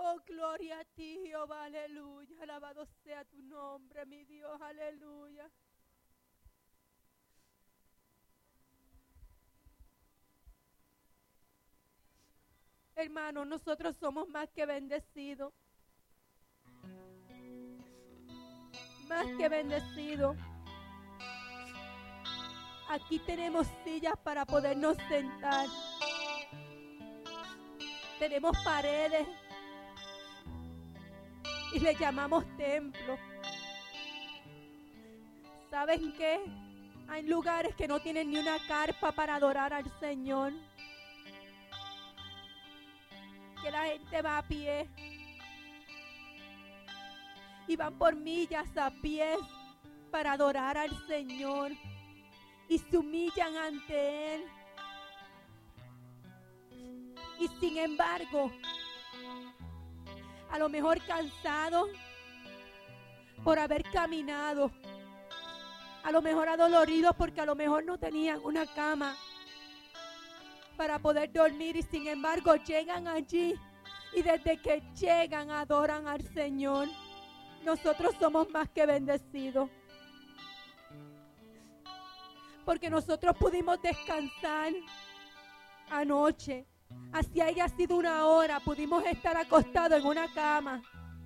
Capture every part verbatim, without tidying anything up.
Oh, gloria a ti, Jehová, aleluya. Alabado sea tu nombre, mi Dios, aleluya. Hermano, nosotros somos más que bendecidos. Más que bendecidos. Aquí tenemos sillas para podernos sentar. Tenemos paredes. Y le llamamos templo. ¿Saben qué? Hay lugares que no tienen ni una carpa para adorar al Señor. Que la gente va a pie. Y van por millas a pie para adorar al Señor. Y se humillan ante Él. Y sin embargo, a lo mejor cansados por haber caminado, a lo mejor adoloridos porque a lo mejor no tenían una cama para poder dormir, y sin embargo llegan allí y desde que llegan adoran al Señor. Nosotros somos más que bendecidos porque nosotros pudimos descansar anoche. Así haya sido una hora, pudimos estar acostados en una cama.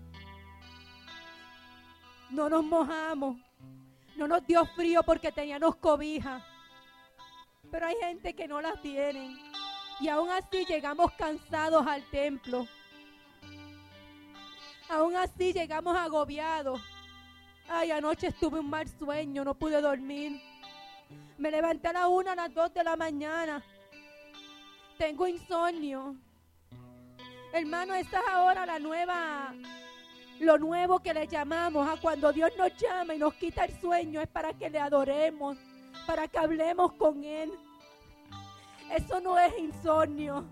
No nos mojamos, no nos dio frío porque teníamos cobija. Pero hay gente que no las tiene. Y aún así llegamos cansados al templo. Aún así llegamos agobiados. Ay, anoche tuve un mal sueño, no pude dormir. Me levanté a la una, a las dos de la mañana. Tengo insomnio. Hermano, esta es ahora la nueva, lo nuevo que le llamamos a cuando Dios nos llama y nos quita el sueño, es para que le adoremos, para que hablemos con Él. Eso no es insomnio.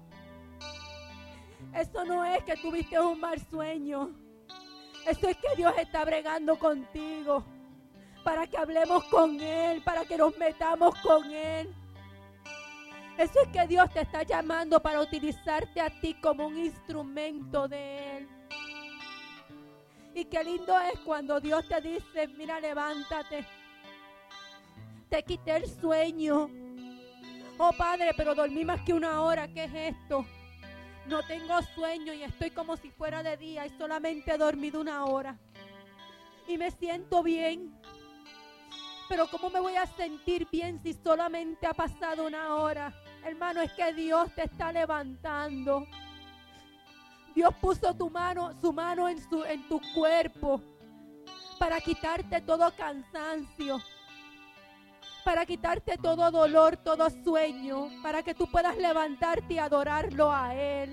Eso no es que tuviste un mal sueño. Eso es que Dios está bregando contigo, para que hablemos con Él, para que nos metamos con Él. Eso es que Dios te está llamando para utilizarte a ti como un instrumento de Él. Y qué lindo es cuando Dios te dice, mira, levántate. Te quité el sueño. Oh, Padre, pero dormí más que una hora. ¿Qué es esto? No tengo sueño y estoy como si fuera de día y solamente he dormido una hora. Y me siento bien. Pero ¿cómo me voy a sentir bien si solamente ha pasado una hora? Hermano, es que Dios te está levantando. Dios puso tu mano, su mano en, su, en tu cuerpo para quitarte todo cansancio, para quitarte todo dolor, todo sueño, para que tú puedas levantarte y adorarlo a Él.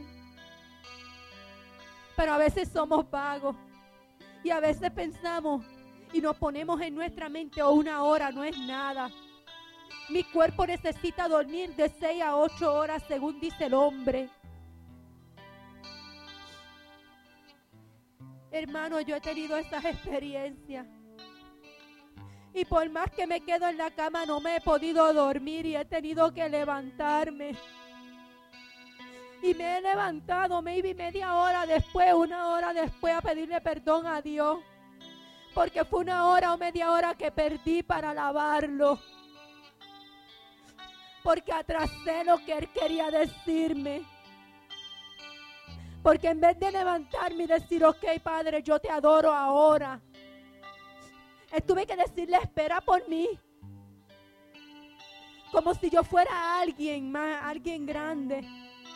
Pero a veces somos vagos y a veces pensamos y nos ponemos en nuestra mente, o oh, una hora no es nada. Mi cuerpo necesita dormir de seis a ocho horas, según dice el hombre. Hermano, yo he tenido esas experiencias. Y por más que me quedo en la cama, no me he podido dormir y he tenido que levantarme. Y me he levantado, maybe media hora después, una hora después, a pedirle perdón a Dios. Porque fue una hora o media hora que perdí para alabarlo. Porque atrasé lo que Él quería decirme. Porque en vez de levantarme y decir, ok, Padre, yo te adoro ahora, tuve que decirle, espera por mí. Como si yo fuera alguien más, alguien grande.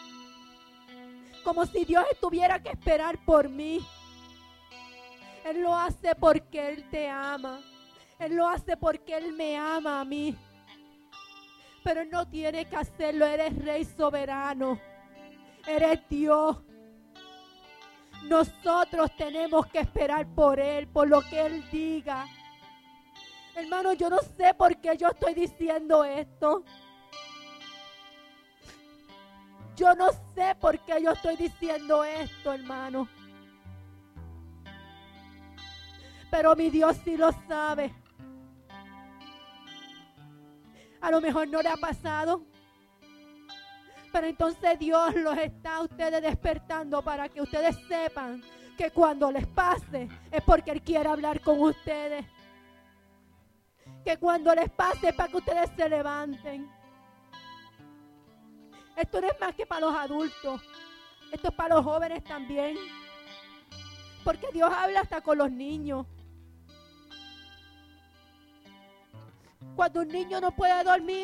Como si Dios tuviera que esperar por mí. Él lo hace porque Él te ama. Él lo hace porque Él me ama a mí. Pero Él no tiene que hacerlo. Eres Rey soberano. Eres Dios. Nosotros tenemos que esperar por Él, por lo que Él diga. Hermano, yo no sé por qué yo estoy diciendo esto. Yo no sé por qué yo estoy diciendo esto, hermano. Pero mi Dios sí lo sabe. A lo mejor no le ha pasado. Pero entonces Dios los está a ustedes despertando para que ustedes sepan que cuando les pase es porque Él quiere hablar con ustedes. Que cuando les pase es para que ustedes se levanten. Esto no es más que para los adultos. Esto es para los jóvenes también. Porque Dios habla hasta con los niños. Cuando un niño no puede dormir,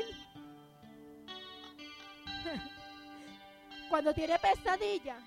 cuando tiene pesadilla,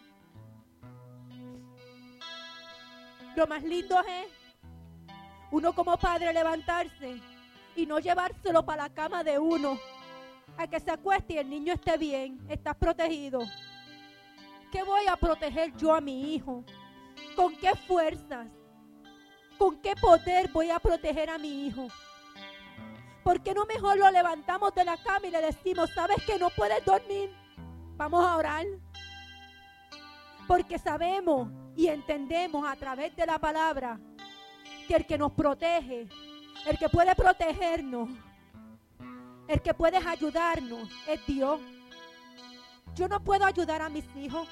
lo más lindo es uno como padre levantarse y no llevárselo para la cama de uno, a que se acueste y el niño esté bien, estás protegido. ¿Qué voy a proteger yo a mi hijo? ¿Con qué fuerzas? ¿Con qué poder voy a proteger a mi hijo? ¿Por qué no mejor lo levantamos de la cama y le decimos, sabes que no puedes dormir? Vamos a orar. Porque sabemos y entendemos a través de la palabra que el que nos protege, el que puede protegernos, el que puede ayudarnos es Dios. Yo no puedo ayudar a mis hijos.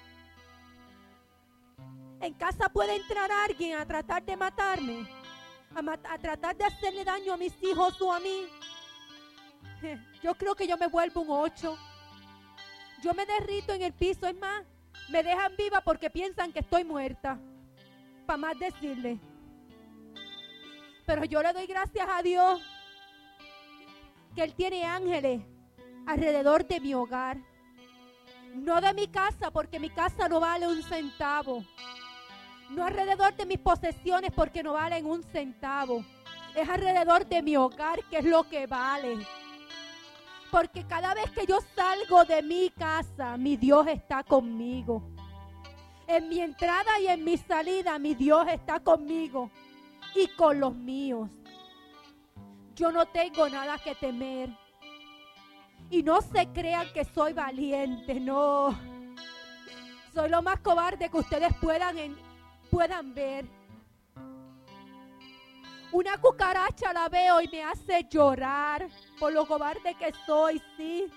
En casa puede entrar alguien a tratar de matarme, a, mat- a tratar de hacerle daño a mis hijos o a mí. Yo creo que yo me vuelvo un ocho. Yo me derrito en el piso, es más, me dejan viva porque piensan que estoy muerta, para más decirle. Pero yo le doy gracias a Dios que Él tiene ángeles alrededor de mi hogar. No de mi casa, porque mi casa no vale un centavo. No alrededor de mis posesiones, porque no valen un centavo. Es alrededor de mi hogar, que es lo que vale. Porque cada vez que yo salgo de mi casa, mi Dios está conmigo. En mi entrada y en mi salida, mi Dios está conmigo y con los míos. Yo no tengo nada que temer. Y no se crean que soy valiente, no. Soy lo más cobarde que ustedes puedan, en, puedan ver. Una cucaracha la veo y me hace llorar por lo cobarde que soy, sí.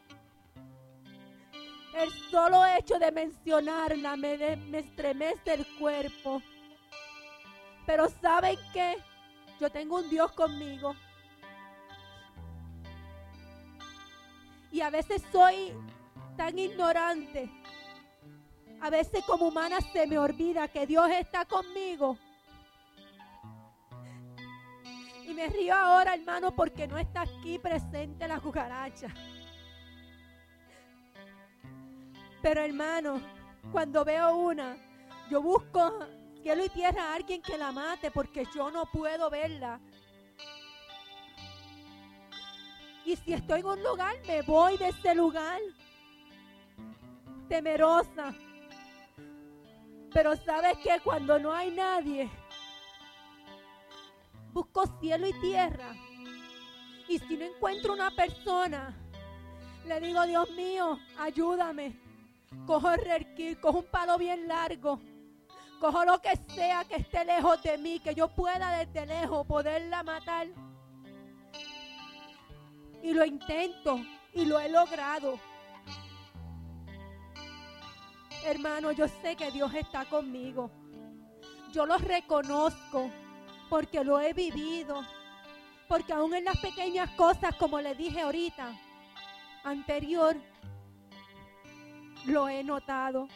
El solo hecho de mencionarla me, de, me estremece el cuerpo. Pero ¿saben qué? Yo tengo un Dios conmigo. Y a veces soy tan ignorante. A veces como humana se me olvida que Dios está conmigo. Y me río ahora, hermano, porque no está aquí presente la cucaracha. Pero, hermano, cuando veo una, yo busco cielo y tierra a alguien que la mate porque yo no puedo verla. Y si estoy en un lugar, me voy de ese lugar, temerosa. Pero ¿sabes qué? Cuando no hay nadie, busco cielo y tierra. Y si no encuentro una persona, le digo, Dios mío, ayúdame. Cojo el redkit, cojo un palo bien largo. Cojo lo que sea que esté lejos de mí, que yo pueda desde lejos poderla matar. Y lo intento y lo he logrado. Hermano, yo sé que Dios está conmigo. Yo lo reconozco porque lo he vivido. Porque aún en las pequeñas cosas, como le dije ahorita, anterior, lo he notado.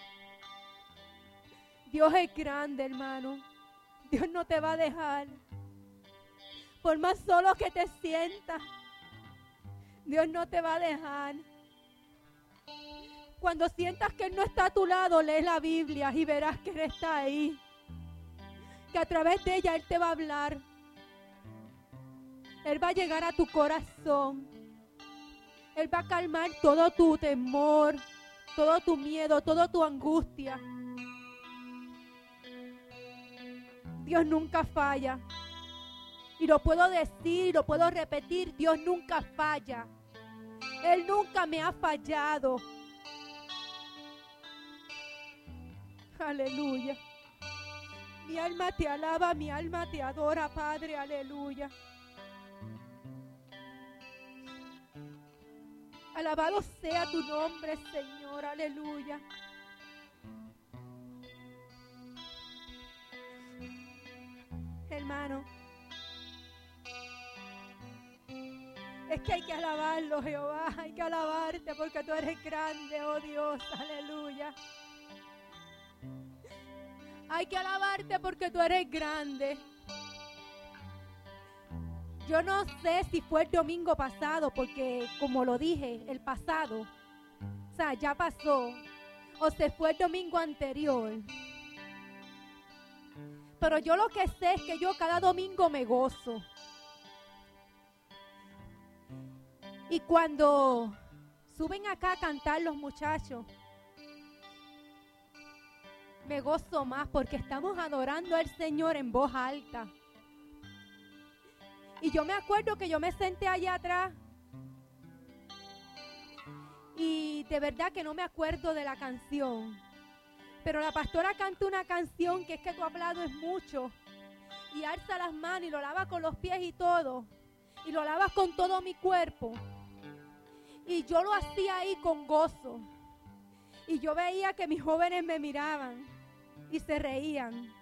Dios es grande, hermano. Dios no te va a dejar. Por más solo que te sientas, Dios no te va a dejar. Cuando sientas que Él no está a tu lado, lee la Biblia y verás que Él está ahí. Que a través de ella Él te va a hablar. Él va a llegar a tu corazón. Él va a calmar todo tu temor, todo tu miedo, toda tu angustia. Dios nunca falla. Y lo puedo decir, lo puedo repetir, Dios nunca falla. Él nunca me ha fallado. Aleluya. Mi alma te alaba, mi alma te adora, Padre, aleluya. Alabado sea tu nombre, Señor, aleluya. Hermano, es que hay que alabarlo, Jehová, hay que alabarte porque tú eres grande, oh Dios, aleluya. Hay que alabarte porque tú eres grande. Yo no sé si fue el domingo pasado, porque como lo dije, el pasado, o sea, ya pasó, o se fue el domingo anterior. Pero yo lo que sé es que yo cada domingo me gozo. Y cuando suben acá a cantar los muchachos, me gozo más porque estamos adorando al Señor en voz alta. Y yo me acuerdo que yo me senté allá atrás y de verdad que no me acuerdo de la canción. Pero la pastora canta una canción que es que tu hablado es mucho. Y alza las manos y lo lava con los pies y todo. Y lo lavas con todo mi cuerpo. Y yo lo hacía ahí con gozo. Y yo veía que mis jóvenes me miraban y se reían.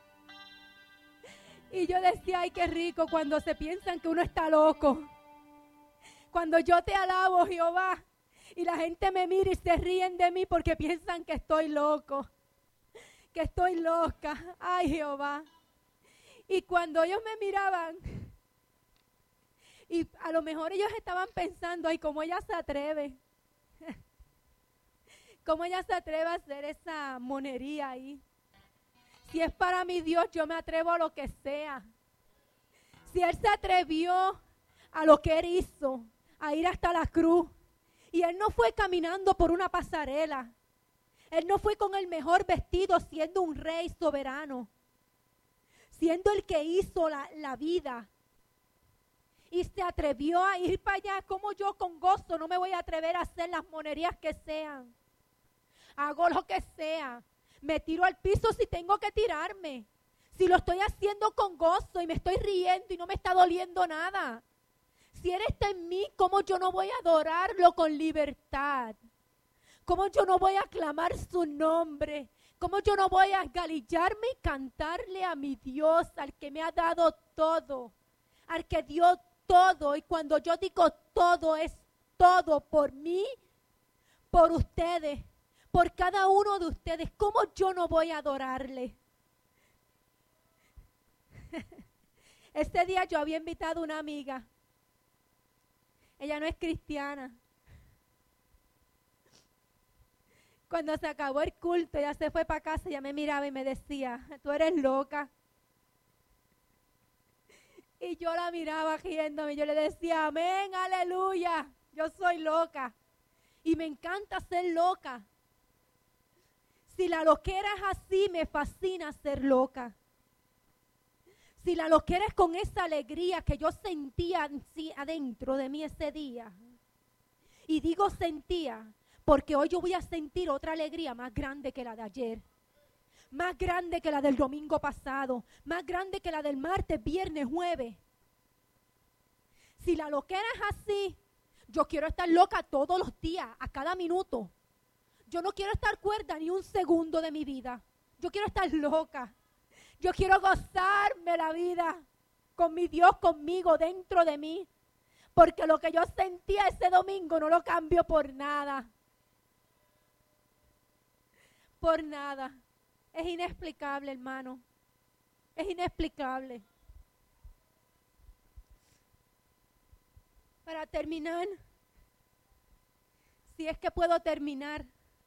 Y yo decía, ay, qué rico cuando se piensan que uno está loco. Cuando yo te alabo, Jehová, y la gente me mira y se ríen de mí porque piensan que estoy loco, que estoy loca. Ay, Jehová. Y cuando ellos me miraban, y a lo mejor ellos estaban pensando, ay, cómo ella se atreve. Cómo ella se atreve a hacer esa monería ahí. Si es para mi Dios, yo me atrevo a lo que sea. Si Él se atrevió a lo que Él hizo, a ir hasta la cruz, y Él no fue caminando por una pasarela, Él no fue con el mejor vestido siendo un rey soberano, siendo el que hizo la, la vida, y se atrevió a ir para allá. Como yo con gozo no me voy a atrever a hacer las monerías que sean? Hago lo que sea. Me tiro al piso si tengo que tirarme. Si lo estoy haciendo con gozo y me estoy riendo y no me está doliendo nada. Si Él está en mí, ¿cómo yo no voy a adorarlo con libertad? ¿Cómo yo no voy a clamar su nombre? ¿Cómo yo no voy a galillarme y cantarle a mi Dios, al que me ha dado todo? Al que dio todo. Y cuando yo digo todo, es todo por mí, por ustedes. Por cada uno de ustedes. ¿Cómo yo no voy a adorarle? Este día yo había invitado a una amiga. Ella no es cristiana. Cuando se acabó el culto, ella se fue para casa, ella me miraba y me decía, tú eres loca. Y yo la miraba riéndome, yo le decía, amén, aleluya, yo soy loca. Y me encanta ser loca. Si la loquera es así, me fascina ser loca. Si la loquera es con esa alegría que yo sentía sí, adentro de mí ese día. Y digo sentía, porque hoy yo voy a sentir otra alegría más grande que la de ayer. Más grande que la del domingo pasado. Más grande que la del martes, viernes, jueves. Si la loquera es así, yo quiero estar loca todos los días, a cada minuto. Yo no quiero estar cuerda ni un segundo de mi vida. Yo quiero estar loca. Yo quiero gozarme la vida con mi Dios conmigo, dentro de mí. Porque lo que yo sentía ese domingo no lo cambio por nada. Por nada. Es inexplicable, hermano. Es inexplicable. Para terminar, si es que puedo terminar.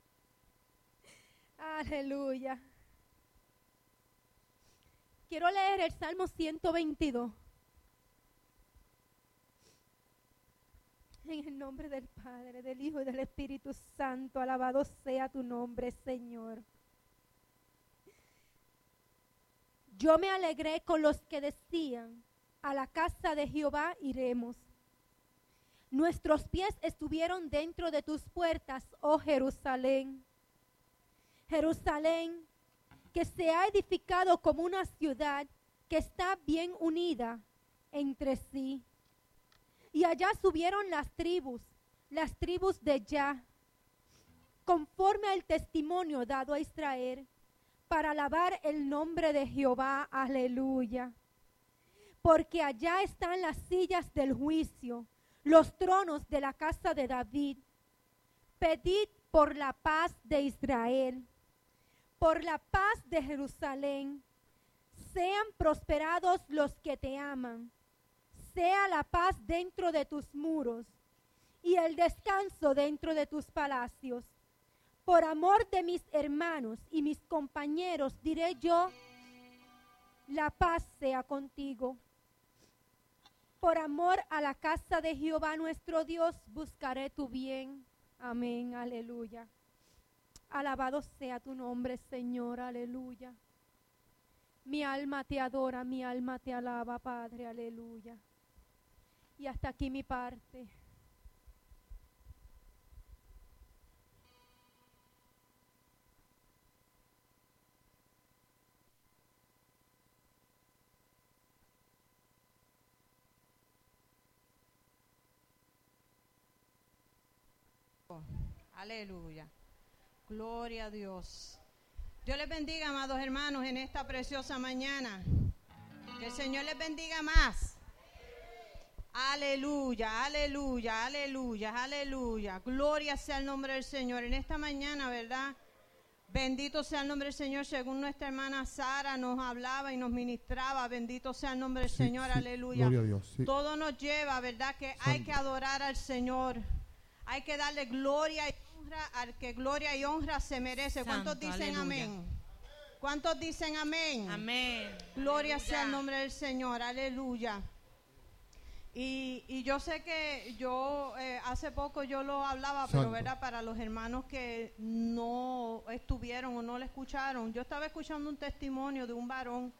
Aleluya. Quiero leer el Salmo ciento veintidós. En el nombre del Padre, del Hijo y del Espíritu Santo, alabado sea tu nombre, Señor. Yo me alegré con los que decían, a la casa de Jehová iremos. Nuestros pies estuvieron dentro de tus puertas, oh Jerusalén. Jerusalén, que se ha edificado como una ciudad que está bien unida entre sí. Y allá subieron las tribus, las tribus de Yah, conforme al testimonio dado a Israel, para alabar el nombre de Jehová. Aleluya. Porque allá están las sillas del juicio, los tronos de la casa de David. Pedid por la paz de Israel, por la paz de Jerusalén. Sean prosperados los que te aman. Sea la paz dentro de tus muros y el descanso dentro de tus palacios. Por amor de mis hermanos y mis compañeros diré yo, la paz sea contigo. Por amor a la casa de Jehová nuestro Dios buscaré tu bien. Amén, aleluya. Alabado sea tu nombre, Señor, aleluya. Mi alma te adora, mi alma te alaba, Padre, aleluya. Y hasta aquí mi parte. Aleluya. Gloria a Dios. Dios les bendiga, amados hermanos, en esta preciosa mañana. Que el Señor les bendiga más. Aleluya, aleluya, aleluya, aleluya. Gloria sea el nombre del Señor. En esta mañana, ¿verdad? Bendito sea el nombre del Señor. Según nuestra hermana Sara nos hablaba y nos ministraba, bendito sea el nombre del sí, Señor. Sí. Aleluya. Gloria a Dios, sí. Todo nos lleva, ¿verdad? Que Santo. Hay que adorar al Señor. Hay que darle gloria y honra al que gloria y honra se merece. ¿Cuántos Santo, dicen aleluya. amén? ¿Cuántos dicen amén? Amén. Gloria Aleluya. sea el nombre del Señor. Aleluya. Y, y yo sé que yo eh, hace poco yo lo hablaba, Santo. pero verdad, para los hermanos que no estuvieron o no le escucharon, yo estaba escuchando un testimonio de un varón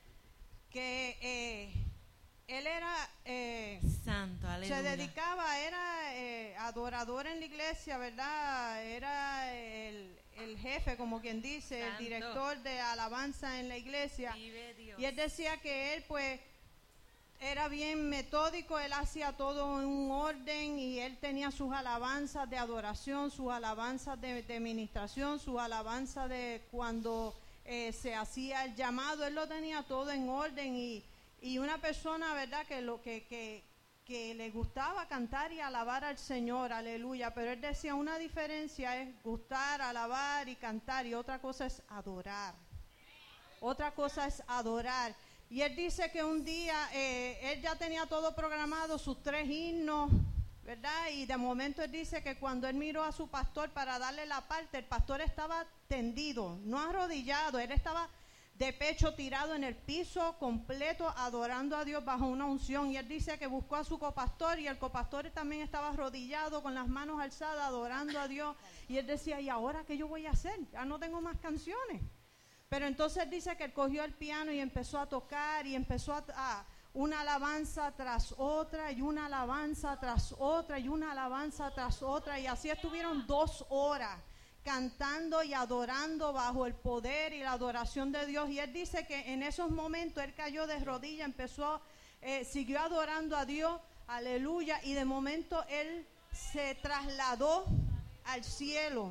que eh, él era eh, Santo, aleluya. se dedicaba, era eh, adorador en la iglesia, ¿verdad? Era el, el jefe, como quien dice, Santo. El director de alabanza en la iglesia. Vive Dios. Y él decía que él pues era bien metódico, él hacía todo en un orden y él tenía sus alabanzas de adoración, sus alabanzas de, de ministración, sus alabanzas de cuando eh, se hacía el llamado, él lo tenía todo en orden y, y una persona, ¿verdad?, que lo que, que, que le gustaba cantar y alabar al Señor, aleluya, pero él decía una diferencia es gustar, alabar y cantar y otra cosa es adorar, otra cosa es adorar. Y él dice que un día eh, él ya tenía todo programado, sus tres himnos, ¿verdad? Y de momento él dice que cuando él miró a su pastor para darle la parte, el pastor estaba tendido, no arrodillado, él estaba de pecho tirado en el piso completo, adorando a Dios bajo una unción. Y él dice que buscó a su copastor y el copastor también estaba arrodillado con las manos alzadas, adorando a Dios. Y él decía, ¿y ahora qué yo voy a hacer? Ya no tengo más canciones. Pero entonces dice que él cogió el piano y empezó a tocar y empezó a, a una alabanza tras otra y una alabanza tras otra y una alabanza tras otra y así estuvieron dos horas cantando y adorando bajo el poder y la adoración de Dios. Y él dice que en esos momentos él cayó de rodillas, empezó, eh, siguió adorando a Dios, aleluya, y de momento él se trasladó al cielo.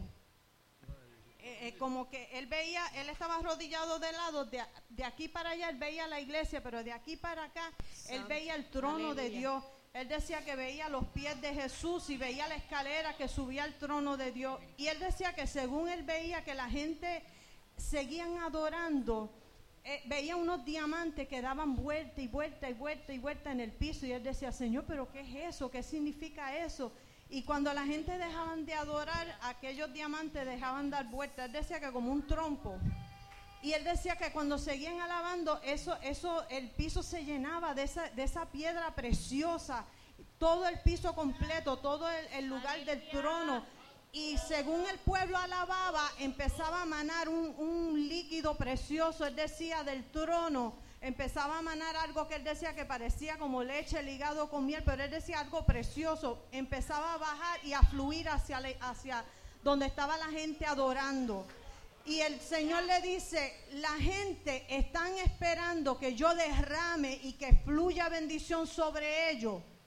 Eh, eh, como que él veía, él estaba arrodillado de lado, de, de aquí para allá él veía la iglesia, pero de aquí para acá él veía el trono Aleluya. De Dios. Él decía que veía los pies de Jesús y veía la escalera que subía al trono de Dios. Y él decía que según él veía que la gente seguían adorando, eh, veía unos diamantes que daban vuelta y vuelta y vuelta y vuelta en el piso. Y él decía, Señor, ¿pero qué es eso? ¿Qué significa eso? Y cuando la gente dejaban de adorar, aquellos diamantes dejaban dar vueltas. Él decía que como un trompo. Y él decía que cuando seguían alabando, eso, eso, el piso se llenaba de esa, de esa piedra preciosa. Todo el piso completo, todo el, el lugar del trono. Y según el pueblo alababa, empezaba a manar un, un líquido precioso. Él decía del trono. Empezaba a manar algo que él decía que parecía como leche ligado con miel, pero él decía algo precioso. Empezaba a bajar y a fluir hacia, hacia donde estaba la gente adorando. Y el Señor le dice, la gente están esperando que yo derrame y que fluya bendición sobre ellos.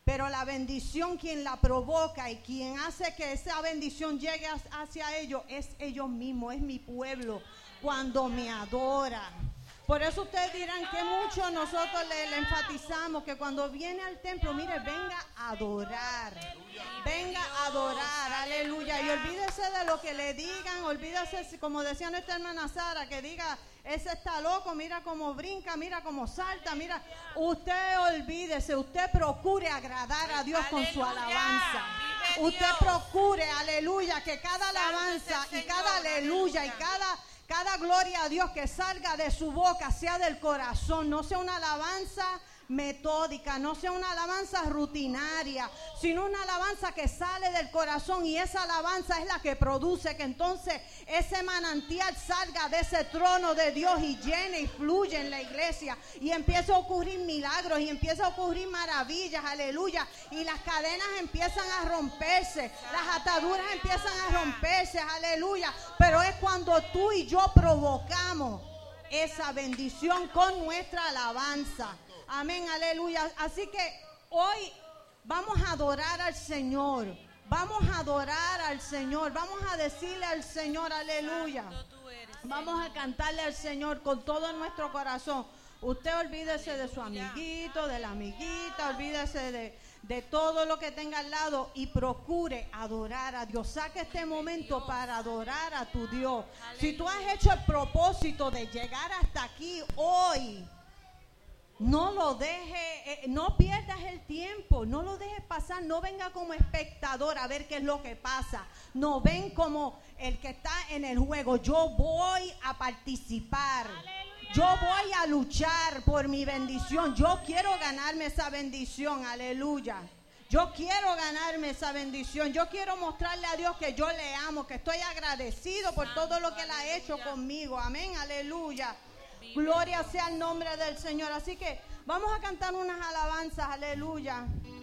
pero la bendición quien la provoca y quien hace que esa bendición llegue hacia ellos es ellos mismos, es mi pueblo, cuando me adoran. Por eso ustedes dirán que mucho nosotros le, le enfatizamos que cuando viene al templo, mire, venga a adorar, venga a adorar, aleluya, y olvídese de lo que le digan, olvídese, como decía nuestra hermana Sara, que diga, ese está loco, mira cómo brinca, mira cómo salta, mira, usted olvídese, usted procure agradar a Dios con su alabanza, usted procure, aleluya, que cada alabanza y cada aleluya y cada... Cada gloria a Dios que salga de su boca sea del corazón, no sea una alabanza metódica, no sea una alabanza rutinaria, sino una alabanza que sale del corazón, y esa alabanza es la que produce que entonces ese manantial salga de ese trono de Dios y llene y fluye en la iglesia y empieza a ocurrir milagros y empieza a ocurrir maravillas, aleluya, y las cadenas empiezan a romperse, las ataduras empiezan a romperse, aleluya, pero es cuando tú y yo provocamos esa bendición con nuestra alabanza. Amén, aleluya. Así que hoy vamos a adorar al Señor. Vamos a adorar al Señor. Vamos a decirle al Señor, aleluya. Vamos a cantarle al Señor con todo nuestro corazón. Usted olvídese de su amiguito, de la amiguita, olvídese de, de todo lo que tenga al lado y procure adorar a Dios. Saque este momento para adorar a tu Dios. Si tú has hecho el propósito de llegar hasta aquí hoy, no lo deje, eh, no pierdas el tiempo, no lo dejes pasar, no venga como espectador a ver qué es lo que pasa, no ven como el que está en el juego. Yo voy a participar, aleluya. Yo voy a luchar por mi bendición, yo quiero ganarme esa bendición, aleluya. Yo quiero ganarme esa bendición, yo quiero mostrarle a Dios que yo le amo, que estoy agradecido por todo lo que Él ha hecho conmigo, amén, aleluya. Gloria sea el nombre del Señor. Así que vamos a cantar unas alabanzas, aleluya.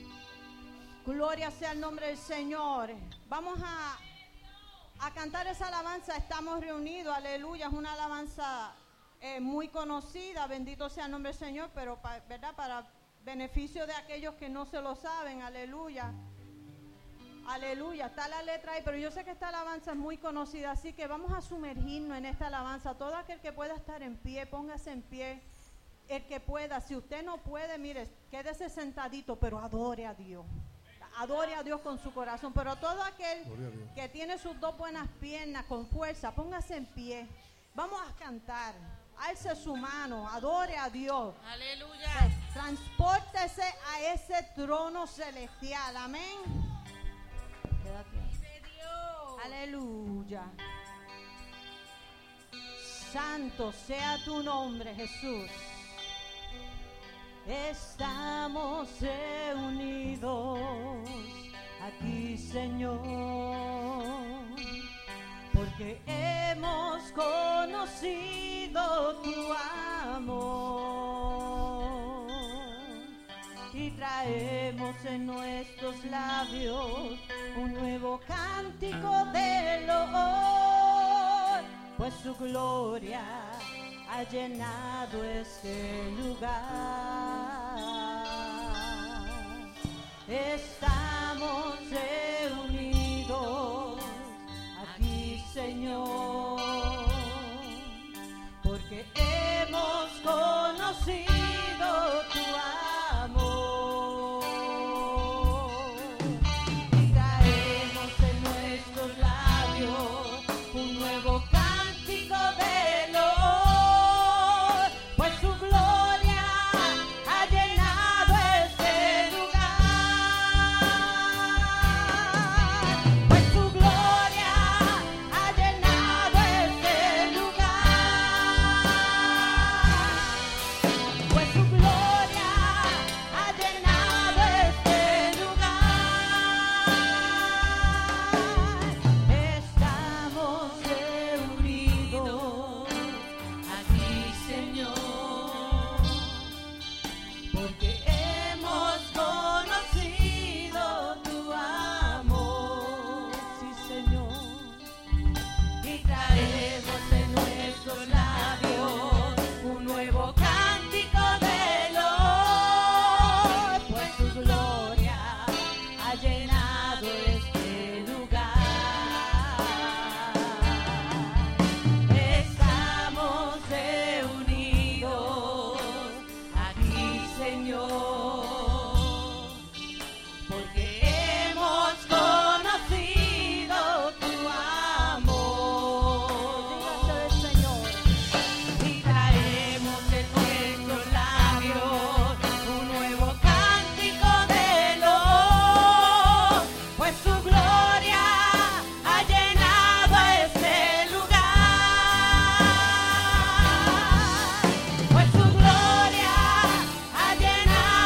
Gloria sea el nombre del Señor. Vamos a, a cantar esa alabanza. Estamos reunidos, aleluya. Es una alabanza eh, muy conocida, bendito sea el nombre del Señor, pero pa, ¿verdad? Para beneficio de aquellos que no se lo saben, aleluya. Aleluya, está la letra ahí, pero yo sé que esta alabanza es muy conocida, así que vamos a sumergirnos en esta alabanza. Todo aquel que pueda estar en pie, póngase en pie. El que pueda, si usted no puede, mire, quédese sentadito, pero adore a Dios. Adore a Dios con su corazón. Pero todo aquel que tiene sus dos buenas piernas con fuerza, póngase en pie. Vamos a cantar. Alce su mano, adore a Dios. Aleluya. Transpórtese a ese trono celestial. Amén. Aleluya. Santo sea tu nombre, Jesús. Estamos reunidos aquí, Señor, porque hemos conocido tu amor y traemos en nuestros labios un nuevo cántico de loor, pues su gloria ha llenado este lugar. Estamos reunidos aquí, Señor, porque hemos conocido tu amor y traemos en nuestros labios un nuevo cántico de loor, pues su gloria ha llenado este lugar, pues su gloria ha llenado este lugar, pues su gloria ha llenado este lugar. Estamos reunidos aquí, Señor, porque hemos conocido tu amor, sí, Señor, y traemos en nuestros labios un nuevo cántico de loor, pues su gloria Pues su gloria ha llenado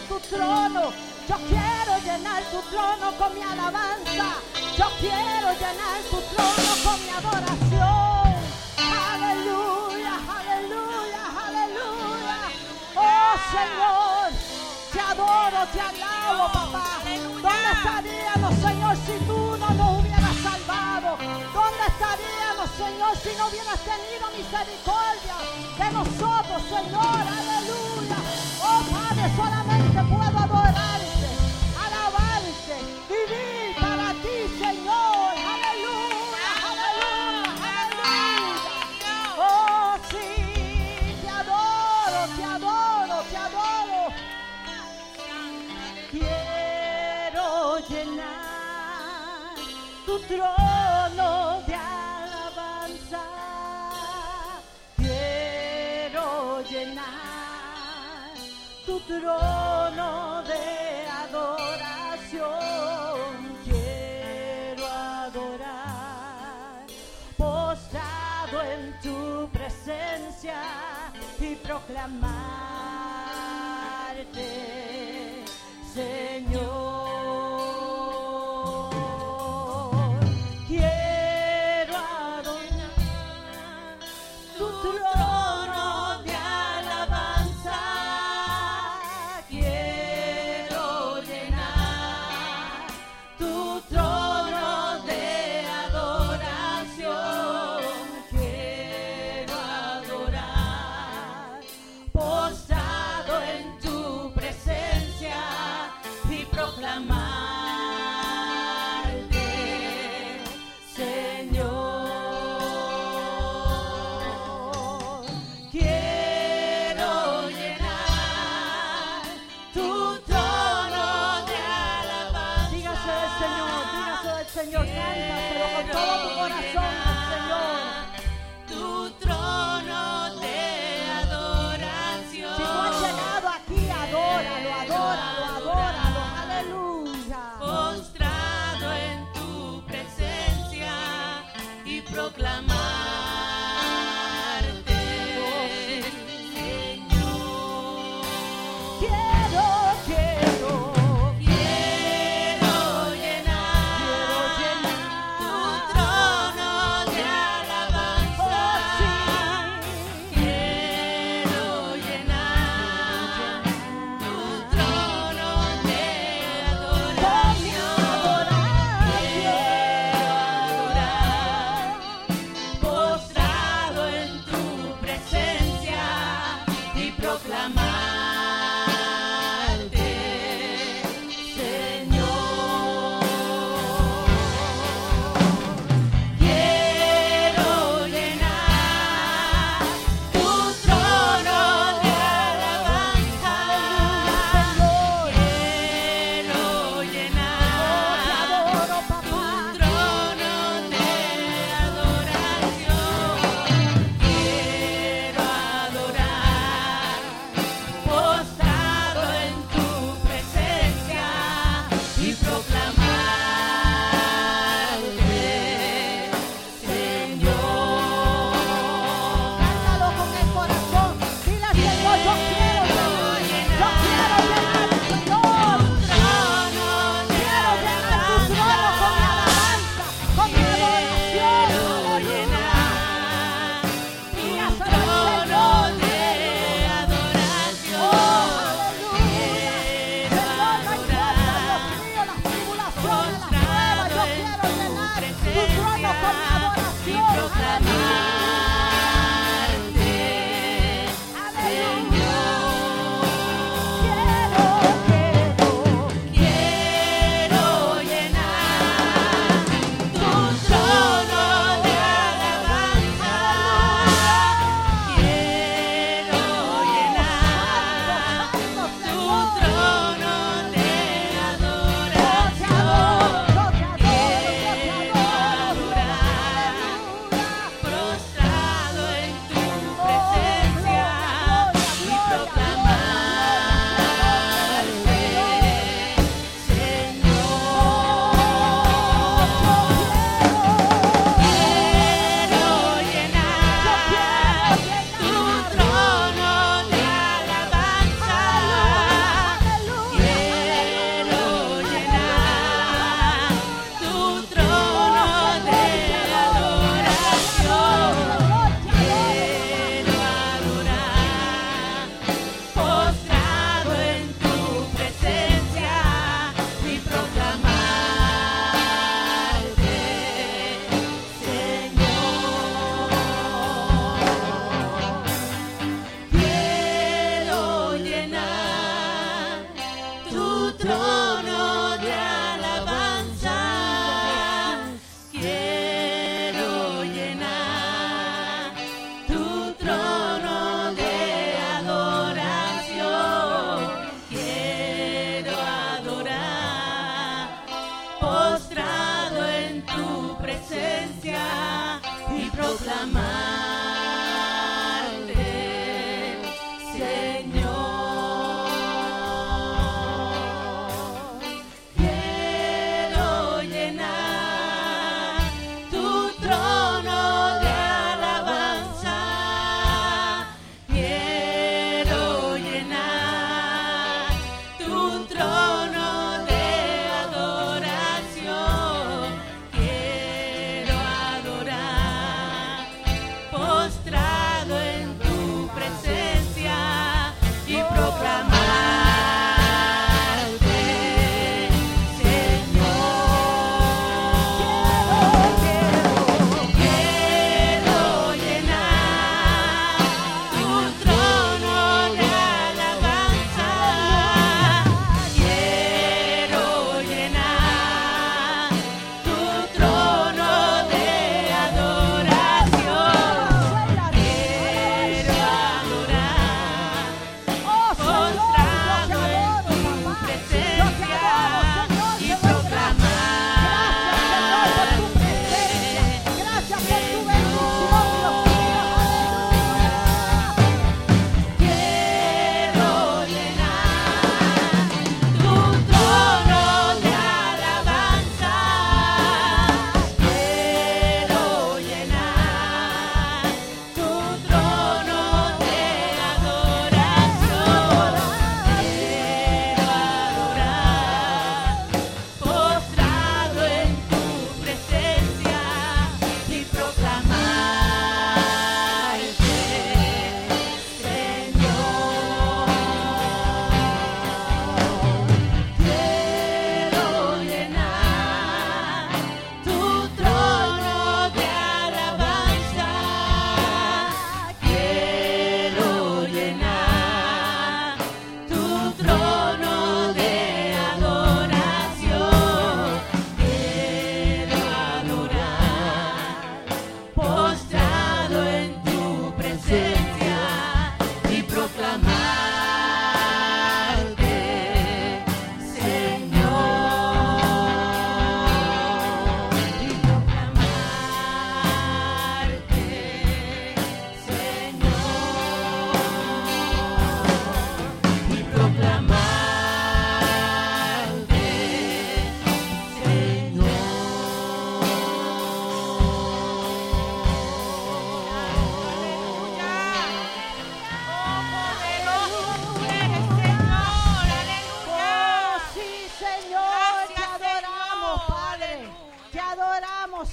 tu trono. Yo quiero llenar tu trono con mi alabanza. Yo quiero llenar tu trono con mi adoración. Aleluya, aleluya, aleluya. Oh Señor, te adoro, te alabo, papá. ¿Dónde estaríamos, Señor, si tú no nos hubieras salvado? ¿Dónde estaríamos, Señor, si no hubieras tenido misericordia de nosotros, Señor? Aleluya. Oh Padre, solamente puedo adorarte, alabarte, vivir para ti, Señor. Aleluya, aleluya, aleluya. Oh sí, te adoro, te adoro, te adoro. Quiero llenar tu trono de alabanza. Quiero llenar tu trono de adoración. Quiero adorar, postrado en tu presencia y proclamarte, Señor. Quiero adorar tu trono de alabanza. Quiero llenar tu trono de adoración. Quiero adorar, postrado en tu presencia y proclamarte, Señor. Quiero llenar tu trono de alabanza. Dígase del Señor, dígase del Señor, cántaselo con todo tu corazón al Señor. Tu trono de adoración. Si tú has llegado aquí, adóralo, adóralo, adóralo, aleluya. Postrado en tu presencia y proclamarte, Señor. Quiero, quiero, Quiero llenar quiero llenar tu trono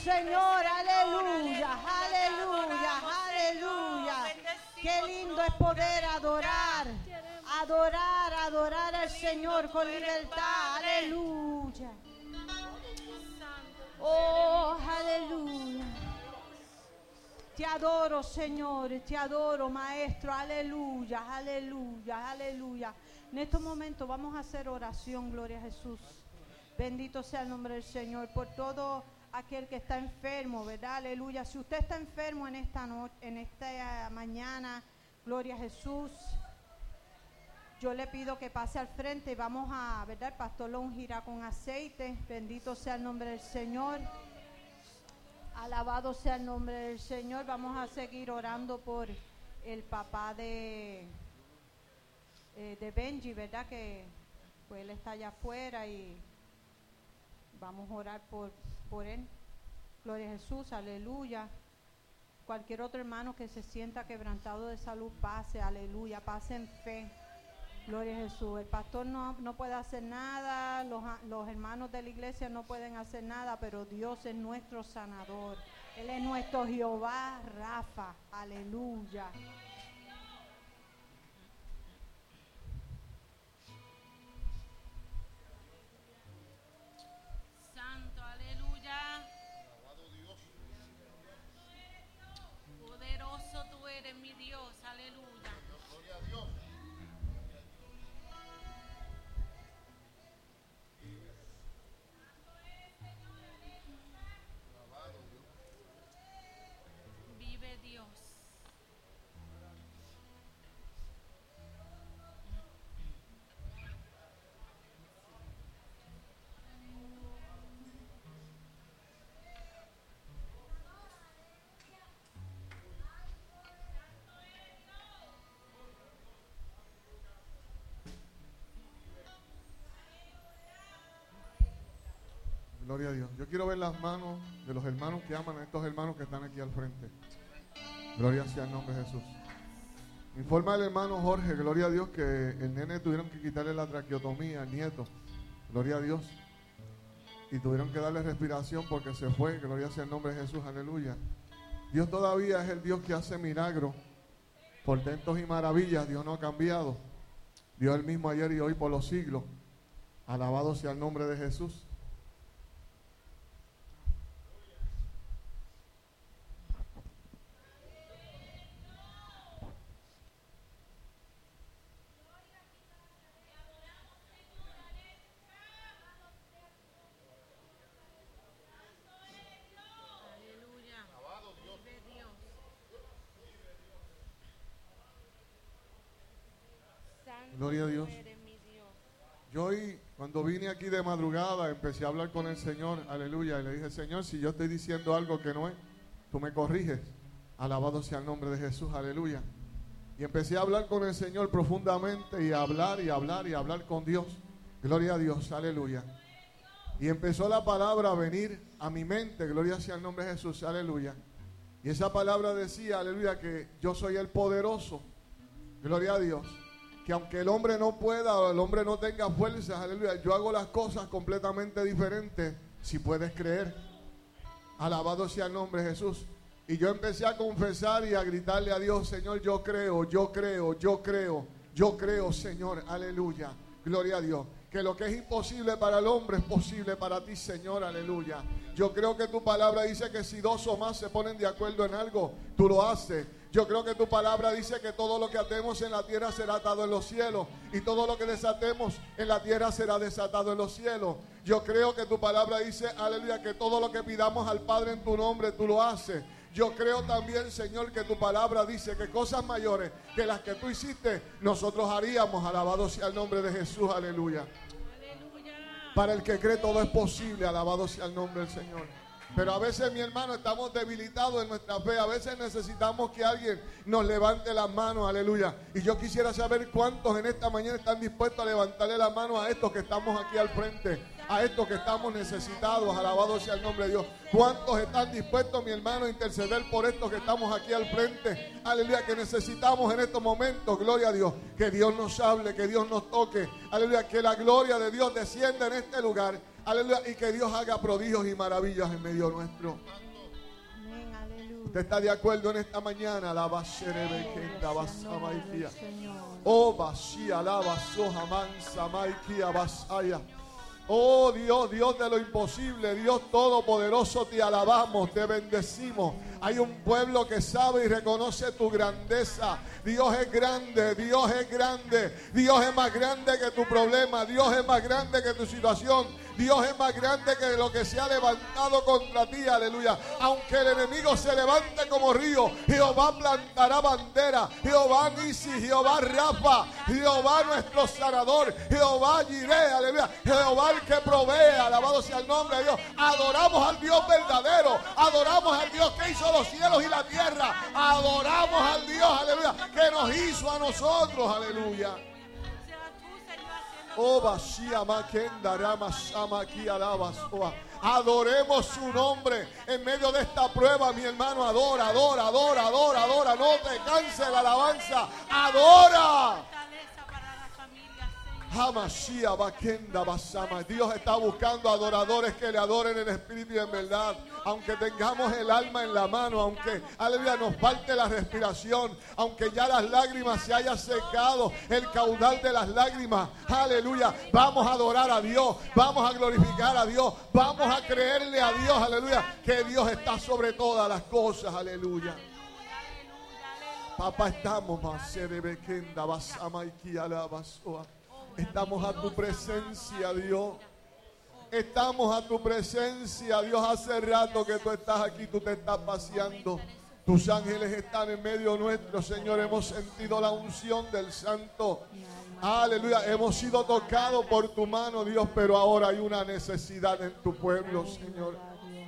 Señor, aleluya, aleluya, aleluya. Qué lindo es poder adorar, adorar, adorar al Señor con libertad, aleluya. Oh, aleluya. Te adoro, Señor, te adoro, Maestro, aleluya, aleluya, aleluya. En estos momentos vamos a hacer oración, gloria a Jesús. Bendito sea el nombre del Señor por todo aquel que está enfermo, ¿verdad? Aleluya. Si usted está enfermo en esta noche, en esta mañana, gloria a Jesús, yo le pido que pase al frente y vamos a, ¿verdad? El pastor lo ungirá con aceite. Bendito sea el nombre del Señor. Alabado sea el nombre del Señor. Vamos a seguir orando por el papá de, eh, de Benji, ¿verdad? Que pues él está allá afuera y vamos a orar por, por él. Gloria a Jesús, aleluya. Cualquier otro hermano que se sienta quebrantado de salud, pase, aleluya, pase en fe. Gloria a Jesús. El pastor no, no puede hacer nada, los, los hermanos de la iglesia no pueden hacer nada, pero Dios es nuestro sanador. Él es nuestro Jehová Rafa. Aleluya. Santo, aleluya. Poderoso tú eres, mi Dios, aleluya. Vive Dios. Gloria a Dios. Yo quiero ver las manos de los hermanos que aman a estos hermanos que están aquí al frente. Gloria sea el nombre de Jesús. Informa el hermano Jorge, gloria a Dios, que el nene tuvieron que quitarle la traqueotomía al nieto. Gloria a Dios. Y tuvieron que darle respiración porque se fue. Gloria sea el nombre de Jesús. Aleluya. Dios todavía es el Dios que hace milagros, portentos y maravillas. Dios no ha cambiado. Dios es el mismo ayer y hoy por los siglos. Alabado sea el nombre de Jesús. Gloria a Dios. Yo hoy, cuando vine aquí de madrugada, empecé a hablar con el Señor, aleluya, y le dije, Señor, si yo estoy diciendo algo que no es, tú me corriges. Alabado sea el nombre de Jesús, aleluya. Y empecé a hablar con el Señor profundamente y a hablar y a hablar y a hablar con Dios. Gloria a Dios, aleluya. Y empezó la palabra a venir a mi mente, gloria sea el nombre de Jesús, aleluya. Y esa palabra decía, aleluya, que yo soy el poderoso, gloria a Dios. Que aunque el hombre no pueda o el hombre no tenga fuerzas, aleluya, yo hago las cosas completamente diferentes si puedes creer. Alabado sea el nombre de Jesús. Y yo empecé a confesar y a gritarle a Dios, Señor, yo creo, yo creo, yo creo, yo creo, Señor, aleluya, gloria a Dios. Que lo que es imposible para el hombre es posible para ti, Señor, aleluya. Yo creo que tu palabra dice que si dos o más se ponen de acuerdo en algo, tú lo haces. Yo creo que tu palabra dice que todo lo que atemos en la tierra será atado en los cielos y todo lo que desatemos en la tierra será desatado en los cielos. Yo creo que tu palabra dice, aleluya, que todo lo que pidamos al Padre en tu nombre, tú lo haces. Yo creo también, Señor, que tu palabra dice que cosas mayores que las que tú hiciste, nosotros haríamos. Alabado sea el nombre de Jesús, aleluya. Aleluya. Para el que cree todo es posible, alabado sea el nombre del Señor. Pero a veces, mi hermano, estamos debilitados en nuestra fe. A veces necesitamos que alguien nos levante las manos, aleluya. Y yo quisiera saber cuántos en esta mañana están dispuestos a levantarle las manos a estos que estamos aquí al frente. a estos que estamos necesitados. Alabado sea el nombre de Dios. ¿Cuántos están dispuestos, mi hermano, a interceder por estos que estamos aquí al frente? Aleluya, que necesitamos en estos momentos, gloria a Dios, que Dios nos hable, que Dios nos toque. Aleluya, que la gloria de Dios descienda en este lugar. Aleluya, y que Dios haga prodigios y maravillas en medio nuestro. Amén, aleluya. ¿Usted está de acuerdo en esta mañana? La basherebekenda basamaikia. Oh, basía, la basoja mansa maikia basaya. Oh Dios, Dios de lo imposible, Dios todopoderoso, te alabamos, te bendecimos. Hay un pueblo que sabe y reconoce tu grandeza. Dios es grande, Dios es grande. Dios es más grande que tu problema. Dios es más grande que tu situación. Dios es más grande que lo que se ha levantado contra ti, aleluya. Aunque el enemigo se levante como río, Jehová plantará bandera. Jehová Nisi, Jehová Rafa, Jehová nuestro sanador, Jehová Jireh, aleluya. Jehová el que provee, alabado sea el nombre de Dios. Adoramos al Dios verdadero, adoramos al Dios que hizo los cielos y la tierra, adoramos al Dios, aleluya, que nos hizo a nosotros, aleluya. Oh, Bashia Makenda Rama Shama Ki Alabas. Adoremos su nombre en medio de esta prueba, mi hermano. Adora, adora, adora, adora, adora. No te canse la alabanza. Adora. Hamashia Bakenda Basama. Dios está buscando adoradores que le adoren en espíritu y en verdad. Aunque tengamos el alma en la mano, aunque, aleluya, nos falte la respiración, aunque ya las lágrimas se haya secado, el caudal de las lágrimas, aleluya, vamos a adorar a Dios, vamos a glorificar a Dios, vamos a creerle a Dios, aleluya, que Dios está sobre todas las cosas, aleluya. Papá, estamos más serebekenda basama y kialabasoa. Estamos a tu presencia, Dios. Estamos a tu presencia, Dios. Hace rato que tú estás aquí, tú te estás paseando. Tus ángeles están en medio nuestro, Señor. Hemos sentido la unción del Santo. Aleluya. Hemos sido tocados por tu mano, Dios, pero ahora hay una necesidad en tu pueblo, Señor.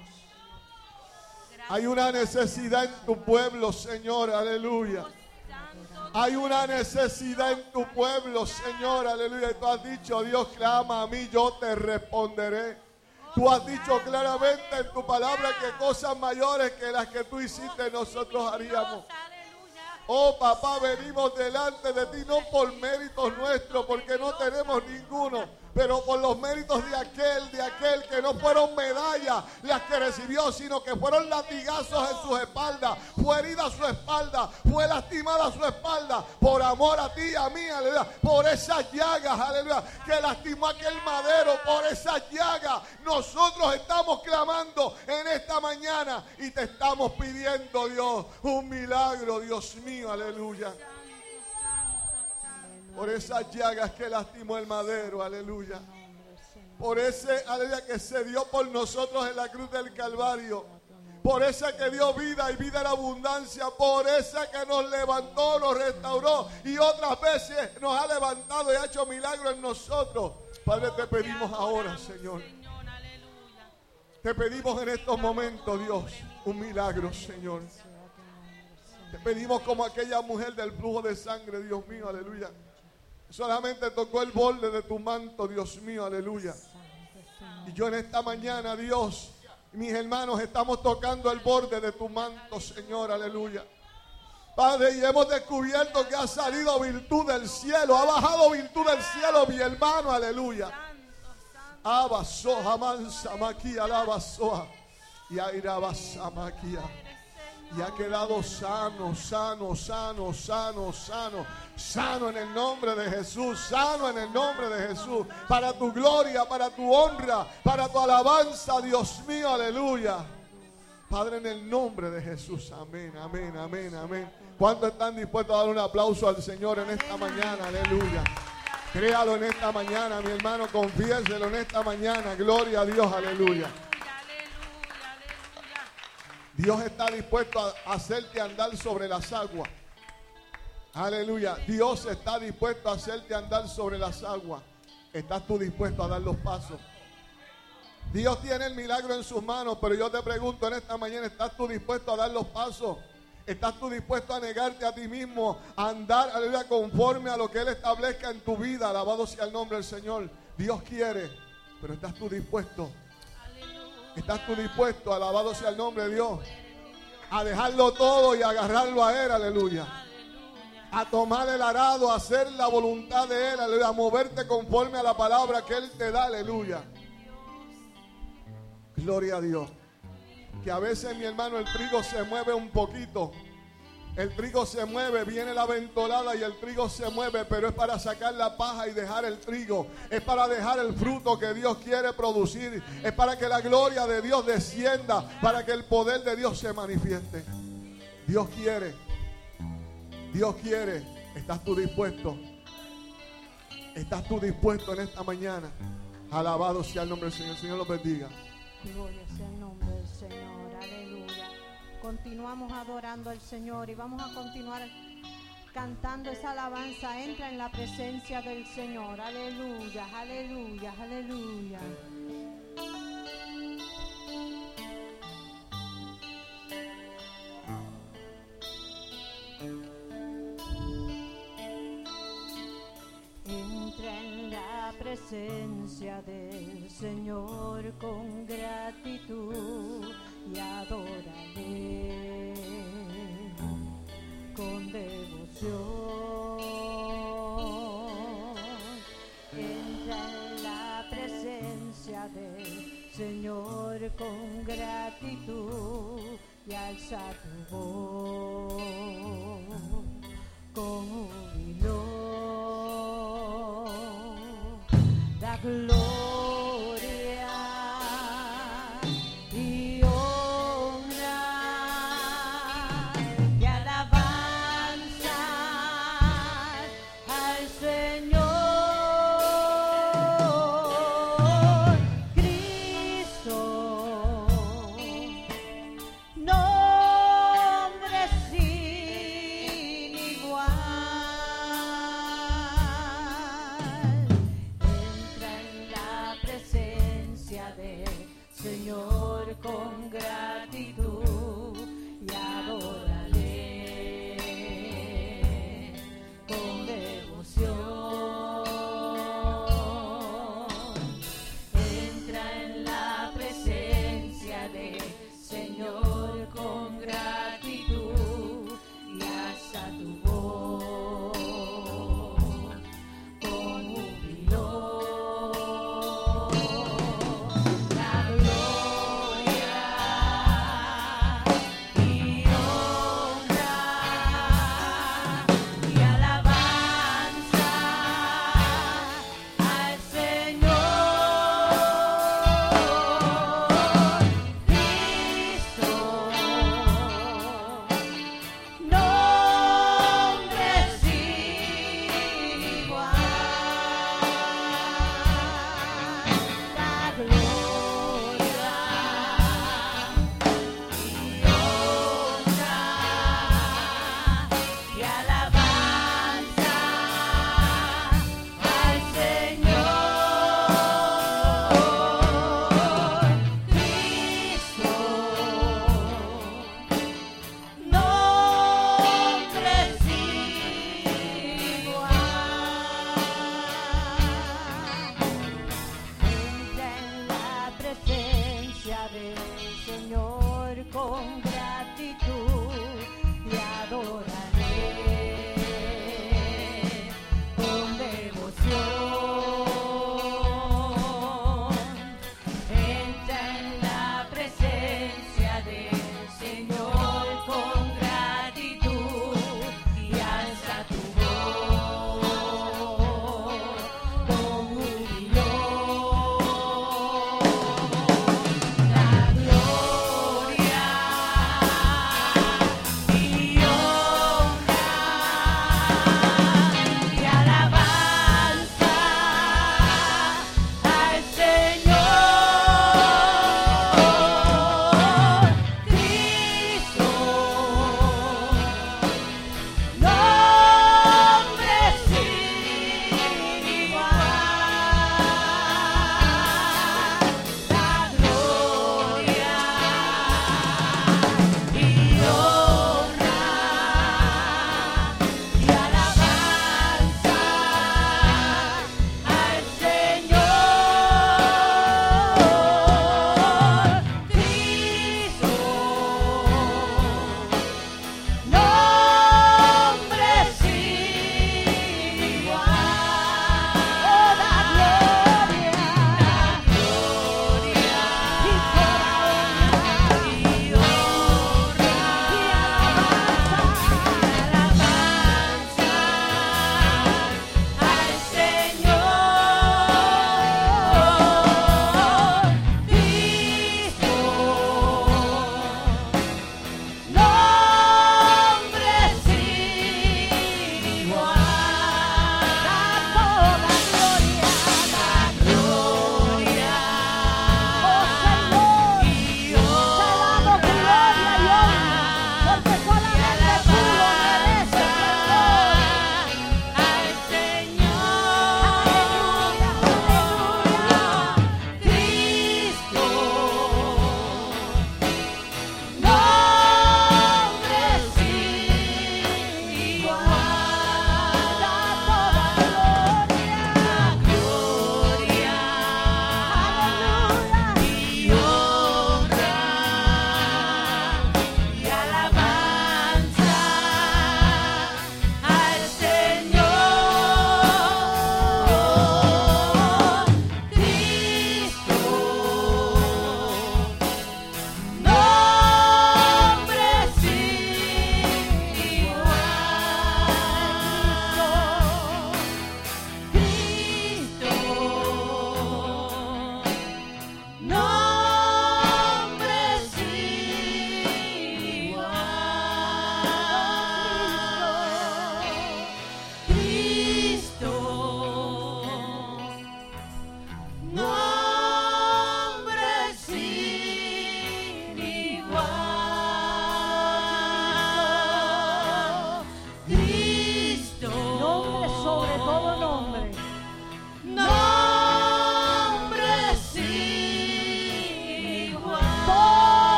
Hay una necesidad en tu pueblo, Señor. Aleluya. Hay una necesidad en tu pueblo, Señor, aleluya. Y tú has dicho, Dios, clama a mí, yo te responderé. Tú has dicho claramente en tu palabra que cosas mayores que las que tú hiciste nosotros haríamos. Oh, papá, venimos delante de ti no por méritos nuestros, porque no tenemos ninguno, pero por los méritos de aquel, de aquel que no fueron medallas las que recibió, sino que fueron latigazos en sus espaldas, fue herida su espalda, fue lastimada su espalda, por amor a ti y a mí, aleluya, por esas llagas, aleluya, que lastimó aquel madero, por esas llagas, nosotros estamos clamando en esta mañana y te estamos pidiendo, Dios, un milagro, Dios mío, aleluya. Por esas llagas que lastimó el madero, aleluya. Por ese, aleluya, que se dio por nosotros en la cruz del Calvario. Por ese que dio vida y vida en abundancia. Por ese que nos levantó, nos restauró y otras veces nos ha levantado y ha hecho milagros en nosotros. Padre, te pedimos ahora, Señor. Te pedimos en estos momentos, Dios, un milagro, Señor. Te pedimos como aquella mujer del flujo de sangre, Dios mío, aleluya. Solamente tocó el borde de tu manto, Dios mío, aleluya. Y yo en esta mañana, Dios, mis hermanos, estamos tocando el borde de tu manto, Señor, aleluya. Padre, y hemos descubierto que ha salido virtud del cielo, ha bajado virtud del cielo, mi hermano, aleluya. Abasoja mansa maquia, alabasoa. Y airabasa maquia. Y ha quedado sano, sano, sano, sano, sano, sano en el nombre de Jesús, sano en el nombre de Jesús, para tu gloria, para tu honra, para tu alabanza, Dios mío, aleluya. Padre, en el nombre de Jesús, amén, amén, amén, amén. ¿Cuántos están dispuestos a dar un aplauso al Señor en esta mañana? Aleluya. Créalo en esta mañana, mi hermano, confiéselo en esta mañana, gloria a Dios, aleluya. Dios está dispuesto a hacerte andar sobre las aguas. Aleluya. Dios está dispuesto a hacerte andar sobre las aguas. ¿Estás tú dispuesto a dar los pasos? Dios tiene el milagro en sus manos, pero yo te pregunto en esta mañana, ¿estás tú dispuesto a dar los pasos? ¿Estás tú dispuesto a negarte a ti mismo, a andar, aleluya, conforme a lo que Él establezca en tu vida? Alabado sea el nombre del Señor. Dios quiere Pero ¿estás tú dispuesto? Aleluya. ¿Estás tú dispuesto, alabado sea el nombre de Dios, a dejarlo todo y agarrarlo a Él? Aleluya. Aleluya. A tomar el arado, a hacer la voluntad de Él, aleluya. A moverte conforme a la palabra que Él te da, aleluya. Gloria a Dios. Que a veces, mi hermano, el trigo se mueve un poquito. El trigo se mueve, viene la ventolada y el trigo se mueve, pero es para sacar la paja y dejar el trigo. Es para dejar el fruto que Dios quiere producir. Es para que la gloria de Dios descienda, para que el poder de Dios se manifieste. Dios quiere. Dios quiere. ¿Estás tú dispuesto? ¿Estás tú dispuesto en esta mañana? Alabado sea el nombre del Señor. El Señor los bendiga. Gloria sea el nombre del Señor, aleluya. Continuamos adorando al Señor y vamos a continuar cantando esa alabanza. Entra en la presencia del Señor, aleluya, aleluya, aleluya. Entra en la presencia del Señor con gratitud y adórale con devoción. Entra en la presencia del Señor con gratitud y alza tu voz con júbilo. Da gloria y honra y alabanza al Señor Cristo, nombre sin igual. Señor, con gratitud y adórale con devoción. Entra en la presencia del Señor con gratitud y alza tu voz con júbilo. La gloria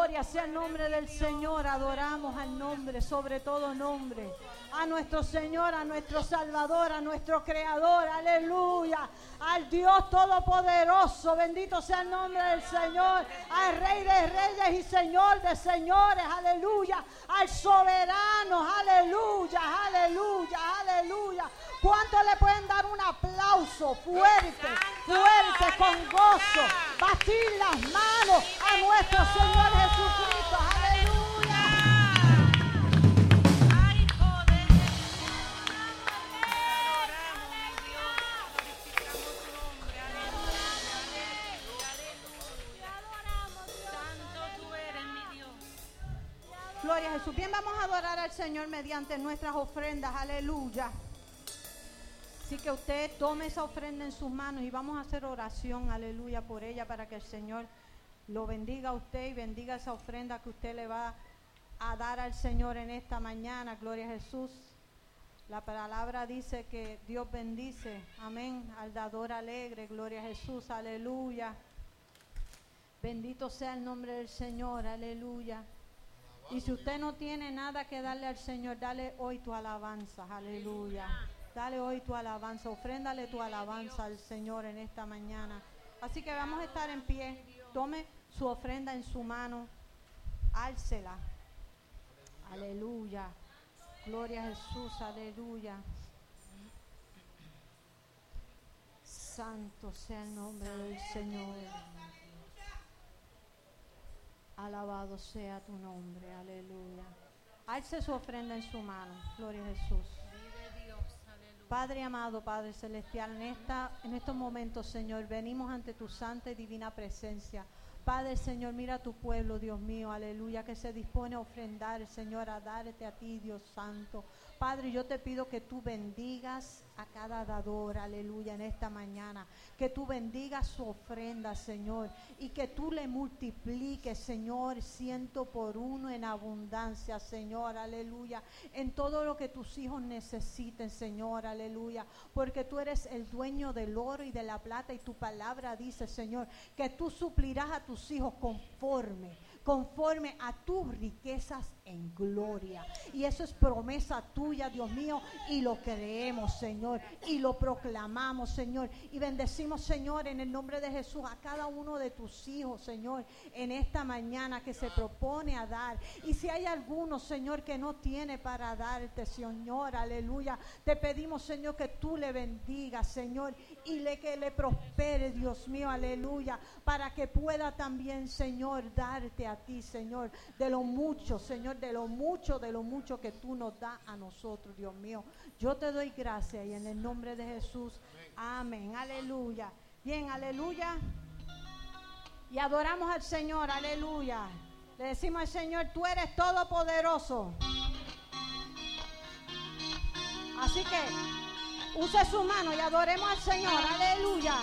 Gloria sea el nombre del Señor. Adoramos al nombre, sobre todo nombre. A nuestro Señor, a nuestro Salvador, a nuestro Creador. Aleluya. Al Dios Todopoderoso. Bendito sea el nombre del Señor. Al Rey de Reyes y Señor de Señores. Aleluya. Al Soberano. Aleluya. Aleluya. Aleluya. ¿Cuánto le pueden dar un aplauso fuerte, fuerte, con gozo? Batir las manos a nuestro Señor Jesucristo. Aleluya. Ay, poder de Dios. Adoramos, mi Dios. Glorificamos tu nombre. Aleluya, aleluya, aleluya. Santo tú eres, mi Dios. Gloria a Jesús. Bien, vamos a adorar al Señor mediante nuestras ofrendas. Aleluya. Así que usted tome esa ofrenda en sus manos y vamos a hacer oración, aleluya, por ella, para que el Señor lo bendiga a usted y bendiga esa ofrenda que usted le va a dar al Señor en esta mañana. Gloria a Jesús. La palabra dice que Dios bendice, amén, al dador alegre. Gloria a Jesús, aleluya. Bendito sea el nombre del Señor, aleluya. Y si usted no tiene nada que darle al Señor, dale hoy tu alabanza, aleluya. Dale hoy tu alabanza, ofréndale tu alabanza al Señor en esta mañana. Así que vamos a estar en pie. Tome su ofrenda en su mano, álcela. Aleluya. Gloria a Jesús, aleluya. Santo sea el nombre del Señor. Alabado sea tu nombre, aleluya. Alce su ofrenda en su mano, gloria a Jesús. Padre amado, Padre celestial, en, esta, en estos momentos, Señor, venimos ante tu santa y divina presencia. Padre, Señor, mira a tu pueblo, Dios mío, aleluya, que se dispone a ofrendar, Señor, a darte a ti, Dios santo. Padre, yo te pido que tú bendigas a cada dador, aleluya, en esta mañana. Que tú bendigas su ofrenda, Señor, y que tú le multipliques, Señor, ciento por uno en abundancia, Señor, aleluya. En todo lo que tus hijos necesiten, Señor, aleluya. Porque tú eres el dueño del oro y de la plata y tu palabra dice, Señor, que tú suplirás a tus hijos conforme, conforme a tus riquezas en gloria. Y eso es promesa tuya, Dios mío, y lo creemos, Señor, y lo proclamamos, Señor, y bendecimos, Señor, en el nombre de Jesús a cada uno de tus hijos, Señor, en esta mañana que se propone a dar. Y si hay alguno, Señor, que no tiene para darte, Señor, aleluya, te pedimos, Señor, que tú le bendigas, Señor, y le que le prospere, Dios mío, aleluya, para que pueda también, Señor, darte a ti, Señor, de lo mucho, Señor, de lo mucho, de lo mucho que tú nos das a nosotros, Dios mío. Yo te doy gracias y en el nombre de Jesús, amén, aleluya. Bien, aleluya. Y adoramos al Señor, aleluya. Le decimos al Señor, tú eres todopoderoso. Así que use su mano y adoremos al Señor, aleluya.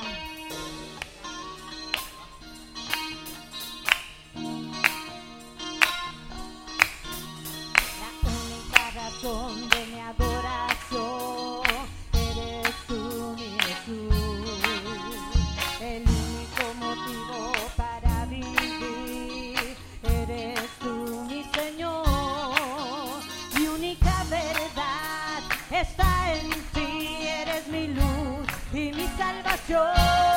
Razón de mi adoración eres tú, mi Jesús, el único motivo para vivir eres tú, mi Señor, mi única verdad está en ti, eres mi luz y mi salvación.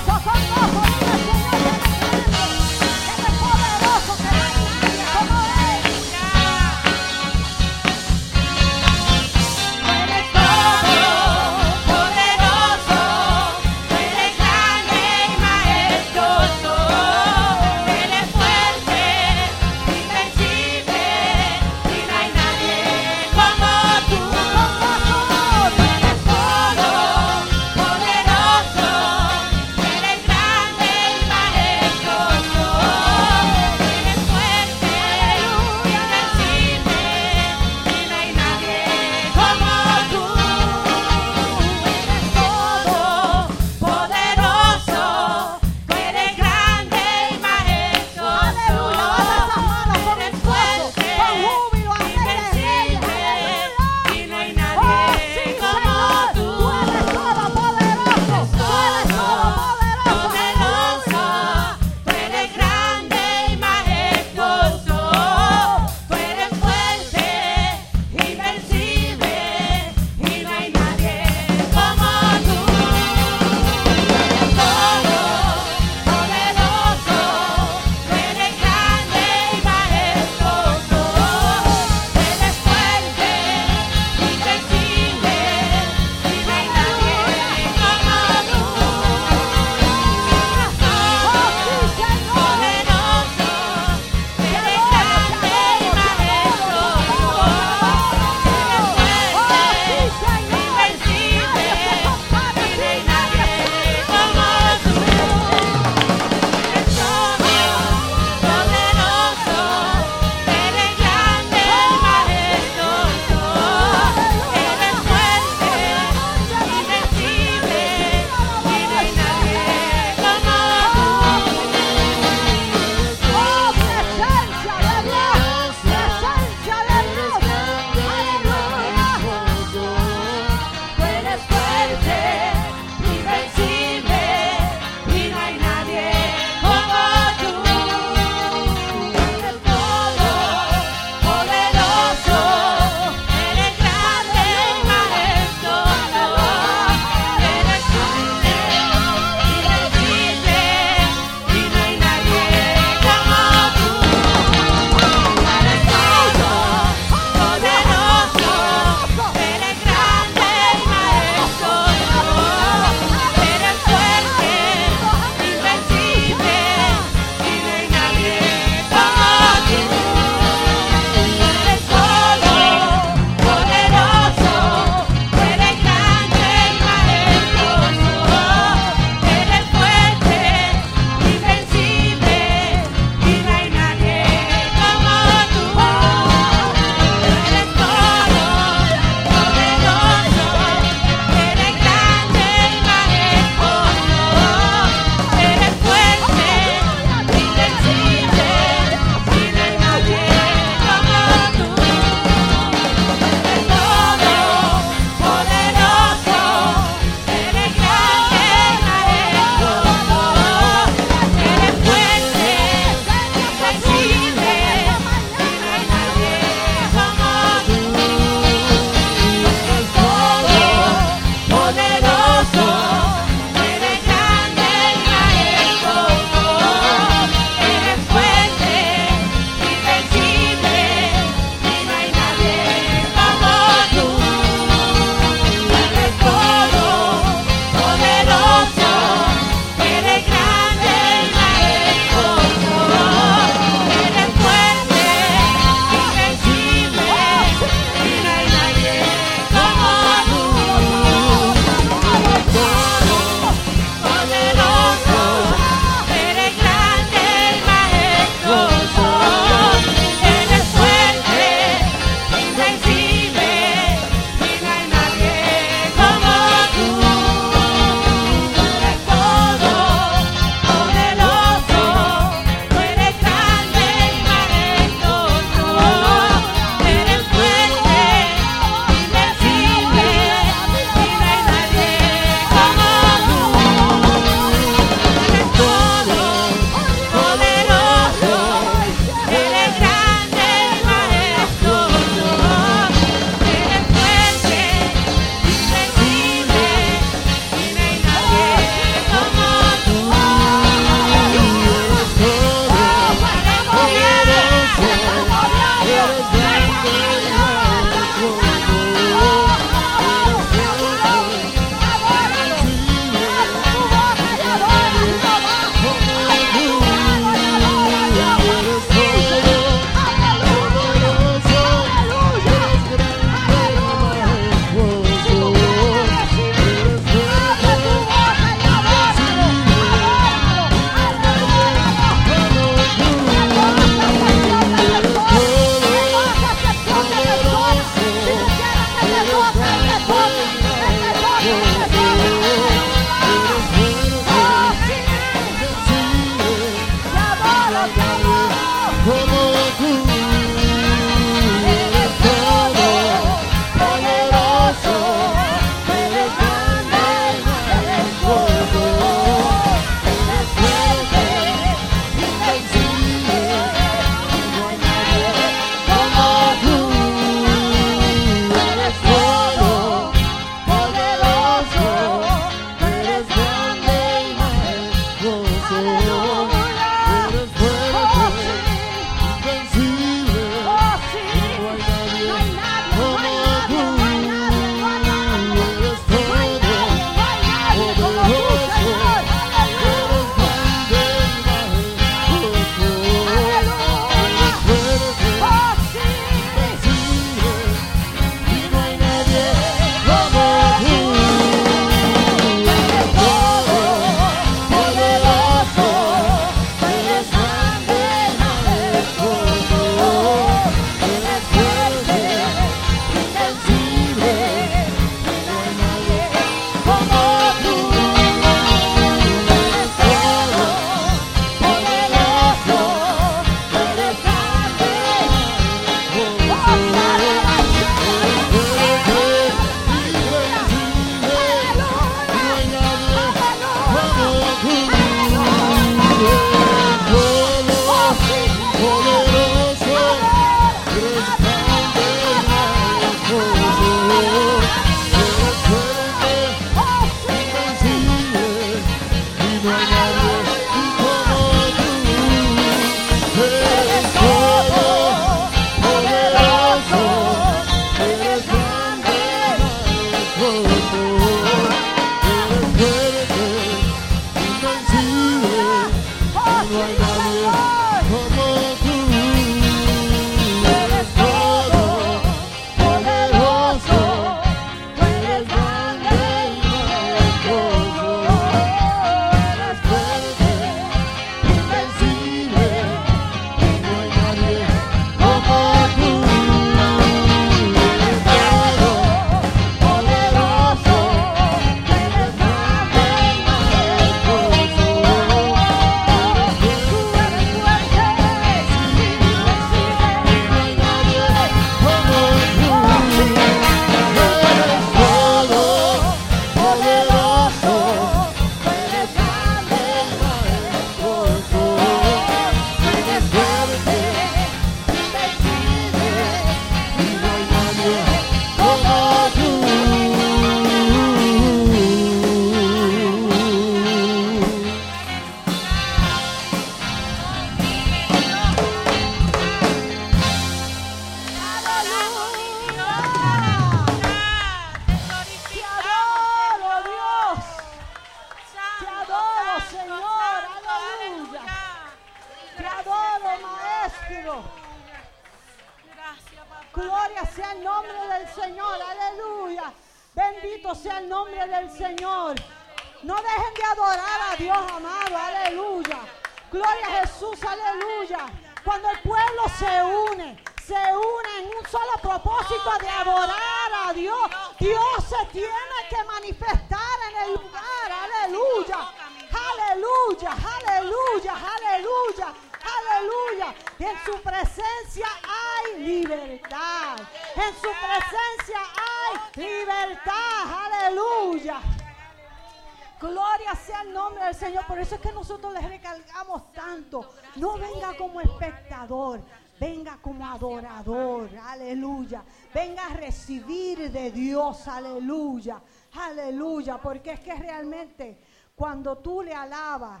Señor, aleluya. Bendito sea el nombre del Señor. No dejen de adorar a Dios, amado, aleluya. Gloria a Jesús, aleluya. Cuando el pueblo se une, se une en un solo propósito de adorar a Dios, Dios se tiene que manifestar en el lugar, aleluya. Aleluya, aleluya, aleluya, aleluya. Y en su presencia hay libertad. En su presencia hay libertad, aleluya. Gloria sea el nombre del Señor. Por eso es que nosotros les recargamos tanto. No venga como espectador, venga como adorador, aleluya. Venga a recibir de Dios, aleluya, aleluya. Porque es que realmente cuando tú le alabas,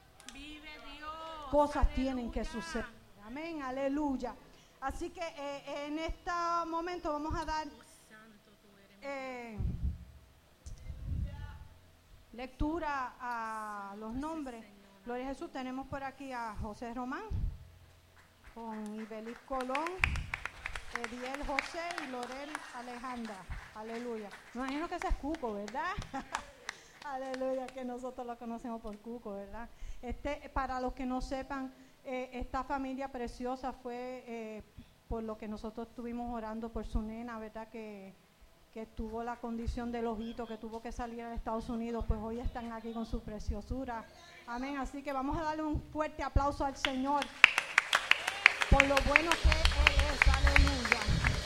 cosas tienen que suceder. Amén, aleluya. Así que eh, en este momento vamos a dar eh, lectura a los nombres. Gloria a Jesús. Tenemos por aquí a José Román, con Ibelis Colón, Ediel José y Lorel Alejandra. Aleluya. Me imagino que ese es Cuco, ¿verdad? Aleluya, que nosotros lo conocemos por Cuco, ¿verdad? Este, para los que no sepan, eh, esta familia preciosa fue eh, por lo que nosotros estuvimos orando por su nena, ¿verdad? Que, que tuvo la condición del ojito, que tuvo que salir a Estados Unidos, pues hoy están aquí con su preciosura. Amén. Así que vamos a darle un fuerte aplauso al Señor por lo bueno que Él es. Aleluya.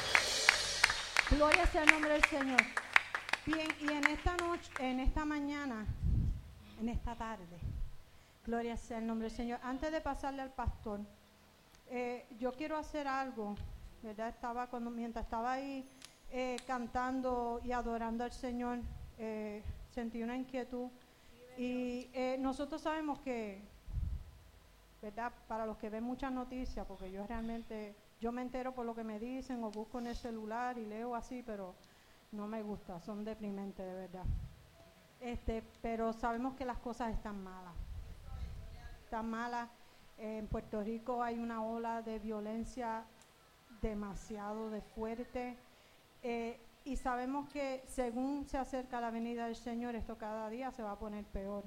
Gloria sea el nombre del Señor. Bien, y en esta noche, en esta mañana, en esta tarde, gloria sea el nombre del Señor. Antes de pasarle al pastor, eh, yo quiero hacer algo, ¿verdad? Estaba cuando mientras estaba ahí eh, cantando y adorando al Señor, eh, sentí una inquietud. Y eh, nosotros sabemos que, ¿verdad? Para los que ven muchas noticias, porque yo realmente, yo me entero por lo que me dicen o busco en el celular y leo así, pero no me gusta, son deprimentes de verdad. Este, pero sabemos que las cosas están malas. Están malas. En Puerto Rico hay una ola de violencia demasiado de fuerte. Eh, y sabemos que según se acerca la venida del Señor, esto cada día se va a poner peor.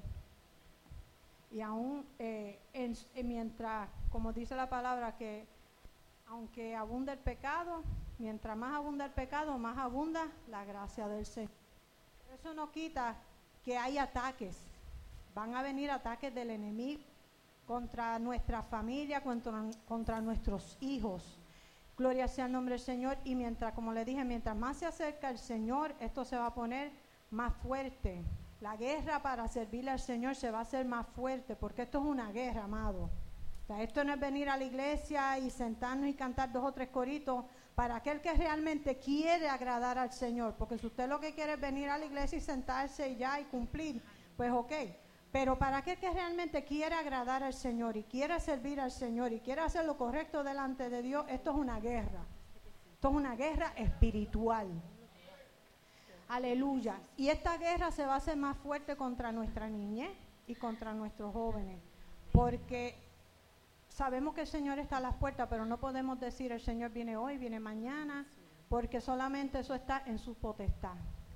Y aún eh, en, en mientras, como dice la palabra, que aunque abunda el pecado, mientras más abunda el pecado, más abunda la gracia del Señor. Eso no quita que hay ataques. Van a venir ataques del enemigo contra nuestra familia, contra, contra nuestros hijos. Gloria sea el nombre del Señor. Y mientras, como le dije, mientras más se acerca el Señor, esto se va a poner más fuerte. La guerra para servirle al Señor se va a hacer más fuerte, porque esto es una guerra, amado. O sea, esto no es venir a la iglesia y sentarnos y cantar dos o tres coritos para aquel que realmente quiere agradar al Señor. Porque si usted lo que quiere es venir a la iglesia y sentarse y ya y cumplir, pues ok. Pero para aquel que realmente quiere agradar al Señor y quiere servir al Señor y quiere hacer lo correcto delante de Dios, esto es una guerra. Esto es una guerra espiritual. Aleluya. Y esta guerra se va a hacer más fuerte contra nuestra niñez y contra nuestros jóvenes. Porque sabemos que el Señor está a las puertas, pero no podemos decir el Señor viene hoy, viene mañana, porque solamente eso está en su potestad.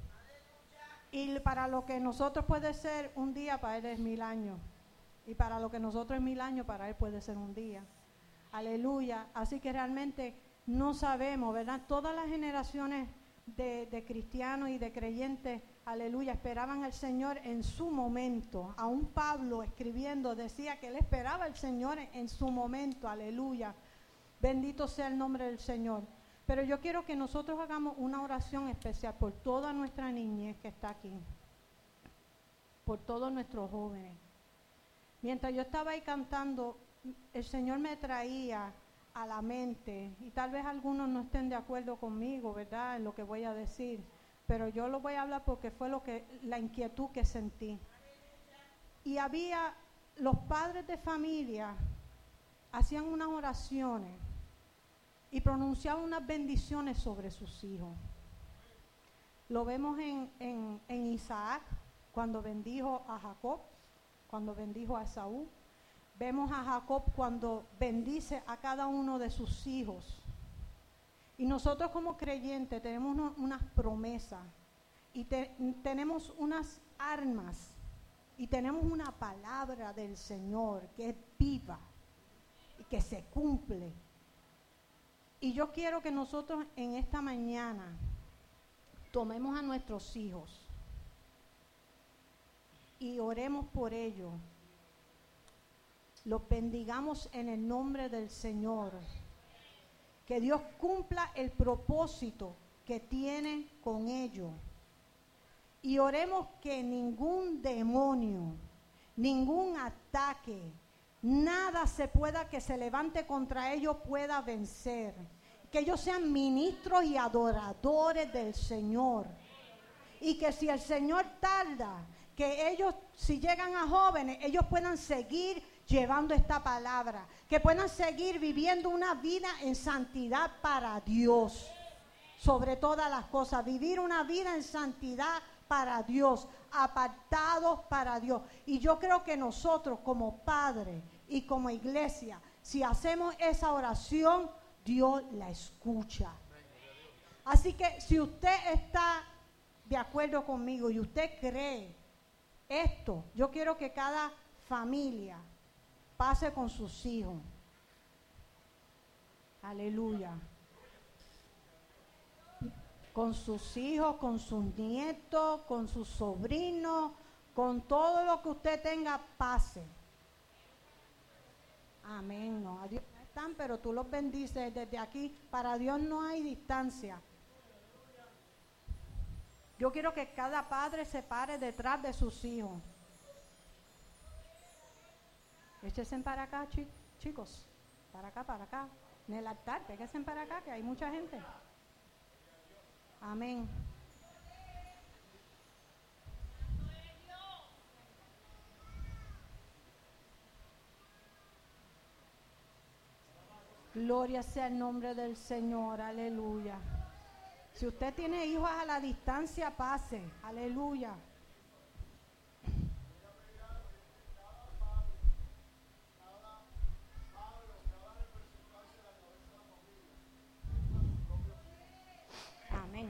Y para lo que nosotros puede ser un día, para Él es mil años. Y para lo que nosotros es mil años, para Él puede ser un día. Aleluya. Así que realmente no sabemos, ¿verdad? Todas las generaciones de, de cristianos y de creyentes, aleluya, esperaban al Señor en su momento. Aún Pablo escribiendo decía que él esperaba al Señor en, en su momento, aleluya. Bendito sea el nombre del Señor. Pero yo quiero que nosotros hagamos una oración especial por toda nuestra niñez que está aquí, por todos nuestros jóvenes. Mientras yo estaba ahí cantando, el Señor me traía a la mente, y tal vez algunos no estén de acuerdo conmigo, ¿verdad?, en lo que voy a decir, pero yo lo voy a hablar porque fue lo que, la inquietud que sentí. Y había, los padres de familia hacían unas oraciones y pronunciaban unas bendiciones sobre sus hijos. Lo vemos en, en, en Isaac, cuando bendijo a Jacob, cuando bendijo a Esaú. Vemos a Jacob cuando bendice a cada uno de sus hijos. Y nosotros como creyentes tenemos uno, unas promesas y te, tenemos unas armas y tenemos una palabra del Señor que es viva y que se cumple. Y yo quiero que nosotros en esta mañana tomemos a nuestros hijos y oremos por ellos. Los bendigamos en el nombre del Señor. Que Dios cumpla el propósito que tiene con ellos. Y oremos que ningún demonio, ningún ataque, nada se pueda que se levante contra ellos pueda vencer. Que ellos sean ministros y adoradores del Señor. Y que si el Señor tarda, que ellos, si llegan a jóvenes, ellos puedan seguir llevando esta palabra, que puedan seguir viviendo una vida en santidad para Dios, sobre todas las cosas, vivir una vida en santidad para Dios, apartados para Dios. Y yo creo que nosotros como padres y como iglesia, si hacemos esa oración, Dios la escucha. Así que si usted está de acuerdo conmigo y usted cree esto, yo quiero que cada familia pase con sus hijos. Aleluya. Con sus hijos, con sus nietos, con sus sobrinos, con todo lo que usted tenga, pase. Amén. No, a Dios no están, pero tú los bendices desde aquí. Para Dios no hay distancia. Yo quiero que cada padre se pare detrás de sus hijos. Échense para acá, chi- chicos. Para acá, para acá. En el altar, péguense para acá, que hay mucha gente. Amén. Gloria sea el nombre del Señor, aleluya. Si usted tiene hijos a la distancia, pase, aleluya. Amén.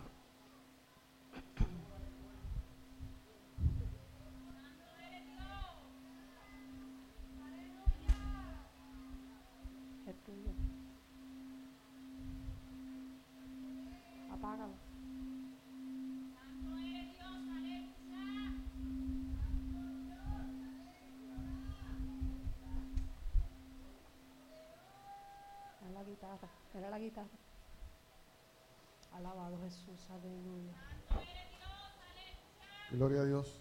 Es tuyo. Apágalo. Era la guitarra, era la guitarra. Alabado Jesús, aleluya. Gloria a Dios.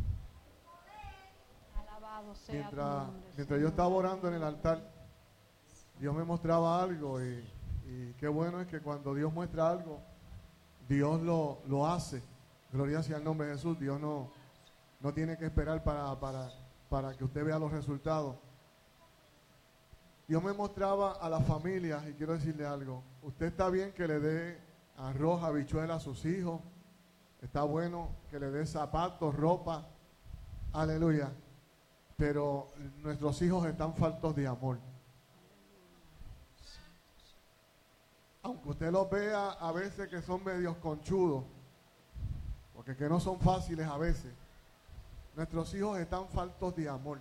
Alabado sea Mientras, tu nombre, mientras Señor. yo estaba orando en el altar, Dios me mostraba algo y, y qué bueno es que cuando Dios muestra algo, Dios lo, lo hace. Gloria sea el nombre de Jesús. Dios no, no tiene que esperar para, para, para que usted vea los resultados. Dios me mostraba a las familias y quiero decirle algo. Usted está bien que le dé arroz, habichuela a sus hijos. Está bueno que le dé zapatos, ropa. Aleluya. Pero nuestros hijos están faltos de amor. Aunque usted los vea a veces que son medios conchudos, porque que no son fáciles a veces, nuestros hijos están faltos de amor.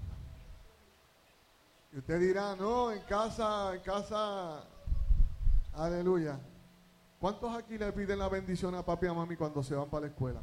Y usted dirá, no, en casa, en casa, aleluya. ¿Cuántos aquí le piden la bendición a papi y a mami cuando se van para la escuela?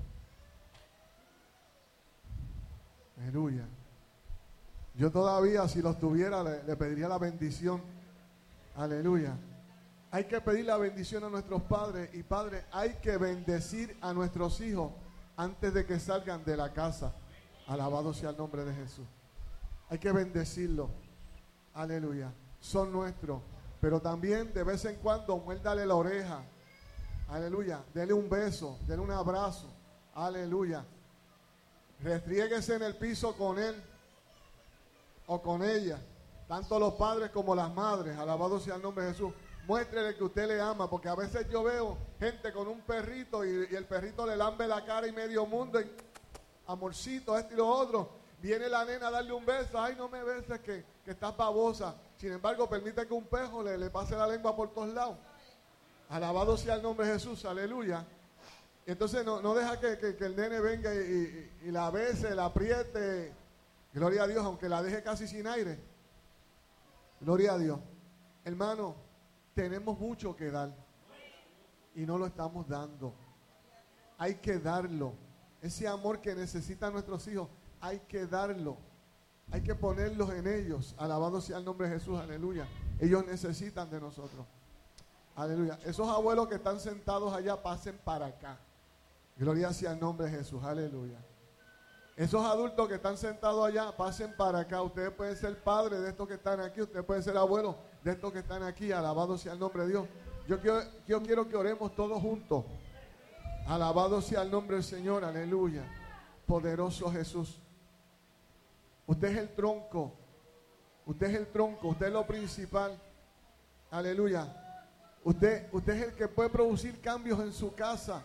Aleluya. Yo todavía, si los tuviera, le, le pediría la bendición. Aleluya. Hay que pedir la bendición a nuestros padres y padres, hay que bendecir a nuestros hijos antes de que salgan de la casa. Alabado sea el nombre de Jesús. Hay que bendecirlos. Aleluya. Son nuestros. Pero también de vez en cuando muérdale la oreja. Aleluya. Dele un beso, dele un abrazo. Aleluya. Restriéguese en el piso con él o con ella. Tanto los padres como las madres. Alabado sea el nombre de Jesús. Muéstrele que usted le ama, porque a veces yo veo gente con un perrito y, y el perrito le lambe la cara y medio mundo y amorcito, esto y lo otro. Viene la nena a darle un beso, ay, no me beses que, que estás babosa. Sin embargo, permite que un pejo le, le pase la lengua por todos lados. Alabado sea el nombre de Jesús, aleluya. Y entonces no, no deja que, que, que el nene venga y, y, y la bese, la apriete. Gloria a Dios, aunque la deje casi sin aire. Gloria a Dios. Hermano, tenemos mucho que dar y no lo estamos dando. Hay que darlo. Ese amor que necesitan nuestros hijos, hay que darlo. Hay que ponerlos en ellos. Alabado sea el nombre de Jesús, aleluya. Ellos necesitan de nosotros. Aleluya. Esos abuelos que están sentados allá, pasen para acá. Gloria sea el nombre de Jesús, aleluya. Esos adultos que están sentados allá, pasen para acá. Ustedes pueden ser padres de estos que están aquí. Ustedes pueden ser abuelos de estos que están aquí. Alabado sea el nombre de Dios. Yo quiero, yo quiero que oremos todos juntos. Alabado sea el nombre del Señor, aleluya. Poderoso Jesús. Usted es el tronco. Usted es el tronco. Usted es lo principal. Aleluya. Usted, usted es el que puede producir cambios en su casa.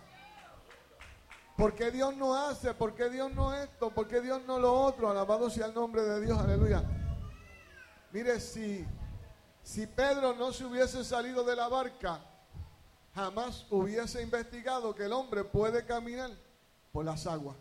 ¿Por qué Dios no hace? ¿Por qué Dios no esto? ¿Por qué Dios no lo otro? Alabado sea el nombre de Dios, aleluya. Mire, si, si Pedro no se hubiese salido de la barca, jamás hubiese investigado que el hombre puede caminar por las aguas.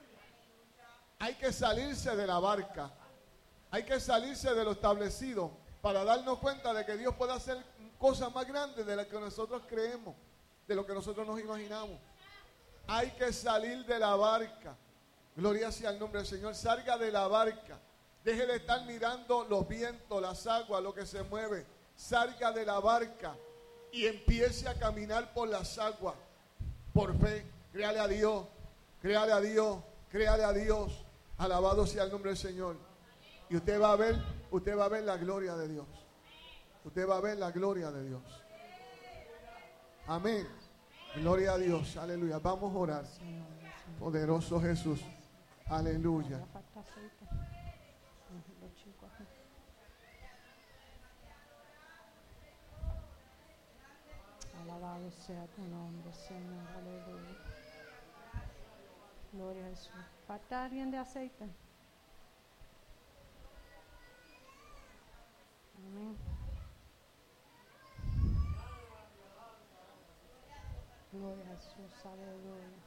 Hay que salirse de la barca. Hay que salirse de lo establecido para darnos cuenta de que Dios puede hacer cosas más grandes de las que nosotros creemos, de lo que nosotros nos imaginamos. Hay que salir de la barca. Gloria sea el nombre del Señor. Salga de la barca. Deje de estar mirando los vientos, las aguas, lo que se mueve. Salga de la barca y empiece a caminar por las aguas. Por fe. Créale a Dios. Créale a Dios. Créale a Dios. Alabado sea el nombre del Señor. Y usted va a ver, usted va a ver la gloria de Dios. Usted va a ver la gloria de Dios. Amén. Gloria a Dios, aleluya. Vamos a orar. Poderoso Jesús, aleluya. Alabado sea tu nombre, Señor, aleluya. Gloria a Jesús. ¿Falta alguien de aceite? Amén. Gloria a Jesús, aleluya.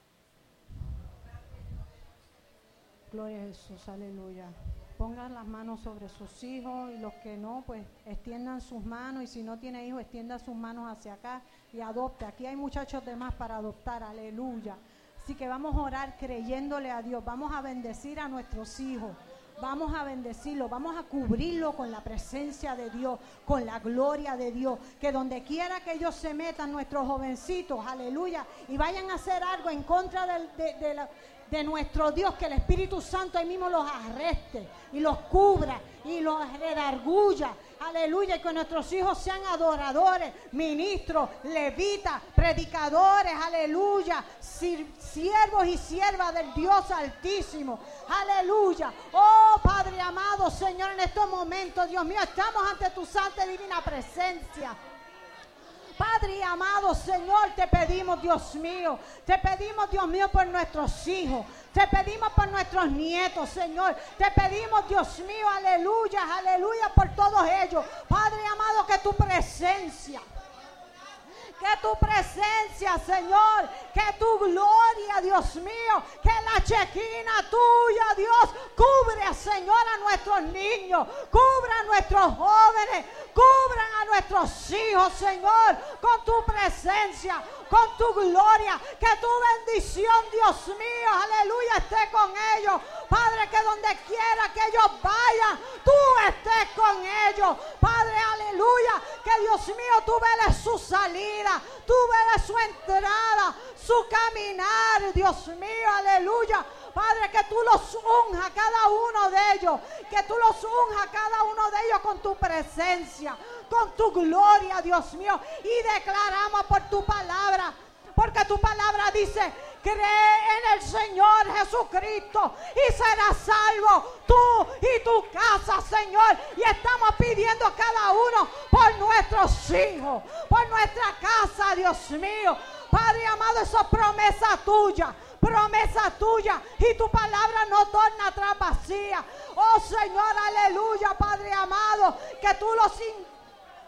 Gloria a Jesús, aleluya. Pongan las manos sobre sus hijos y los que no, pues extiendan sus manos. Y si no tiene hijos, extienda sus manos hacia acá y adopte. Aquí hay muchachos de más para adoptar, aleluya. Así que vamos a orar creyéndole a Dios. Vamos a bendecir a nuestros hijos. Vamos a bendecirlo, vamos a cubrirlo con la presencia de Dios, con la gloria de Dios. Que donde quiera que ellos se metan, nuestros jovencitos, aleluya, y vayan a hacer algo en contra de, de, de, la, de nuestro Dios, que el Espíritu Santo ahí mismo los arreste y los cubra y los redarguya. Aleluya, y que nuestros hijos sean adoradores, ministros, levitas, predicadores, aleluya, siervos y siervas del Dios Altísimo, aleluya. Oh Padre amado, Señor, en estos momentos, Dios mío, estamos ante tu santa y divina presencia. Padre amado, Señor, te pedimos, Dios mío, te pedimos, Dios mío, por nuestros hijos, te pedimos por nuestros nietos, Señor, te pedimos, Dios mío, aleluya, aleluya, por todos ellos. Padre amado, que tu presencia, que tu presencia, Señor, que tu gloria, Dios mío, que la chequina tuya, Dios, cubre, Señor, a nuestros niños, cubra a nuestros jóvenes, cubran a nuestros hijos, Señor, con tu presencia, con tu gloria, que tu bendición, Dios mío, aleluya, esté con ellos. Padre, que donde quiera que ellos vayan, tú estés con ellos. Padre, aleluya, que Dios mío, tú veles su salida, tú veles su entrada, su caminar, Dios mío, aleluya. Padre, que tú los unjas cada uno de ellos, que tú los unjas cada uno de ellos con tu presencia, con tu gloria, Dios mío, y declaramos por tu palabra, porque tu palabra dice: cree en el Señor Jesucristo y serás salvo tú y tu casa, Señor. Y estamos pidiendo a cada uno por nuestros hijos, por nuestra casa, Dios mío. Padre amado, eso es promesa tuya, promesa tuya, y tu palabra no torna atrás vacía. Oh Señor, aleluya, Padre amado, que tú los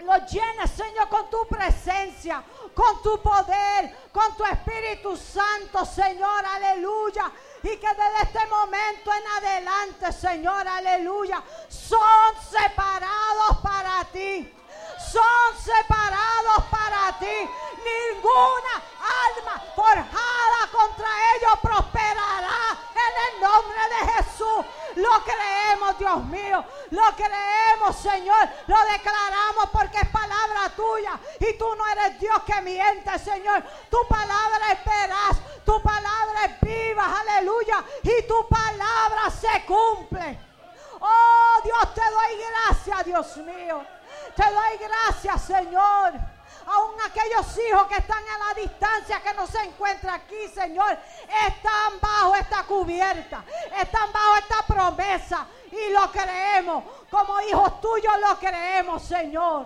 lo llenes, Señor, con tu presencia, con tu poder, con tu Espíritu Santo, Señor, aleluya. Y que desde este momento en adelante, Señor, aleluya, son separados para ti. Son separados para ti. Ninguna alma forjada contra ellos prosperará en el nombre de Jesús. Lo creemos, Dios mío. Lo creemos, Señor. Lo declaramos porque es palabra tuya. Y tú no eres Dios que miente, Señor. Tu palabra es veraz. Tu palabra es viva. Aleluya. Y tu palabra se cumple. Oh, Dios, te doy gracias, Dios mío. Te doy gracias, Señor. Aún aquellos hijos que están a la distancia, que no se encuentran aquí, Señor, están bajo esta cubierta, están bajo esta promesa y lo creemos. Como hijos tuyos lo creemos, Señor.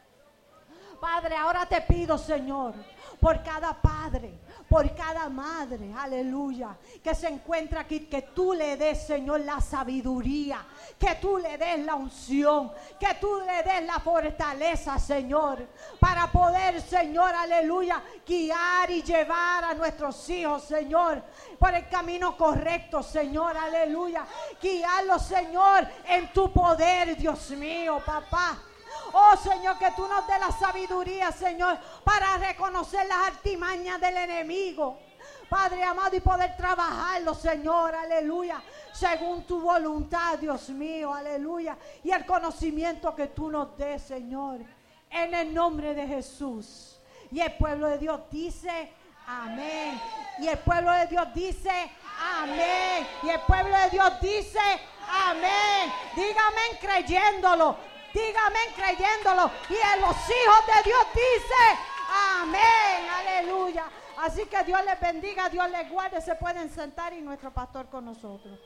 Padre, ahora te pido, Señor, por cada padre, por cada madre, aleluya, que se encuentra aquí, que tú le des, Señor, la sabiduría, que tú le des la unción, que tú le des la fortaleza, Señor, para poder, Señor, aleluya, guiar y llevar a nuestros hijos, Señor, por el camino correcto, Señor, aleluya, guiarlos, Señor, en tu poder, Dios mío, papá. Oh, Señor, que tú nos des la sabiduría, Señor, para reconocer las artimañas del enemigo. Padre amado, y poder trabajarlo, Señor, aleluya, según tu voluntad, Dios mío, aleluya. Y el conocimiento que tú nos des, Señor, en el nombre de Jesús. Y el pueblo de Dios dice, amén. Y el pueblo de Dios dice, amén. Y el pueblo de Dios dice, amén. Dígame creyéndolo. Dígame creyéndolo. Y en los hijos de Dios dice, amén, aleluya. Así que Dios les bendiga, Dios les guarde. Se pueden sentar y nuestro pastor con nosotros.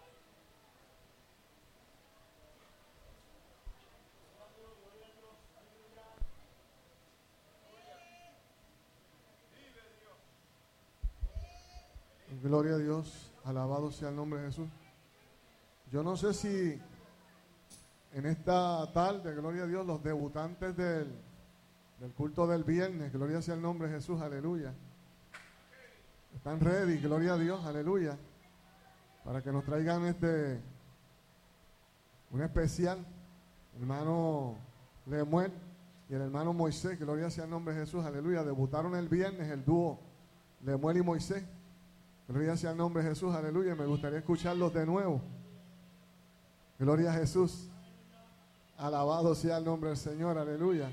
Gloria a Dios, alabado sea el nombre de Jesús. Yo no sé si en esta tarde, gloria a Dios, los debutantes del, del culto del viernes, gloria sea el nombre de Jesús, aleluya, están ready, gloria a Dios, aleluya, para que nos traigan este un especial, el hermano Lemuel y el hermano Moisés, gloria sea el nombre de Jesús, aleluya. Debutaron el viernes el dúo Lemuel y Moisés, gloria sea el nombre de Jesús, aleluya. Me gustaría escucharlos de nuevo. Gloria a Jesús. Alabado sea el nombre del Señor, aleluya.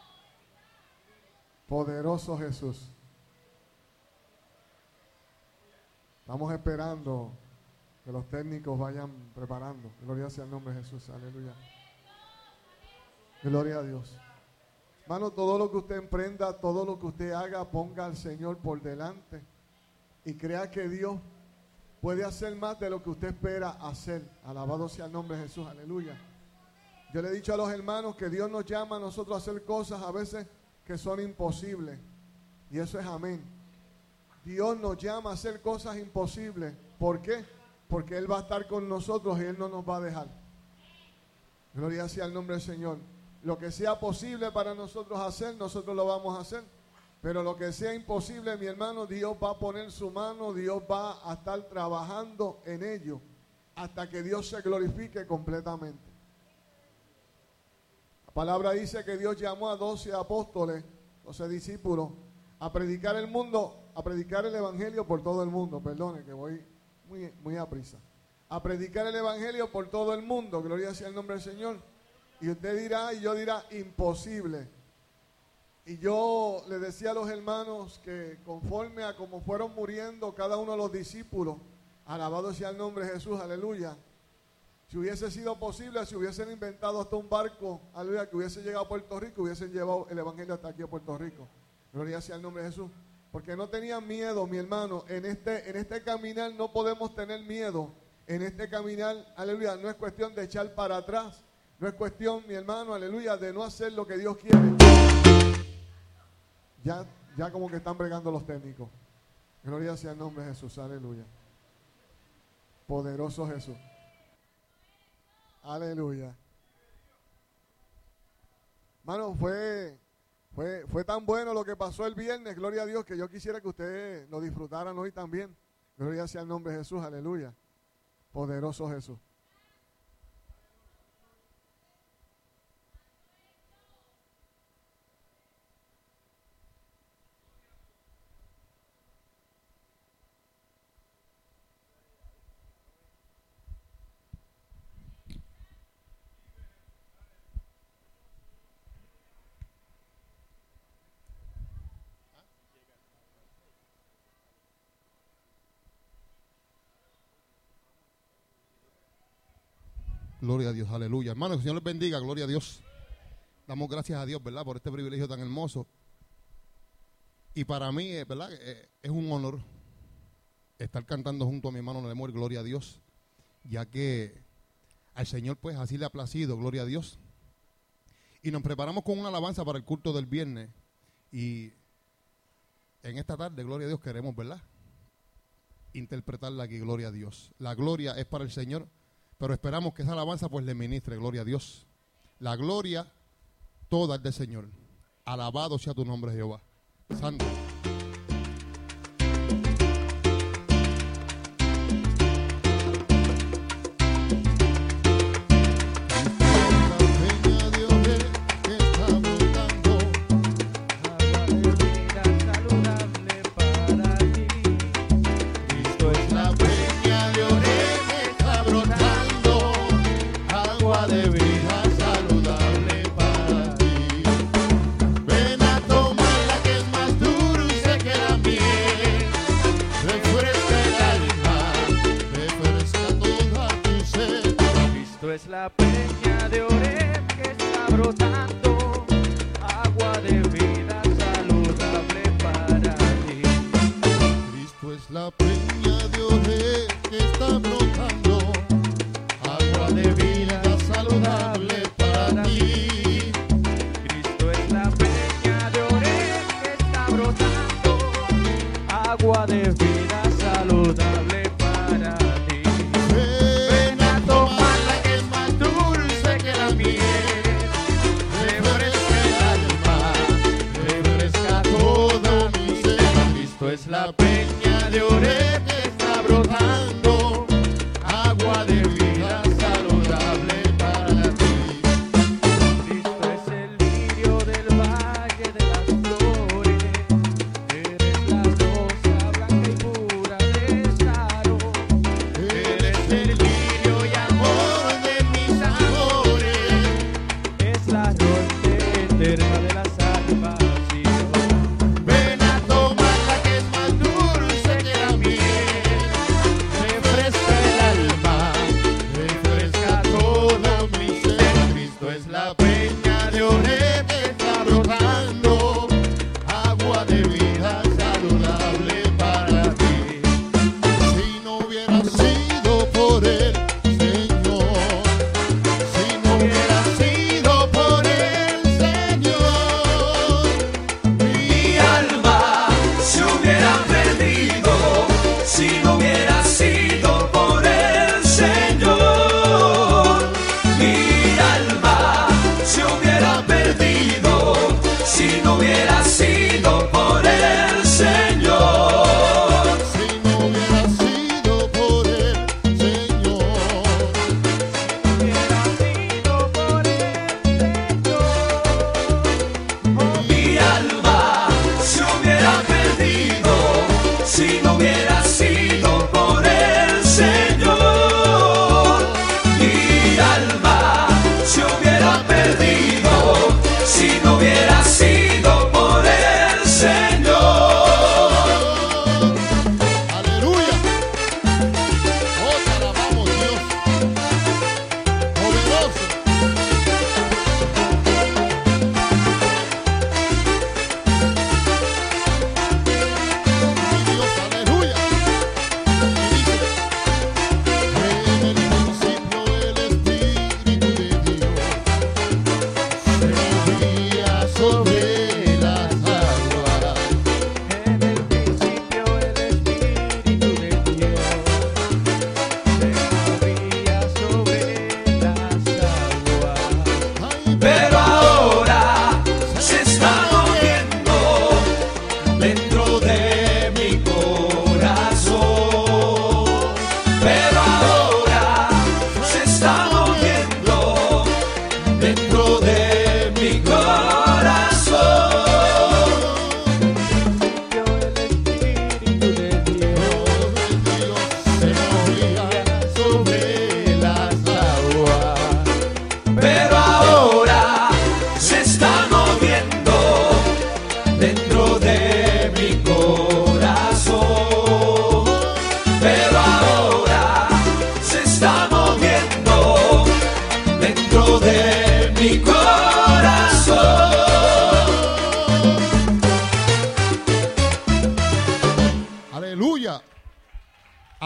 Poderoso Jesús. Estamos esperando que los técnicos vayan preparando. Gloria sea el nombre de Jesús, aleluya. Gloria a Dios. Hermano, todo lo que usted emprenda, todo lo que usted haga, ponga al Señor por delante y crea que Dios puede hacer más de lo que usted espera hacer. Alabado sea el nombre de Jesús, aleluya. Yo le he dicho a los hermanos que Dios nos llama a nosotros a hacer cosas a veces que son imposibles. Y eso es amén. Dios nos llama a hacer cosas imposibles. ¿Por qué? Porque Él va a estar con nosotros y Él no nos va a dejar. Gloria sea el nombre del Señor. Lo que sea posible para nosotros hacer, nosotros lo vamos a hacer. Pero lo que sea imposible, mi hermano, Dios va a poner su mano, Dios va a estar trabajando en ello hasta que Dios se glorifique completamente. La palabra dice que Dios llamó a doce apóstoles, doce discípulos, a predicar el mundo, a predicar el evangelio por todo el mundo. Perdone que voy muy, muy a prisa. A predicar el evangelio por todo el mundo. Gloria sea el nombre del Señor. Y usted dirá, y yo dirá, imposible. Y yo le decía a los hermanos que conforme a cómo fueron muriendo cada uno de los discípulos, alabado sea el nombre de Jesús, aleluya. Si hubiese sido posible, si hubiesen inventado hasta un barco, aleluya, que hubiese llegado a Puerto Rico, hubiesen llevado el evangelio hasta aquí a Puerto Rico. Gloria sea el nombre de Jesús. Porque no tenían miedo, mi hermano. En este, en este caminar no podemos tener miedo. En este caminar, aleluya, no es cuestión de echar para atrás. No es cuestión, mi hermano, aleluya, de no hacer lo que Dios quiere. Ya, ya como que están bregando los técnicos. Gloria sea el nombre de Jesús, aleluya. Poderoso Jesús. Aleluya. Hermano, fue, fue, fue tan bueno lo que pasó el viernes, gloria a Dios, que yo quisiera que ustedes lo disfrutaran hoy también. Gloria sea el nombre de Jesús, aleluya. Poderoso Jesús. Gloria a Dios, aleluya. Hermanos, que el Señor les bendiga, gloria a Dios. Damos gracias a Dios, ¿verdad?, por este privilegio tan hermoso. Y para mí, ¿verdad?, es un honor estar cantando junto a mi hermano Lemor, gloria a Dios, ya que al Señor, pues, así le ha placido, gloria a Dios. Y nos preparamos con una alabanza para el culto del viernes. Y en esta tarde, gloria a Dios, queremos, ¿verdad?, interpretarla aquí, gloria a Dios. La gloria es para el Señor, pero esperamos que esa alabanza pues le ministre, gloria a Dios. La gloria toda es del Señor. Alabado sea tu nombre, Jehová. Santo. Es la peña de Oreb que está brotando, agua de vida saludable para ti. Cristo es la peña de Oreb que está brotando, agua de vida saludable para ti. Cristo es la peña de Oreb que está brotando, agua de vida saludable para ti. Ven a tomar la que es más dura.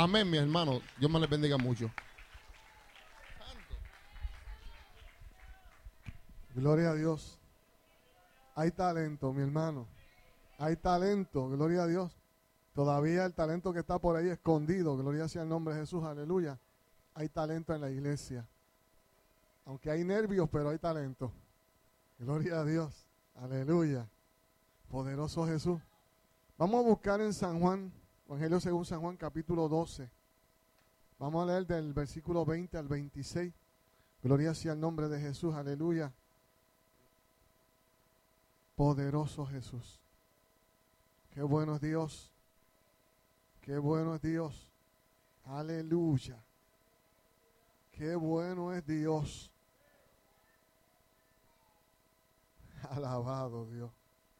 Amén, mi hermano. Dios me les bendiga mucho. Gloria a Dios. Hay talento, mi hermano. Hay talento, gloria a Dios. Todavía el talento que está por ahí escondido, gloria sea el nombre de Jesús, aleluya. Hay talento en la iglesia. Aunque hay nervios, pero hay talento. Gloria a Dios, aleluya. Poderoso Jesús. Vamos a buscar en San Juan, Evangelio según San Juan, capítulo doce. Vamos a leer del versículo veinte al veintiséis. Gloria sea el nombre de Jesús, aleluya. Poderoso Jesús. Qué bueno es Dios. Qué bueno es Dios. Aleluya. Qué bueno es Dios. Alabado Dios.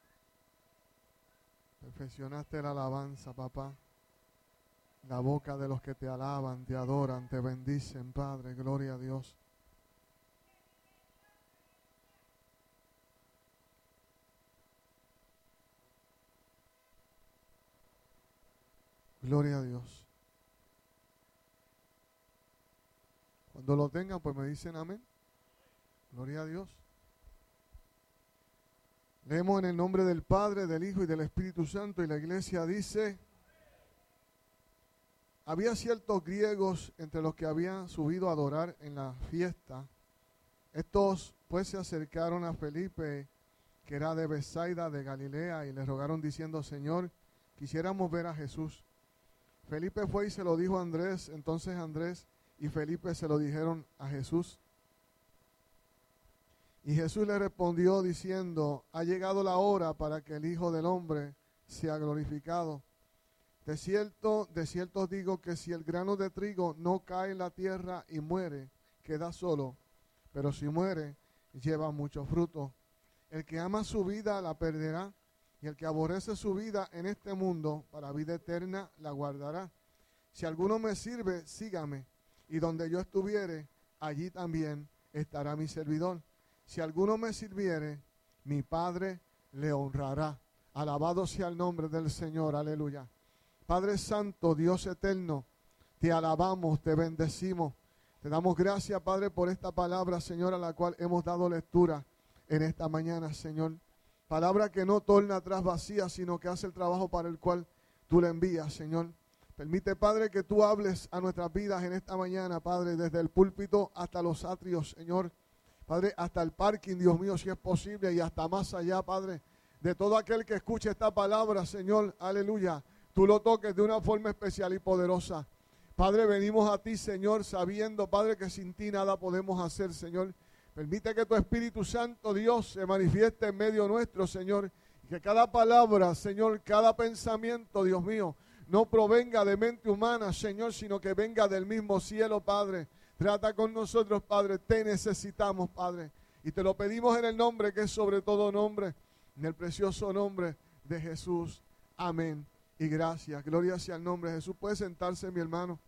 Perfeccionaste la alabanza, papá. La boca de los que te alaban, te adoran, te bendicen, Padre. Gloria a Dios. Gloria a Dios. Cuando lo tengan, pues me dicen amén. Gloria a Dios. Leemos en el nombre del Padre, del Hijo y del Espíritu Santo, y la iglesia dice: había ciertos griegos entre los que habían subido a adorar en la fiesta. Estos pues se acercaron a Felipe, que era de Betsaida de Galilea, y le rogaron diciendo: Señor, quisiéramos ver a Jesús. Felipe fue y se lo dijo a Andrés. Entonces Andrés y Felipe se lo dijeron a Jesús. Y Jesús le respondió diciendo: ha llegado la hora para que el Hijo del Hombre sea glorificado. De cierto, de cierto os digo que si el grano de trigo no cae en la tierra y muere, queda solo, pero si muere, lleva mucho fruto. El que ama su vida la perderá, y el que aborrece su vida en este mundo, para vida eterna la guardará. Si alguno me sirve, sígame, y donde yo estuviere, allí también estará mi servidor. Si alguno me sirviere, mi Padre le honrará. Alabado sea el nombre del Señor, aleluya. Padre Santo, Dios eterno, te alabamos, te bendecimos. Te damos gracias, Padre, por esta palabra, Señor, a la cual hemos dado lectura en esta mañana, Señor. Palabra que no torna atrás vacía, sino que hace el trabajo para el cual tú le envías, Señor. Permite, Padre, que tú hables a nuestras vidas en esta mañana, Padre, desde el púlpito hasta los atrios, Señor. Padre, hasta el parking, Dios mío, si es posible, y hasta más allá, Padre, de todo aquel que escuche esta palabra, Señor, aleluya. Tú lo toques de una forma especial y poderosa. Padre, venimos a ti, Señor, sabiendo, Padre, que sin ti nada podemos hacer, Señor. Permite que tu Espíritu Santo, Dios, se manifieste en medio nuestro, Señor. Y que cada palabra, Señor, cada pensamiento, Dios mío, no provenga de mente humana, Señor, sino que venga del mismo cielo, Padre. Trata con nosotros, Padre. Te necesitamos, Padre. Y te lo pedimos en el nombre que es sobre todo nombre, en el precioso nombre de Jesús. Amén. Y gracias. Gloria sea el nombre de Jesús. Puede sentarse, mi hermano.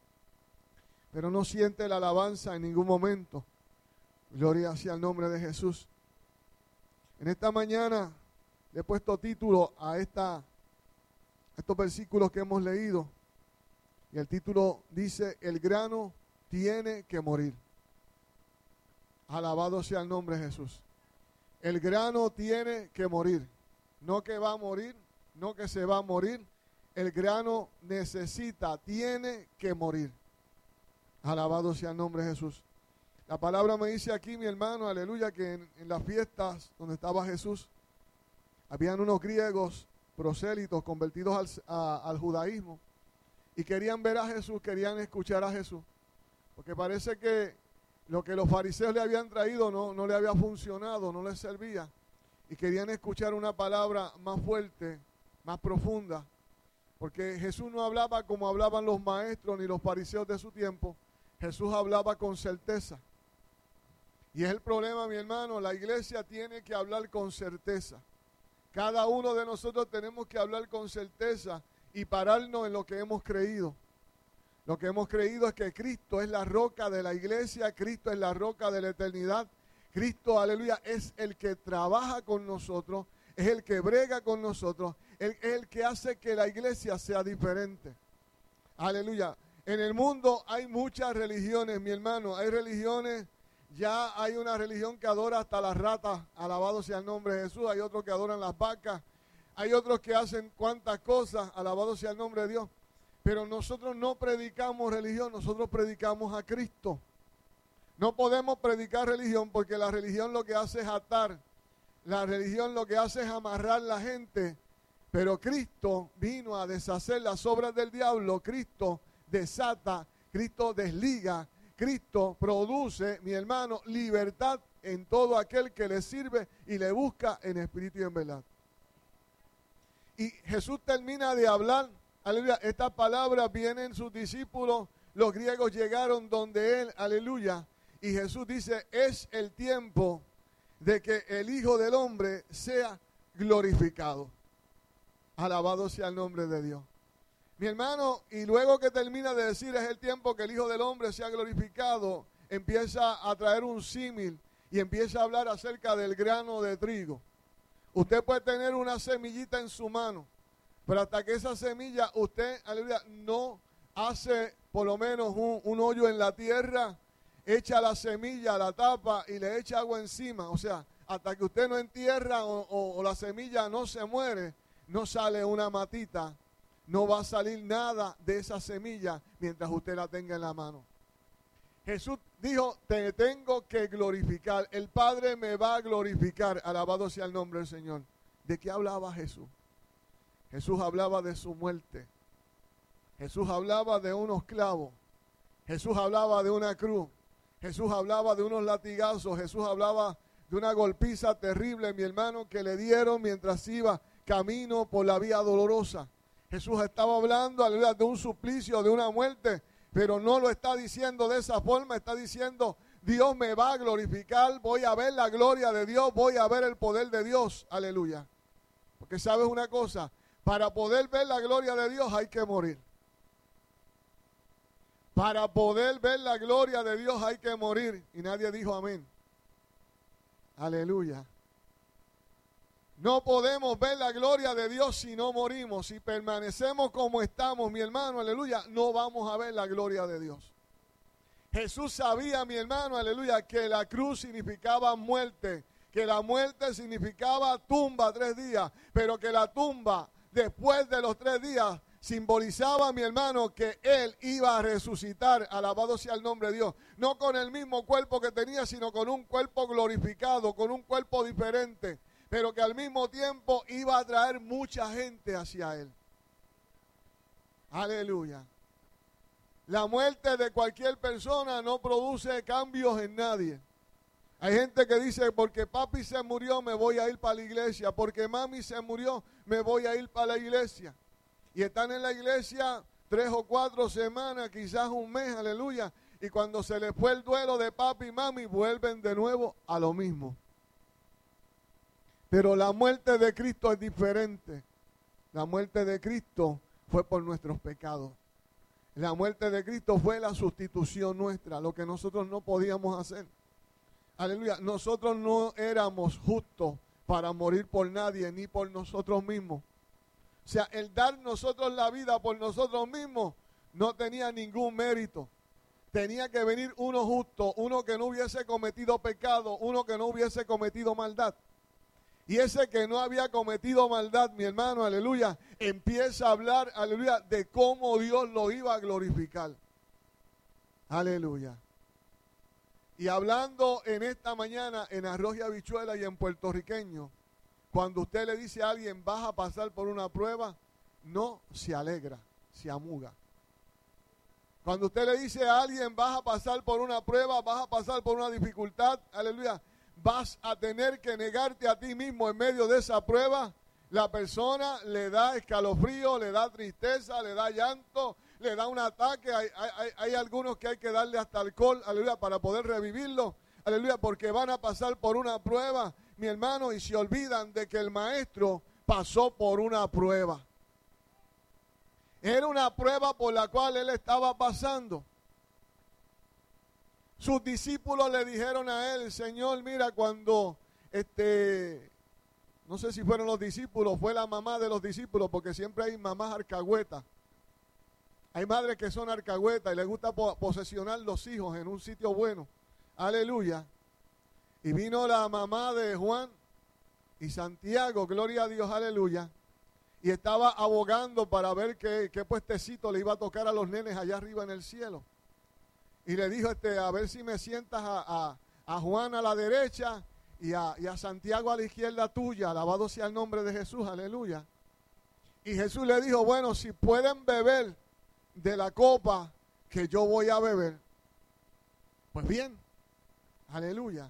Pero no siente la alabanza en ningún momento. Gloria sea el nombre de Jesús. En esta mañana le he puesto título a, esta, a estos versículos que hemos leído. Y el título dice: el grano tiene que morir. Alabado sea el nombre de Jesús. El grano tiene que morir. No que va a morir, no que se va a morir. El grano necesita, tiene que morir. Alabado sea el nombre de Jesús. La palabra me dice aquí, mi hermano, aleluya, que en, en las fiestas donde estaba Jesús, habían unos griegos prosélitos convertidos al, a, al judaísmo, y querían ver a Jesús, querían escuchar a Jesús, porque parece que lo que los fariseos le habían traído no, no le había funcionado, no les servía, y querían escuchar una palabra más fuerte, más profunda, porque Jesús no hablaba como hablaban los maestros ni los fariseos de su tiempo. Jesús hablaba con certeza. Y es el problema, mi hermano, la iglesia tiene que hablar con certeza. Cada uno de nosotros tenemos que hablar con certeza y pararnos en lo que hemos creído. Lo que hemos creído es que Cristo es la roca de la iglesia, Cristo es la roca de la eternidad. Cristo, aleluya, es el que trabaja con nosotros, es el que brega con nosotros, es el que hace que la iglesia sea diferente. Aleluya. En el mundo hay muchas religiones, mi hermano. Hay religiones, ya hay una religión que adora hasta las ratas, alabado sea el nombre de Jesús. Hay otros que adoran las vacas. Hay otros que hacen cuantas cosas, alabado sea el nombre de Dios. Pero nosotros no predicamos religión, nosotros predicamos a Cristo. No podemos predicar religión porque la religión lo que hace es atar. La religión lo que hace es amarrar la gente. Pero Cristo vino a deshacer las obras del diablo. Cristo desata, Cristo desliga, Cristo produce, mi hermano, libertad en todo aquel que le sirve y le busca en espíritu y en verdad. Y Jesús termina de hablar, aleluya, estas palabras vienen sus discípulos, los griegos llegaron donde él, aleluya, y Jesús dice, es el tiempo de que el Hijo del Hombre sea glorificado. Alabado sea el nombre de Dios. Mi hermano, y luego que termina de decir es el tiempo que el Hijo del Hombre sea glorificado, empieza a traer un símil y empieza a hablar acerca del grano de trigo. Usted puede tener una semillita en su mano, pero hasta que esa semilla usted, aleluya, no hace por lo menos un, un hoyo en la tierra, echa la semilla, la tapa y le echa agua encima. O sea, hasta que usted no entierra o, o, o la semilla no se muere, no sale una matita. No va a salir nada de esa semilla mientras usted la tenga en la mano. Jesús dijo, te tengo que glorificar. El Padre me va a glorificar. Alabado sea el nombre del Señor. ¿De qué hablaba Jesús? Jesús hablaba de su muerte. Jesús hablaba de unos clavos. Jesús hablaba de una cruz. Jesús hablaba de unos latigazos. Jesús hablaba de una golpiza terrible, mi hermano, que le dieron mientras iba camino por la vía dolorosa. Jesús estaba hablando, aleluya, de un suplicio, de una muerte, pero no lo está diciendo de esa forma, está diciendo, Dios me va a glorificar, voy a ver la gloria de Dios, voy a ver el poder de Dios, aleluya. Porque sabes una cosa, para poder ver la gloria de Dios hay que morir. Para poder ver la gloria de Dios hay que morir. Y nadie dijo amén. Aleluya. No podemos ver la gloria de Dios si no morimos. Si permanecemos como estamos, mi hermano, aleluya, no vamos a ver la gloria de Dios. Jesús sabía, mi hermano, aleluya, que la cruz significaba muerte, que la muerte significaba tumba tres días, pero que la tumba después de los tres días simbolizaba, mi hermano, que Él iba a resucitar, alabado sea el nombre de Dios, no con el mismo cuerpo que tenía, sino con un cuerpo glorificado, con un cuerpo diferente, pero que al mismo tiempo iba a traer mucha gente hacia Él. Aleluya. La muerte de cualquier persona no produce cambios en nadie. Hay gente que dice, porque papi se murió, me voy a ir para la iglesia. Porque mami se murió, me voy a ir para la iglesia. Y están en la iglesia tres o cuatro semanas, quizás un mes, aleluya. Y cuando se les fue el duelo de papi y mami, vuelven de nuevo a lo mismo. Pero la muerte de Cristo es diferente. La muerte de Cristo fue por nuestros pecados. La muerte de Cristo fue la sustitución nuestra, lo que nosotros no podíamos hacer. Aleluya, nosotros no éramos justos para morir por nadie, ni por nosotros mismos. O sea, el dar nosotros la vida por nosotros mismos no tenía ningún mérito. Tenía que venir uno justo, uno que no hubiese cometido pecado, uno que no hubiese cometido maldad. Y ese que no había cometido maldad, mi hermano, aleluya, empieza a hablar, aleluya, de cómo Dios lo iba a glorificar. Aleluya. Y hablando en esta mañana en arroz y habichuela y en puertorriqueño, cuando usted le dice a alguien, vas a pasar por una prueba, no se alegra, se amuga. Cuando usted le dice a alguien, vas a pasar por una prueba, vas a pasar por una dificultad, aleluya, vas a tener que negarte a ti mismo en medio de esa prueba, la persona le da escalofrío, le da tristeza, le da llanto, le da un ataque. Hay, hay, hay algunos que hay que darle hasta alcohol, aleluya, para poder revivirlo, aleluya, porque van a pasar por una prueba, mi hermano, y se olvidan de que el maestro pasó por una prueba. Era una prueba por la cual él estaba pasando. Sus discípulos le dijeron a él, Señor, mira, cuando, este, no sé si fueron los discípulos, fue la mamá de los discípulos, porque siempre hay mamás alcahuetas. Hay madres que son alcahuetas y les gusta po- posesionar los hijos en un sitio bueno. Aleluya. Y vino la mamá de Juan y Santiago, gloria a Dios, aleluya. Y estaba abogando para ver qué, qué puestecito le iba a tocar a los nenes allá arriba en el cielo. Y le dijo, este, a ver si me sientas a, a, a Juan a la derecha y a, y a Santiago a la izquierda tuya. Alabado sea el nombre de Jesús, aleluya. Y Jesús le dijo, bueno, si pueden beber de la copa que yo voy a beber, pues bien, aleluya.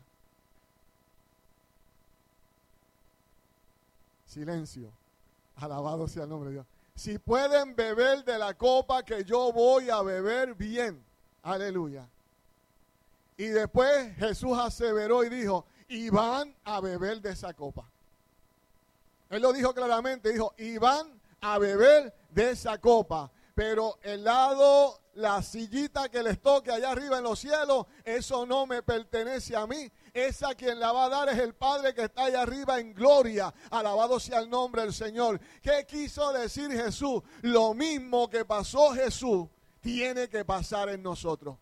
Silencio, alabado sea el nombre de Dios. Si pueden beber de la copa que yo voy a beber, bien, aleluya. Y después Jesús aseveró y dijo, y van a beber de esa copa. Él lo dijo claramente, dijo, y van a beber de esa copa. Pero el lado, la sillita que les toque allá arriba en los cielos, eso no me pertenece a mí. Esa quien la va a dar es el Padre que está allá arriba en gloria. Alabado sea el nombre del Señor. ¿Qué quiso decir Jesús? Lo mismo que pasó Jesús, tiene que pasar en nosotros.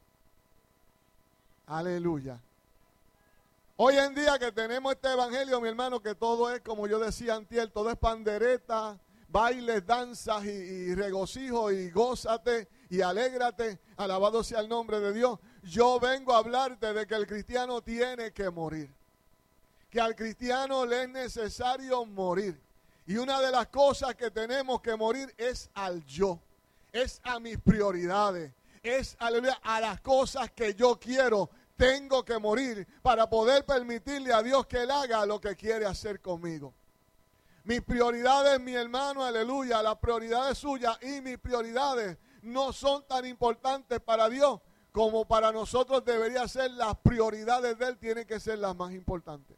Aleluya. Hoy en día que tenemos este evangelio, mi hermano, que todo es, como yo decía antier, todo es pandereta, bailes, danzas y, y regocijo y gózate y alégrate, alabado sea el nombre de Dios. Yo vengo a hablarte de que el cristiano tiene que morir, que al cristiano le es necesario morir. Y una de las cosas que tenemos que morir es al yo, es a mis prioridades, es aleluya, a las cosas que yo quiero. Tengo que morir para poder permitirle a Dios que Él haga lo que quiere hacer conmigo. Mis prioridades, mi hermano, aleluya, las prioridades suyas y mis prioridades no son tan importantes para Dios como para nosotros debería ser. Las prioridades de Él tienen que ser las más importantes.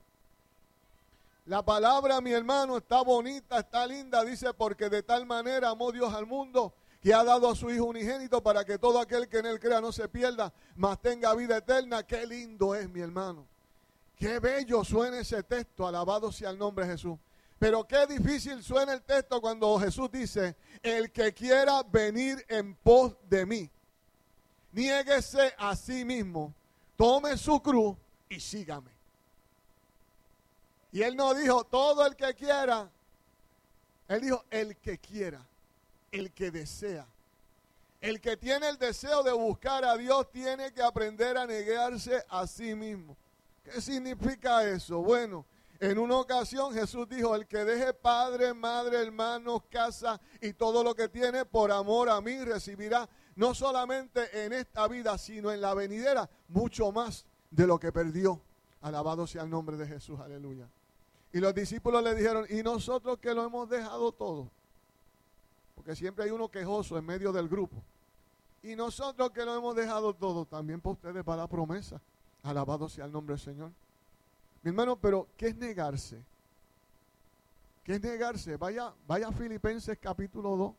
La palabra, mi hermano, está bonita, está linda, dice, porque de tal manera amó Dios al mundo que ha dado a su Hijo unigénito para que todo aquel que en Él crea no se pierda, mas tenga vida eterna. Qué lindo es, mi hermano. Qué bello suena ese texto, alabado sea el nombre de Jesús. Pero qué difícil suena el texto cuando Jesús dice, el que quiera venir en pos de mí, niéguese a sí mismo, tome su cruz y sígame. Y Él no dijo, todo el que quiera. Él dijo, el que quiera, el que desea. El que tiene el deseo de buscar a Dios tiene que aprender a negarse a sí mismo. ¿Qué significa eso? Bueno, en una ocasión Jesús dijo, el que deje padre, madre, hermanos, casa y todo lo que tiene por amor a mí recibirá no solamente en esta vida, sino en la venidera, mucho más de lo que perdió. Alabado sea el nombre de Jesús, aleluya. Y los discípulos le dijeron, ¿y nosotros que lo hemos dejado todo? Porque siempre hay uno quejoso en medio del grupo. Y nosotros que lo hemos dejado todo, también para ustedes va la promesa. Alabado sea el nombre del Señor. Mi hermano, pero ¿qué es negarse? ¿Qué es negarse? Vaya, vaya a Filipenses capítulo dos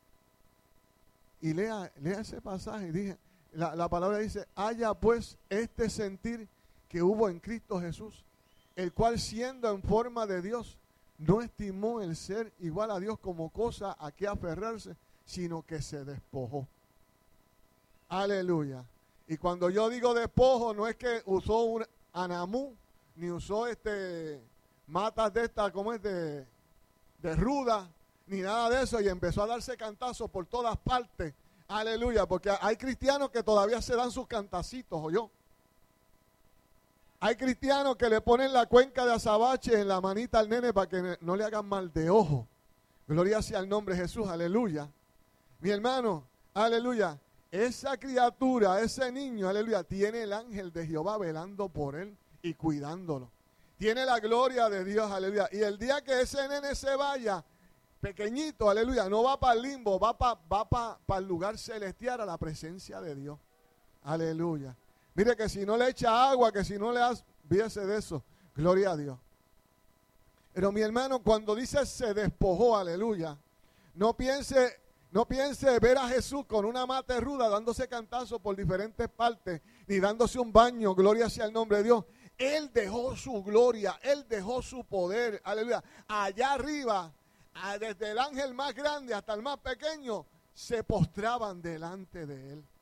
y lea, lea ese pasaje. Dije, la, la palabra dice, haya pues este sentir que hubo en Cristo Jesús, el cual siendo en forma de Dios, no estimó el ser igual a Dios como cosa a que aferrarse, sino que se despojó. Aleluya. Y cuando yo digo despojo, no es que usó un anamú, ni usó este matas de esta, como es de, de ruda, ni nada de eso, y empezó a darse cantazos por todas partes. Aleluya, porque hay cristianos que todavía se dan sus cantacitos, ¿o yo? Hay cristianos que le ponen la cuenca de azabache en la manita al nene para que no le hagan mal de ojo. Gloria sea el nombre de Jesús, aleluya. Mi hermano, aleluya. Esa criatura, ese niño, aleluya, tiene el ángel de Jehová velando por él y cuidándolo. Tiene la gloria de Dios, aleluya. Y el día que ese nene se vaya, pequeñito, aleluya, no va para el limbo, va para va pa, pa el lugar celestial, a la presencia de Dios. Aleluya. Mire que si no le echa agua, que si no le hace, fíjese de eso. Gloria a Dios. Pero mi hermano, cuando dice se despojó, aleluya, no piense, no piense ver a Jesús con una mate ruda dándose cantazos por diferentes partes, ni dándose un baño, gloria sea el nombre de Dios. Él dejó su gloria, Él dejó su poder, aleluya. Allá arriba, desde el ángel más grande hasta el más pequeño, se postraban delante de él.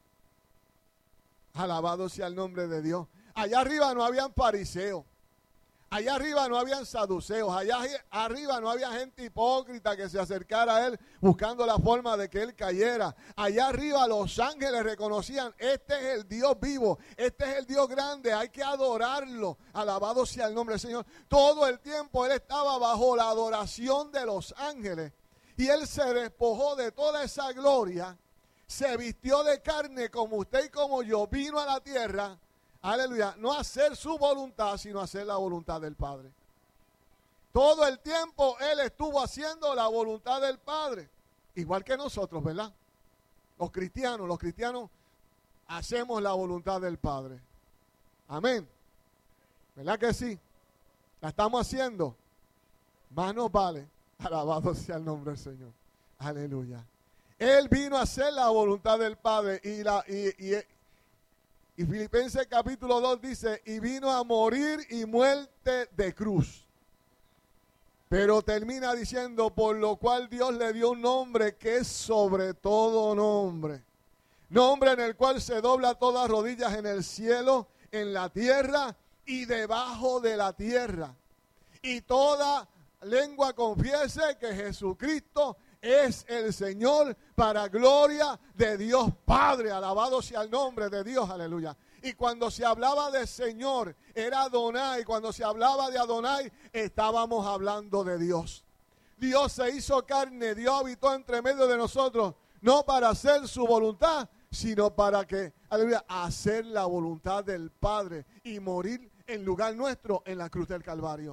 Alabado sea el nombre de Dios. Allá arriba no habían fariseos. Allá arriba no habían saduceos, allá arriba no había gente hipócrita que se acercara a él buscando la forma de que él cayera. Allá arriba los ángeles reconocían, este es el Dios vivo, este es el Dios grande, hay que adorarlo. Alabado sea el nombre del Señor. Todo el tiempo él estaba bajo la adoración de los ángeles y él se despojó de toda esa gloria, se vistió de carne como usted y como yo, vino a la tierra. Aleluya, no hacer su voluntad, sino hacer la voluntad del Padre. Todo el tiempo él estuvo haciendo la voluntad del Padre, igual que nosotros, ¿verdad? Los cristianos, los cristianos hacemos la voluntad del Padre. Amén. ¿Verdad que sí? La estamos haciendo. Más nos vale. Alabado sea el nombre del Señor. Aleluya. Él vino a hacer la voluntad del Padre y la y, y Y Filipenses capítulo dos dice, y vino a morir y muerte de cruz. Pero termina diciendo, por lo cual Dios le dio un nombre que es sobre todo nombre. Nombre en el cual se dobla todas rodillas en el cielo, en la tierra y debajo de la tierra. Y toda lengua confiese que Jesucristo es el Señor, para gloria de Dios Padre. Alabado sea el nombre de Dios, aleluya. Y cuando se hablaba de Señor, era Adonai. Cuando se hablaba de Adonai, estábamos hablando de Dios. Dios se hizo carne, Dios habitó entre medio de nosotros, no para hacer su voluntad, sino para que, aleluya, hacer la voluntad del Padre y morir en lugar nuestro en la cruz del Calvario.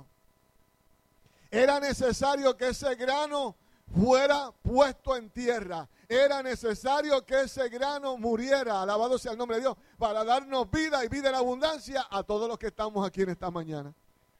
Era necesario que ese grano fuera puesto en tierra. Era necesario que ese grano muriera, alabado sea el nombre de Dios, para darnos vida y vida en abundancia a todos los que estamos aquí en esta mañana.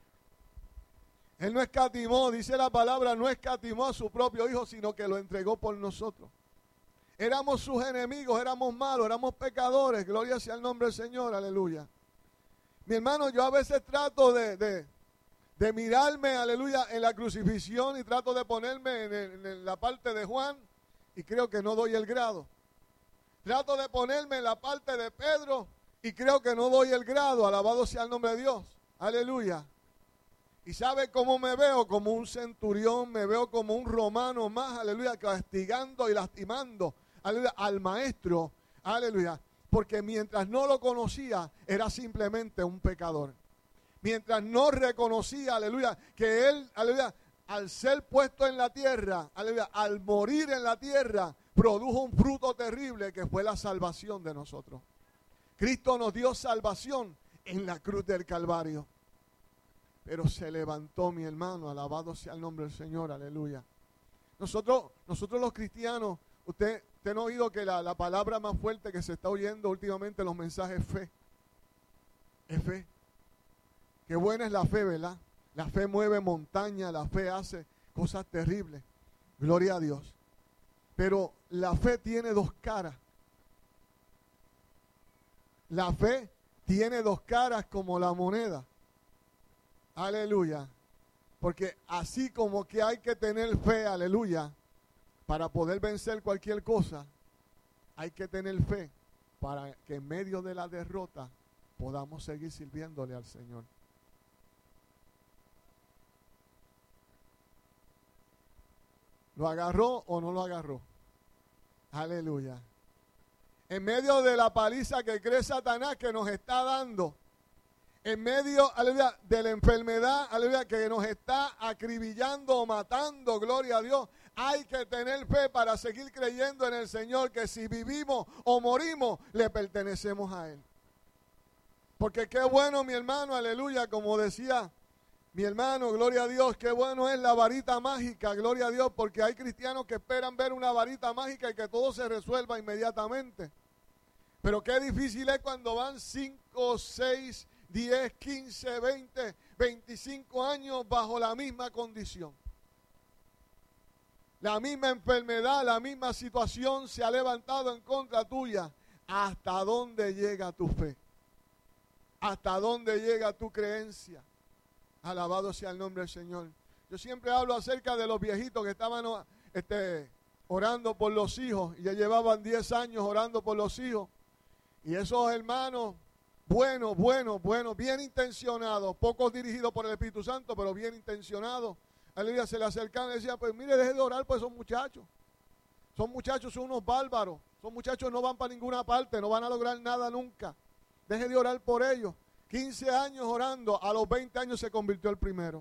Él no escatimó, dice la palabra, no escatimó a su propio Hijo, sino que lo entregó por nosotros. Éramos sus enemigos, éramos malos, éramos pecadores, gloria sea el nombre del Señor, aleluya. Mi hermano, yo a veces trato de... de de mirarme, aleluya, en la crucifixión y trato de ponerme en, el, en la parte de Juan y creo que no doy el grado. Trato de ponerme en la parte de Pedro y creo que no doy el grado, alabado sea el nombre de Dios, aleluya. Y sabe cómo me veo, como un centurión, me veo como un romano más, aleluya, castigando y lastimando, aleluya, al maestro, aleluya, porque mientras no lo conocía, era simplemente un pecador. Mientras no reconocía, aleluya, que él, aleluya, al ser puesto en la tierra, aleluya, al morir en la tierra, produjo un fruto terrible que fue la salvación de nosotros. Cristo nos dio salvación en la cruz del Calvario. Pero se levantó, mi hermano, alabado sea el nombre del Señor, aleluya. Nosotros, nosotros los cristianos, usted, usted no ha oído que la, la palabra más fuerte que se está oyendo últimamente en los mensajes es fe. Es fe. Qué buena es la fe, ¿verdad? La fe mueve montaña, la fe hace cosas terribles. Gloria a Dios. Pero la fe tiene dos caras. La fe tiene dos caras como la moneda. Aleluya. Porque así como que hay que tener fe, aleluya, para poder vencer cualquier cosa, hay que tener fe para que en medio de la derrota podamos seguir sirviéndole al Señor. ¿Lo agarró o no lo agarró? Aleluya. En medio de la paliza que cree Satanás que nos está dando, en medio, aleluya, de la enfermedad, aleluya, que nos está acribillando o matando, gloria a Dios, hay que tener fe para seguir creyendo en el Señor, que si vivimos o morimos, le pertenecemos a Él. Porque qué bueno, mi hermano, aleluya, como decía mi hermano, gloria a Dios, qué bueno es la varita mágica, gloria a Dios, porque hay cristianos que esperan ver una varita mágica y que todo se resuelva inmediatamente. Pero qué difícil es cuando van cinco, seis, diez, quince, veinte, veinticinco años bajo la misma condición. La misma enfermedad, la misma situación se ha levantado en contra tuya. ¿Hasta dónde llega tu fe? ¿Hasta dónde llega tu creencia? Alabado sea el nombre del Señor. Yo siempre hablo acerca de los viejitos que estaban este, orando por los hijos. Y ya llevaban diez años orando por los hijos. Y esos hermanos, buenos, buenos, buenos, bien intencionados, pocos dirigidos por el Espíritu Santo, pero bien intencionados. Aleluya, se le acercaban y decían, pues mire, deje de orar por esos muchachos. Son muchachos, son unos bárbaros. Son muchachos, no van para ninguna parte, no van a lograr nada nunca. Deje de orar por ellos. quince años orando, a los veinte años se convirtió el primero.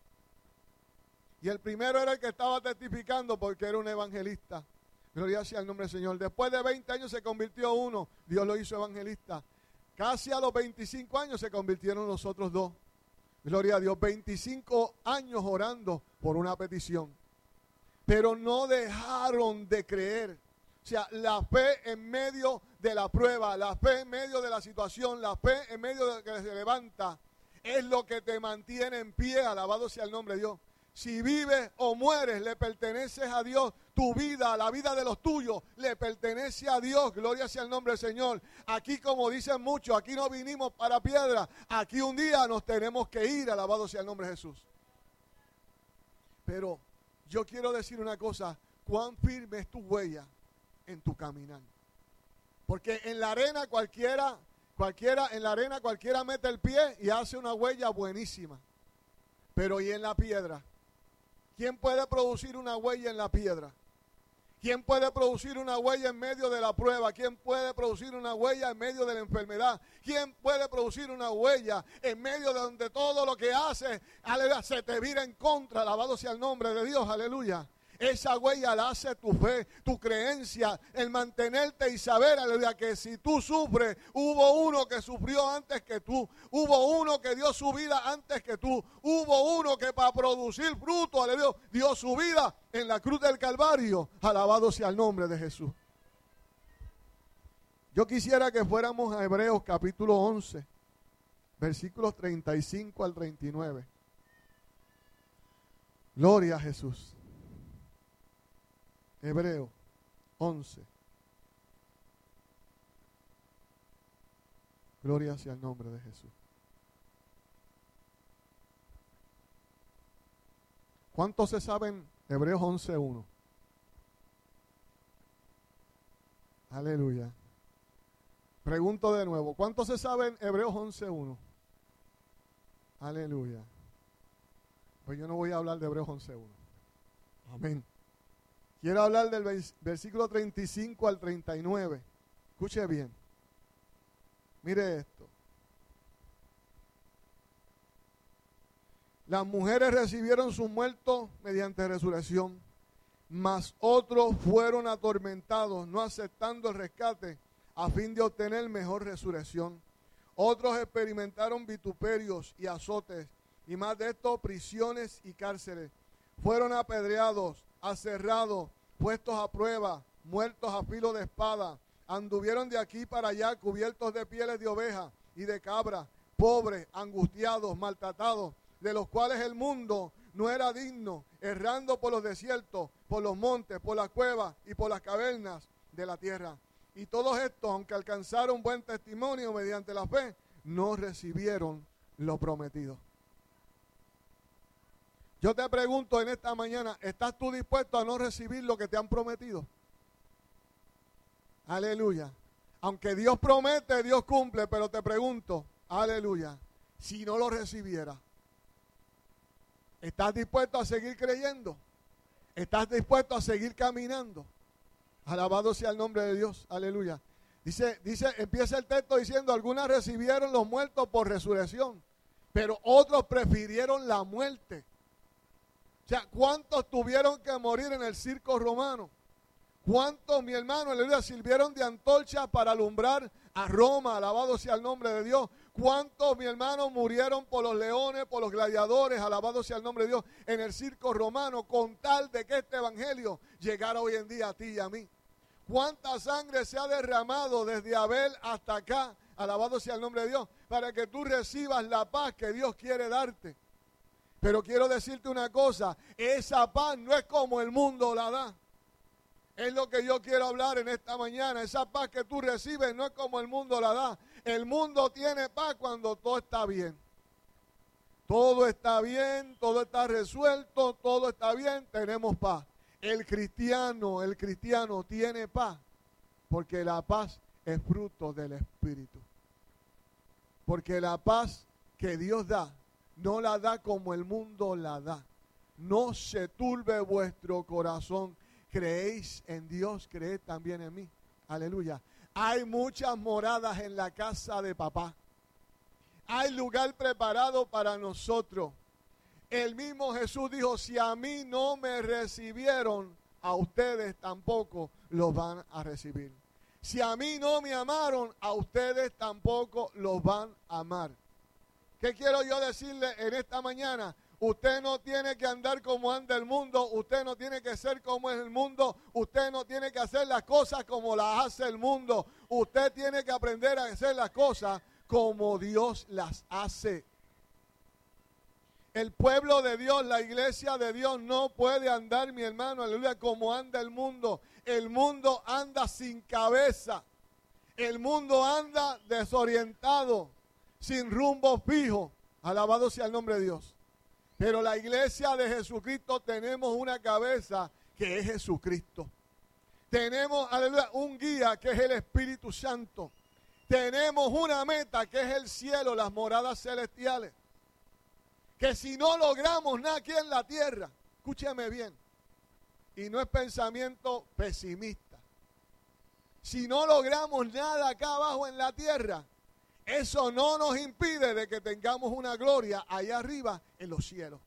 Y el primero era el que estaba testificando porque era un evangelista. Gloria sea el nombre del Señor. Después de veinte años se convirtió uno, Dios lo hizo evangelista. Casi a los veinticinco años se convirtieron los otros dos. Gloria a Dios, veinticinco años orando por una petición. Pero no dejaron de creer. O sea, la fe en medio de la prueba, la fe en medio de la situación, la fe en medio de que se levanta, es lo que te mantiene en pie. Alabado sea el nombre de Dios. Si vives o mueres, le perteneces a Dios. Tu vida, la vida de los tuyos, le pertenece a Dios. Gloria sea el nombre del Señor. Aquí, como dicen muchos, aquí no vinimos para piedra. Aquí un día nos tenemos que ir. Alabado sea el nombre de Jesús. Pero yo quiero decir una cosa. Cuán firme es tu huella en tu caminar. Porque en la arena cualquiera, cualquiera, en la arena cualquiera mete el pie y hace una huella buenísima. Pero ¿y en la piedra? ¿Quién puede producir una huella en la piedra? ¿Quién puede producir una huella en medio de la prueba? ¿Quién puede producir una huella en medio de la enfermedad? ¿Quién puede producir una huella en medio de donde todo lo que haces, aleluya, se te vira en contra? Alabado sea el nombre de Dios, aleluya. Esa huella la hace tu fe, tu creencia, el mantenerte y saber, aleluya, que si tú sufres, hubo uno que sufrió antes que tú, hubo uno que dio su vida antes que tú, hubo uno que para producir fruto, aleluya, dio su vida en la cruz del Calvario. Alabado sea el nombre de Jesús. Yo quisiera que fuéramos a Hebreos capítulo once, versículos treinta y cinco al treinta y nueve. Gloria a Jesús. Hebreos once. Gloria sea el nombre de Jesús. ¿Cuántos se saben Hebreos once uno? Aleluya. Pregunto de nuevo, ¿cuántos se saben Hebreos once uno? Aleluya. Pues yo no voy a hablar de Hebreos once uno. Amén. Quiero hablar del versículo treinta y cinco al treinta y nueve. Escuche bien. Mire esto. Las mujeres recibieron sus muertos mediante resurrección, mas otros fueron atormentados, no aceptando el rescate, a fin de obtener mejor resurrección. Otros experimentaron vituperios y azotes, y más de esto, prisiones y cárceles. Fueron apedreados, aserrados, puestos a prueba, muertos a filo de espada. Anduvieron de aquí para allá cubiertos de pieles de oveja y de cabra, pobres, angustiados, maltratados, de los cuales el mundo no era digno, errando por los desiertos, por los montes, por las cuevas y por las cavernas de la tierra. Y todos estos, aunque alcanzaron buen testimonio mediante la fe, no recibieron lo prometido. Yo te pregunto en esta mañana, ¿estás tú dispuesto a no recibir lo que te han prometido? Aleluya. Aunque Dios promete, Dios cumple, pero te pregunto, aleluya, si no lo recibiera, ¿estás dispuesto a seguir creyendo? ¿Estás dispuesto a seguir caminando? Alabado sea el nombre de Dios, aleluya. Dice, dice, empieza el texto diciendo, algunas recibieron los muertos por resurrección, pero otros prefirieron la muerte. O sea, ¿cuántos tuvieron que morir en el circo romano? ¿Cuántos, mi hermano, aleluya, sirvieron de antorcha para alumbrar a Roma? Alabado sea el nombre de Dios. ¿Cuántos, mi hermano, murieron por los leones, por los gladiadores? Alabado sea el nombre de Dios en el circo romano, con tal de que este evangelio llegara hoy en día a ti y a mí. ¿Cuánta sangre se ha derramado desde Abel hasta acá? Alabado sea el nombre de Dios, para que tú recibas la paz que Dios quiere darte. Pero quiero decirte una cosa, esa paz no es como el mundo la da. Es lo que yo quiero hablar en esta mañana. Esa paz que tú recibes no es como el mundo la da. El mundo tiene paz cuando todo está bien. Todo está bien, todo está resuelto, todo está bien, tenemos paz. El cristiano, el cristiano tiene paz, porque la paz es fruto del Espíritu. Porque la paz que Dios da, no la da como el mundo la da. No se turbe vuestro corazón. Creéis en Dios, creed también en mí. Aleluya. Hay muchas moradas en la casa de papá. Hay lugar preparado para nosotros. El mismo Jesús dijo, si a mí no me recibieron, a ustedes tampoco los van a recibir. Si a mí no me amaron, a ustedes tampoco los van a amar. ¿Qué quiero yo decirle en esta mañana? Usted no tiene que andar como anda el mundo, usted no tiene que ser como es el mundo, usted no tiene que hacer las cosas como las hace el mundo. Usted tiene que aprender a hacer las cosas como Dios las hace. El pueblo de Dios, la iglesia de Dios no puede andar, mi hermano, aleluya, como anda el mundo. El mundo anda sin cabeza. El mundo anda desorientado, sin rumbo fijo. Alabado sea el nombre de Dios. Pero la iglesia de Jesucristo tenemos una cabeza que es Jesucristo. Tenemos, aleluya, un guía que es el Espíritu Santo. Tenemos una meta que es el cielo, las moradas celestiales. Que si no logramos nada aquí en la tierra, escúcheme bien, y no es pensamiento pesimista. Si no logramos nada acá abajo en la tierra, eso no nos impide de que tengamos una gloria allá arriba en los cielos.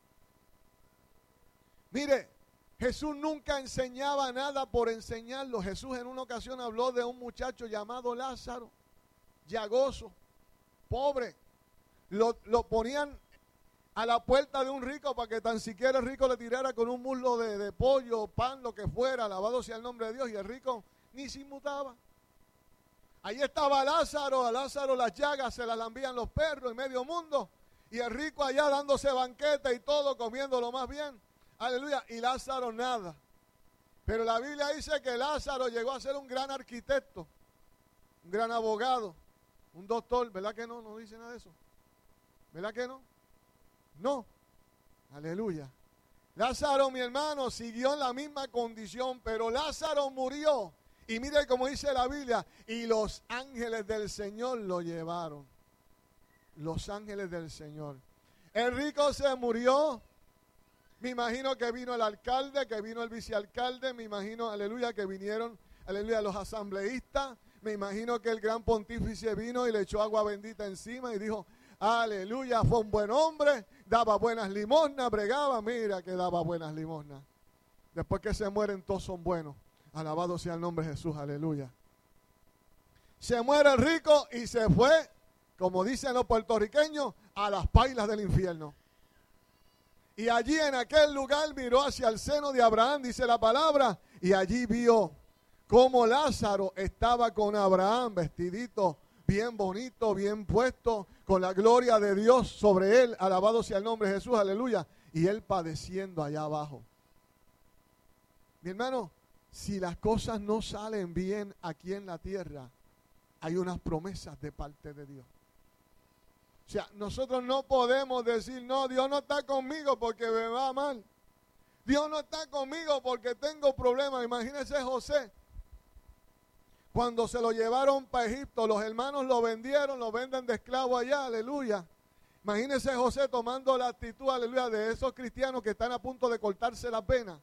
Mire, Jesús nunca enseñaba nada por enseñarlo. Jesús en una ocasión habló de un muchacho llamado Lázaro, llagoso, pobre. Lo, lo ponían a la puerta de un rico para que tan siquiera el rico le tirara con un muslo de, de pollo, pan, lo que fuera, alabado sea el nombre de Dios, y el rico ni se inmutaba. Ahí estaba Lázaro, a Lázaro las llagas se las lambían los perros en medio mundo, y el rico allá dándose banquete y todo, comiendo lo más bien, aleluya, y Lázaro nada. Pero la Biblia dice que Lázaro llegó a ser un gran arquitecto, un gran abogado, un doctor, ¿verdad que no? No dice nada de eso, ¿verdad que no? No, aleluya. Lázaro, mi hermano, siguió en la misma condición, pero Lázaro murió. Y mire cómo dice la Biblia, y los ángeles del Señor lo llevaron. Los ángeles del Señor. El rico se murió. Me imagino que vino el alcalde, que vino el vicealcalde, me imagino, aleluya, que vinieron, aleluya, los asambleístas. Me imagino que el gran pontífice vino y le echó agua bendita encima y dijo, aleluya, fue un buen hombre, daba buenas limosnas, bregaba, mira que daba buenas limosnas. Después que se mueren todos son buenos. Alabado sea el nombre de Jesús, aleluya. Se muere el rico y se fue, como dicen los puertorriqueños, a las pailas del infierno. Y allí en aquel lugar miró hacia el seno de Abraham, dice la palabra, y allí vio cómo Lázaro estaba con Abraham, vestidito, bien bonito, bien puesto, con la gloria de Dios sobre él, alabado sea el nombre de Jesús, aleluya, y él padeciendo allá abajo. Mi hermano, si las cosas no salen bien aquí en la tierra, hay unas promesas de parte de Dios. O sea, nosotros no podemos decir, no, Dios no está conmigo porque me va mal. Dios no está conmigo porque tengo problemas. Imagínense José. Cuando se lo llevaron para Egipto, los hermanos lo vendieron, lo venden de esclavo allá, aleluya. Imagínense José tomando la actitud, aleluya, de esos cristianos que están a punto de cortarse las venas.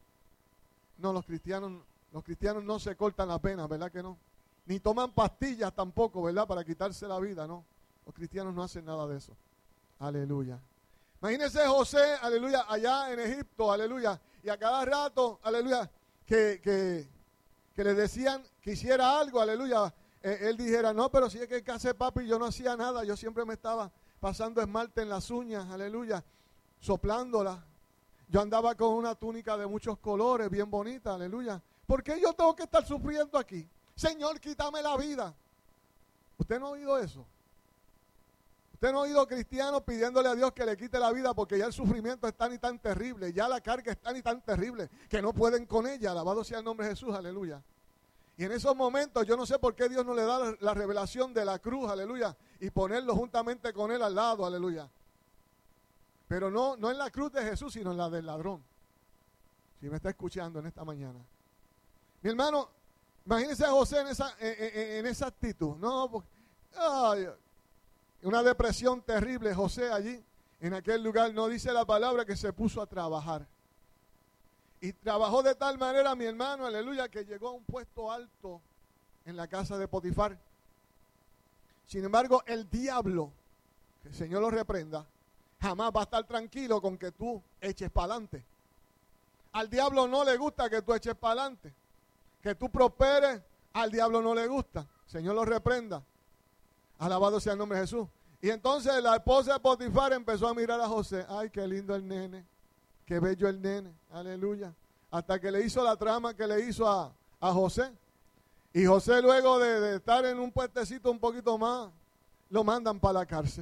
No, los cristianos, los cristianos no se cortan las venas, ¿verdad que no? Ni toman pastillas tampoco, ¿verdad? Para quitarse la vida, ¿no? Los cristianos no hacen nada de eso. Aleluya. Imagínense José, aleluya, allá en Egipto, aleluya. Y a cada rato, aleluya, que, que, que le decían que hiciera algo, aleluya. Eh, él dijera, no, pero si es que en casa de papi yo no hacía nada. Yo siempre me estaba pasando esmalte en las uñas, aleluya, soplándola. Yo andaba con una túnica de muchos colores, bien bonita, aleluya. ¿Por qué yo tengo que estar sufriendo aquí? Señor, quítame la vida. ¿Usted no ha oído eso? ¿Usted no ha oído cristianos pidiéndole a Dios que le quite la vida porque ya el sufrimiento es tan y tan terrible, ya la carga es tan y tan terrible que no pueden con ella? Alabado sea el nombre de Jesús, aleluya. Y en esos momentos yo no sé por qué Dios no le da la, la revelación de la cruz, aleluya, y ponerlo juntamente con él al lado, aleluya. Pero no, no en la cruz de Jesús, sino en la del ladrón. Si me está escuchando en esta mañana. Mi hermano, imagínese a José en esa, en, en, en esa actitud. No, porque, ay, una depresión terrible. José allí, en aquel lugar, no dice la palabra que se puso a trabajar. Y trabajó de tal manera, mi hermano, aleluya, que llegó a un puesto alto en la casa de Potifar. Sin embargo, el diablo, que el Señor lo reprenda, jamás va a estar tranquilo con que tú eches para adelante. Al diablo no le gusta que tú eches para adelante. Que tú prosperes, al diablo no le gusta. El Señor lo reprenda. Alabado sea el nombre de Jesús. Y entonces la esposa de Potifar empezó a mirar a José. Ay, qué lindo el nene. Qué bello el nene. Aleluya. Hasta que le hizo la trama que le hizo a, a José. Y José, luego de, de estar en un puestecito un poquito más, lo mandan para la cárcel.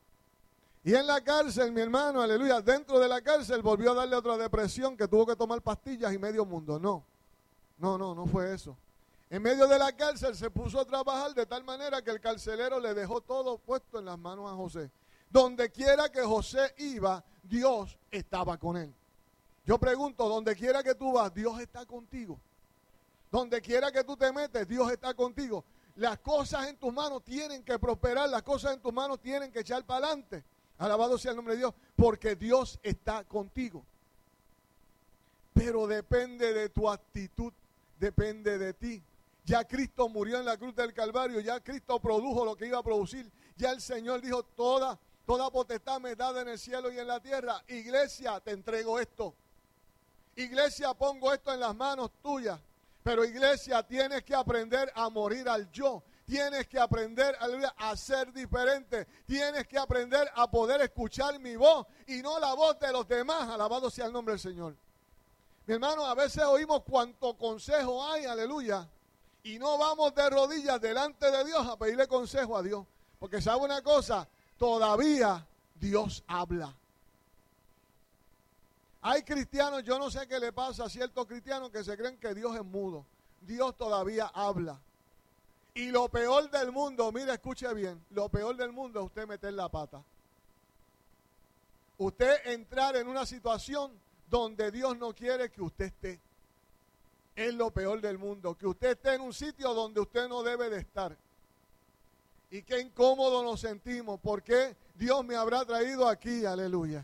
Y en la cárcel, mi hermano, aleluya, dentro de la cárcel volvió a darle otra depresión que tuvo que tomar pastillas y medio mundo. No, no, no, no fue eso. En medio de la cárcel se puso a trabajar de tal manera que el carcelero le dejó todo puesto en las manos a José. Donde quiera que José iba, Dios estaba con él. Yo pregunto, donde quiera que tú vas, Dios está contigo. Donde quiera que tú te metes, Dios está contigo. Las cosas en tus manos tienen que prosperar, las cosas en tus manos tienen que echar para adelante. Alabado sea el nombre de Dios, porque Dios está contigo. Pero depende de tu actitud, depende de ti. Ya Cristo murió en la cruz del Calvario, ya Cristo produjo lo que iba a producir. Ya el Señor dijo, toda, toda potestad me es dada en el cielo y en la tierra. Iglesia, te entrego esto. Iglesia, pongo esto en las manos tuyas. Pero iglesia, tienes que aprender a morir al yo. Tienes que aprender a ser diferente. Tienes que aprender a poder escuchar mi voz y no la voz de los demás. Alabado sea el nombre del Señor. Mi hermano, a veces oímos cuánto consejo hay, aleluya. Y no vamos de rodillas delante de Dios a pedirle consejo a Dios. Porque sabe una cosa, todavía Dios habla. Hay cristianos, yo no sé qué le pasa a ciertos cristianos que se creen que Dios es mudo. Dios todavía habla. Y lo peor del mundo, mire, escuche bien, lo peor del mundo es usted meter la pata. Usted entrar en una situación donde Dios no quiere que usted esté. Es lo peor del mundo, que usted esté en un sitio donde usted no debe de estar. Y qué incómodo nos sentimos, ¿por qué Dios me habrá traído aquí? Aleluya.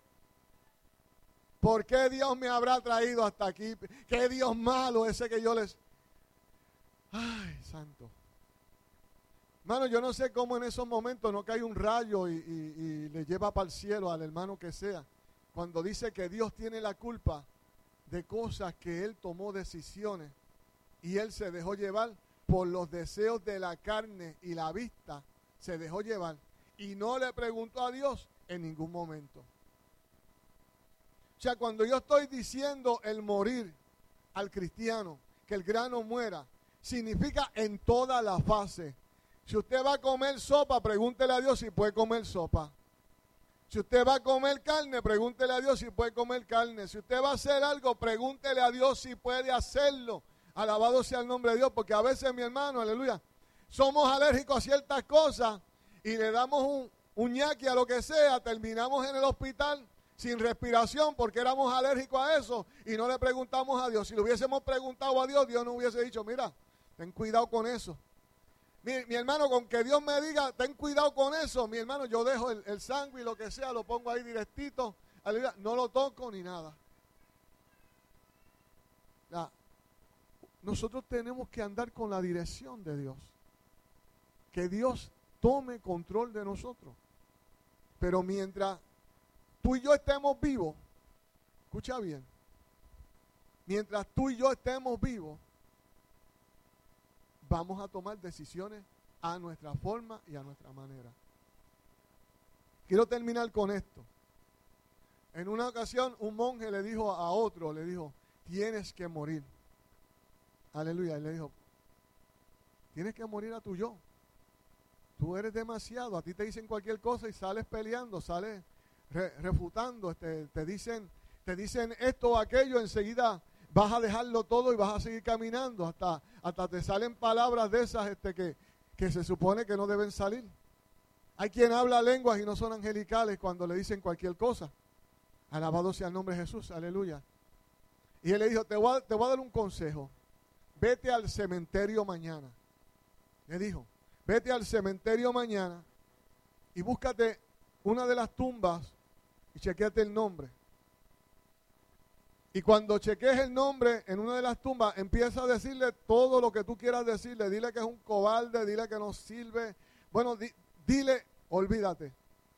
¿Por qué Dios me habrá traído hasta aquí? ¿Qué Dios malo ese que yo les... Ay, santo. Hermano, yo no sé cómo en esos momentos no cae un rayo y, y, y le lleva para el cielo al hermano que sea. Cuando dice que Dios tiene la culpa de cosas que Él tomó decisiones y Él se dejó llevar por los deseos de la carne y la vista. Se dejó llevar y no le preguntó a Dios en ningún momento. O sea, cuando yo estoy diciendo el morir al cristiano, que el grano muera, significa en toda la fase. Si usted va a comer sopa, pregúntele a Dios si puede comer sopa. Si usted va a comer carne, pregúntele a Dios si puede comer carne. Si usted va a hacer algo, pregúntele a Dios si puede hacerlo. Alabado sea el nombre de Dios, porque a veces, mi hermano, aleluya, somos alérgicos a ciertas cosas y le damos un, un ñaqui a lo que sea, terminamos en el hospital sin respiración porque éramos alérgicos a eso y no le preguntamos a Dios. Si le hubiésemos preguntado a Dios, Dios nos hubiese dicho, mira, ten cuidado con eso. Mi, mi hermano, con que Dios me diga, ten cuidado con eso, mi hermano, yo dejo el, el sangre y lo que sea, lo pongo ahí directito, aleluya, no lo toco ni nada. Ya. Nosotros tenemos que andar con la dirección de Dios. Que Dios tome control de nosotros. Pero mientras tú y yo estemos vivos, escucha bien, mientras tú y yo estemos vivos, vamos a tomar decisiones a nuestra forma y a nuestra manera. Quiero terminar con esto. En una ocasión un monje le dijo a otro, le dijo, tienes que morir. Aleluya. Y le dijo, tienes que morir a tu yo. Tú eres demasiado, a ti te dicen cualquier cosa y sales peleando, sales re, refutando, este, te dicen, te dicen esto o aquello, enseguida vas a dejarlo todo y vas a seguir caminando, hasta, hasta te salen palabras de esas este, que, que se supone que no deben salir. Hay quien habla lenguas y no son angelicales cuando le dicen cualquier cosa. Alabado sea el nombre de Jesús, aleluya. Y él le dijo, te voy a, te voy a dar un consejo. Vete al cementerio mañana. Le dijo, vete al cementerio mañana y búscate una de las tumbas y chequéate el nombre. Y cuando chequees el nombre en una de las tumbas, empieza a decirle todo lo que tú quieras decirle. Dile que es un cobarde, dile que no sirve. Bueno, di, dile, olvídate.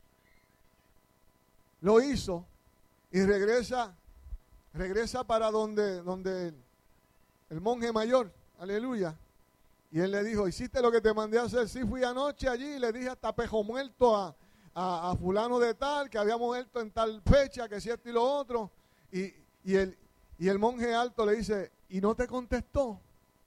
Lo hizo y regresa, regresa para donde, donde el, el monje mayor, aleluya. Y él le dijo, ¿hiciste lo que te mandé a hacer? Sí, fui anoche allí y le dije hasta pejo muerto a, a, a fulano de tal, que había muerto en tal fecha, que si esto y lo otro. Y, y, el, y el monje alto le dice, ¿y no te contestó?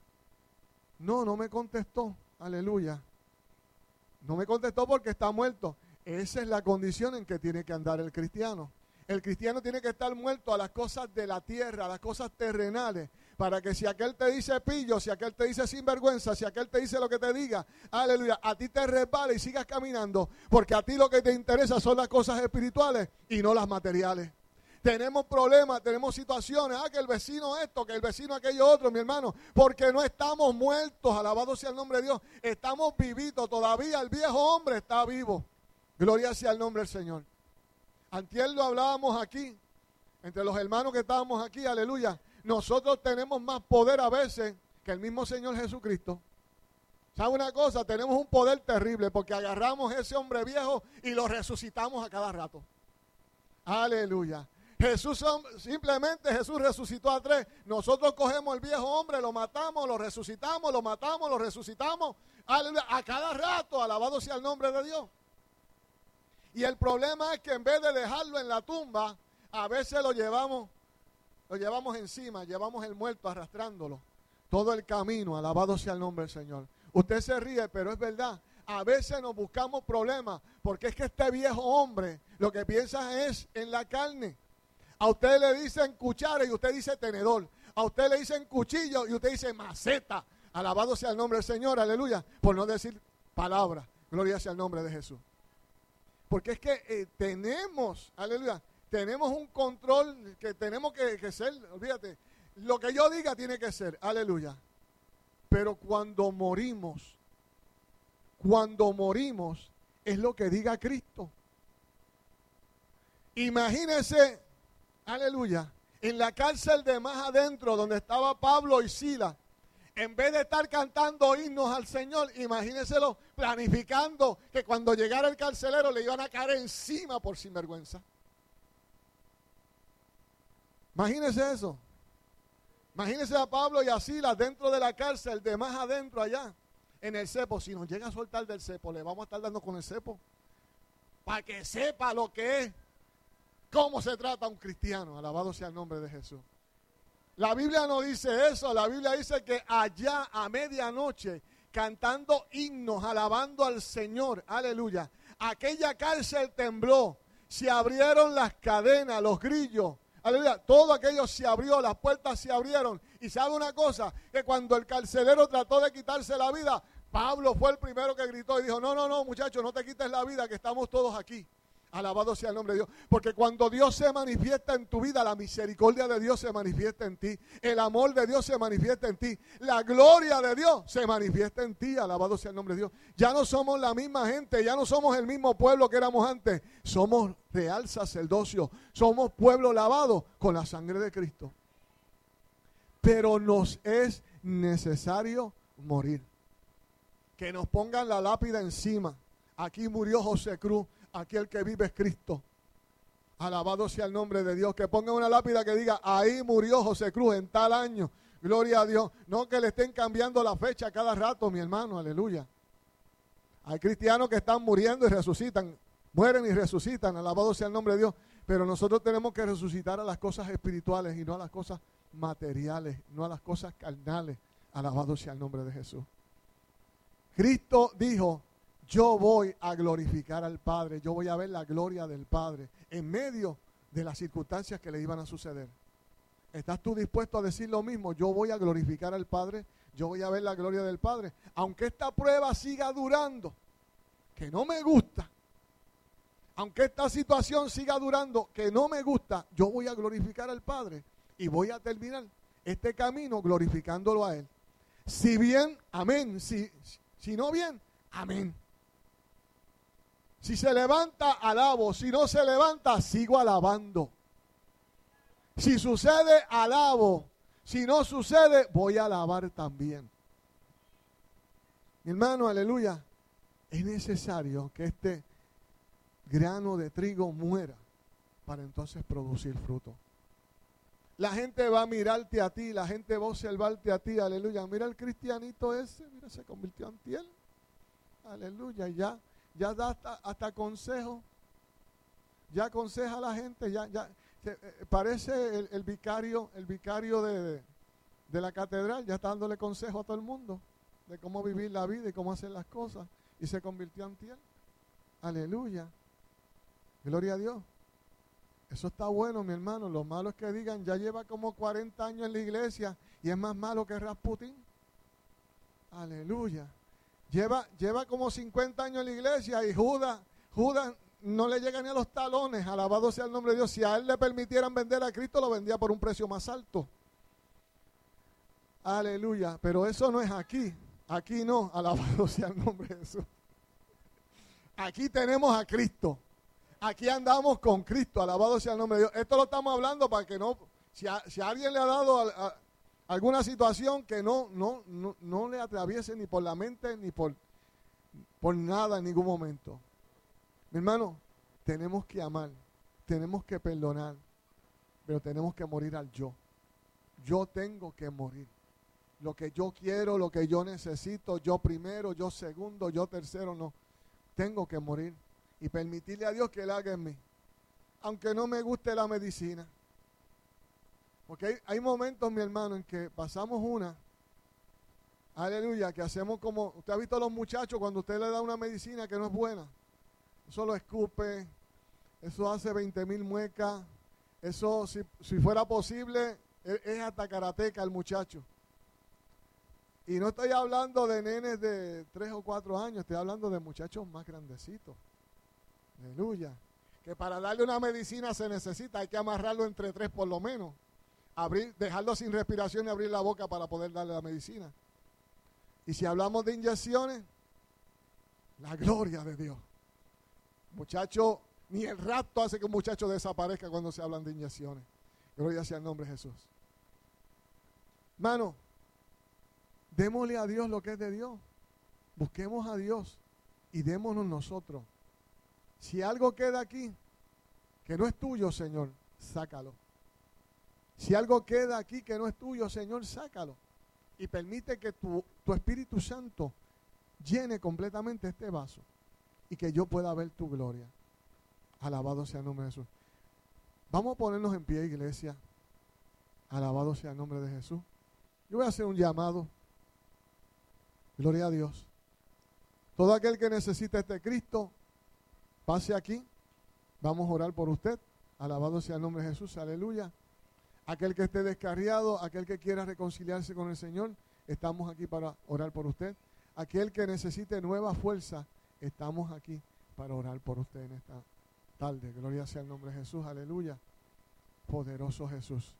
No, no me contestó, aleluya. No me contestó porque está muerto. Esa es la condición en que tiene que andar el cristiano. El cristiano tiene que estar muerto a las cosas de la tierra, a las cosas terrenales, para que si aquel te dice pillo, si aquel te dice sinvergüenza, si aquel te dice lo que te diga, aleluya, a ti te resbala y sigas caminando, porque a ti lo que te interesa son las cosas espirituales y no las materiales. Tenemos problemas, tenemos situaciones, ah, que el vecino esto, que el vecino aquello otro, mi hermano, porque no estamos muertos, alabado sea el nombre de Dios, estamos vivitos, todavía el viejo hombre está vivo. Gloria sea el nombre del Señor. Antier lo hablábamos aquí, entre los hermanos que estábamos aquí, aleluya. Nosotros tenemos más poder a veces que el mismo Señor Jesucristo. ¿Sabe una cosa? Tenemos un poder terrible porque agarramos ese hombre viejo y lo resucitamos a cada rato. Aleluya. Jesús, simplemente Jesús resucitó a tres. Nosotros cogemos el viejo hombre, lo matamos, lo resucitamos, lo matamos, lo resucitamos. Aleluya. A cada rato, alabado sea el nombre de Dios. Y el problema es que en vez de dejarlo en la tumba, a veces lo llevamos, lo llevamos encima, llevamos el muerto arrastrándolo. Todo el camino, alabado sea el nombre del Señor. Usted se ríe, pero es verdad. A veces nos buscamos problemas, porque es que este viejo hombre lo que piensa es en la carne. A usted le dicen cuchara y usted dice tenedor. A usted le dicen cuchillo y usted dice maceta. Alabado sea el nombre del Señor, aleluya. Por no decir palabras. Gloria sea el nombre de Jesús. Porque es que eh, tenemos, aleluya, tenemos un control que tenemos que, que ser, olvídate, lo que yo diga tiene que ser, aleluya. Pero cuando morimos, cuando morimos, es lo que diga Cristo. Imagínense, aleluya, en la cárcel de más adentro, donde estaba Pablo y Silas, en vez de estar cantando himnos al Señor, imagínenselo planificando que cuando llegara el carcelero le iban a caer encima por sinvergüenza. Imagínense eso. Imagínense a Pablo y a Silas dentro de la cárcel, de más adentro allá, en el cepo. Si nos llega a soltar del cepo, le vamos a estar dando con el cepo. Para que sepa lo que es, cómo se trata un cristiano. Alabado sea el nombre de Jesús. La Biblia no dice eso, la Biblia dice que allá a medianoche, cantando himnos, alabando al Señor, aleluya, aquella cárcel tembló, se abrieron las cadenas, los grillos, aleluya, todo aquello se abrió, las puertas se abrieron, y sabe una cosa, que cuando el carcelero trató de quitarse la vida, Pablo fue el primero que gritó y dijo, no, no, no, muchachos, no te quites la vida, que estamos todos aquí. Alabado sea el nombre de Dios. Porque cuando Dios se manifiesta en tu vida, la misericordia de Dios se manifiesta en ti. El amor de Dios se manifiesta en ti. La gloria de Dios se manifiesta en ti. Alabado sea el nombre de Dios. Ya no somos la misma gente. Ya no somos el mismo pueblo que éramos antes. Somos real sacerdocio. Somos pueblo lavado con la sangre de Cristo. Pero nos es necesario morir. Que nos pongan la lápida encima. Aquí murió José Cruz. Aquí el que vive es Cristo. Alabado sea el nombre de Dios. Que ponga una lápida que diga, ahí murió José Cruz en tal año. Gloria a Dios. No que le estén cambiando la fecha cada rato, mi hermano. Aleluya. Hay cristianos que están muriendo y resucitan. Mueren y resucitan. Alabado sea el nombre de Dios. Pero nosotros tenemos que resucitar a las cosas espirituales y no a las cosas materiales, no a las cosas carnales. Alabado sea el nombre de Jesús. Cristo dijo, yo voy a glorificar al Padre, yo voy a ver la gloria del Padre en medio de las circunstancias que le iban a suceder. ¿Estás tú dispuesto a decir lo mismo? Yo voy a glorificar al Padre, yo voy a ver la gloria del Padre. Aunque esta prueba siga durando, que no me gusta, aunque esta situación siga durando, que no me gusta, yo voy a glorificar al Padre. Y voy a terminar este camino glorificándolo a Él. Si bien, amén. Si, si no bien, amén. Si se levanta, alabo. Si no se levanta, sigo alabando. Si sucede, alabo. Si no sucede, voy a alabar también. Mi hermano, aleluya. Es necesario que este grano de trigo muera para entonces producir fruto. La gente va a mirarte a ti, la gente va a observarte a ti, aleluya. Mira el cristianito ese, mira, se convirtió en piel. Aleluya, ya, ya da hasta, hasta consejo. Ya aconseja a la gente, ya, ya. Se, eh, parece el, el vicario, el vicario de, de, de la catedral, ya está dándole consejo a todo el mundo de cómo vivir la vida y cómo hacer las cosas. Y se convirtió en piel. Aleluya. Gloria a Dios. Eso está bueno, mi hermano. Lo malo es que digan, ya lleva como cuarenta años en la iglesia y es más malo que Rasputín. Aleluya. Lleva, lleva como cincuenta años en la iglesia y Judas, Judas no le llega ni a los talones. Alabado sea el nombre de Dios. Si a él le permitieran vender a Cristo, lo vendía por un precio más alto. Aleluya. Pero eso no es aquí. Aquí no. Alabado sea el nombre de Jesús. Aquí tenemos a Cristo. Aquí andamos con Cristo, alabado sea el nombre de Dios. Esto lo estamos hablando para que no, si a, si a alguien le ha dado a, a, alguna situación que no, no, no, no le atraviese ni por la mente ni por, por nada en ningún momento. Mi hermano, tenemos que amar, tenemos que perdonar, pero tenemos que morir al yo. Yo tengo que morir. Lo que yo quiero, lo que yo necesito, yo primero, yo segundo, yo tercero, no. Tengo que morir. Y permitirle a Dios que Él haga en mí. Aunque no me guste la medicina. Porque hay, hay momentos, mi hermano, en que pasamos una, aleluya, que hacemos como, usted ha visto a los muchachos cuando usted le da una medicina que no es buena. Eso lo escupe, eso hace veinte mil muecas, eso si, si fuera posible, es, es hasta karateca el muchacho. Y no estoy hablando de nenes de tres o cuatro años, estoy hablando de muchachos más grandecitos. Aleluya. Que para darle una medicina se necesita, hay que amarrarlo entre tres por lo menos. Abrir, dejarlo sin respiración y abrir la boca para poder darle la medicina. Y si hablamos de inyecciones, la gloria de Dios. Muchacho, ni el rapto hace que un muchacho desaparezca cuando se hablan de inyecciones. Gloria sea el nombre de Jesús. Hermano, démosle a Dios lo que es de Dios. Busquemos a Dios y démonos nosotros. Si algo queda aquí que no es tuyo, Señor, sácalo. Si algo queda aquí que no es tuyo, Señor, sácalo. Y permite que tu, tu Espíritu Santo llene completamente este vaso y que yo pueda ver tu gloria. Alabado sea el nombre de Jesús. Vamos a ponernos en pie, iglesia. Alabado sea el nombre de Jesús. Yo voy a hacer un llamado. Gloria a Dios. Todo aquel que necesita este Cristo, pase aquí, vamos a orar por usted. Alabado sea el nombre de Jesús, aleluya. Aquel que esté descarriado, aquel que quiera reconciliarse con el Señor, estamos aquí para orar por usted. Aquel que necesite nueva fuerza, estamos aquí para orar por usted en esta tarde. Gloria sea el nombre de Jesús, aleluya. Poderoso Jesús.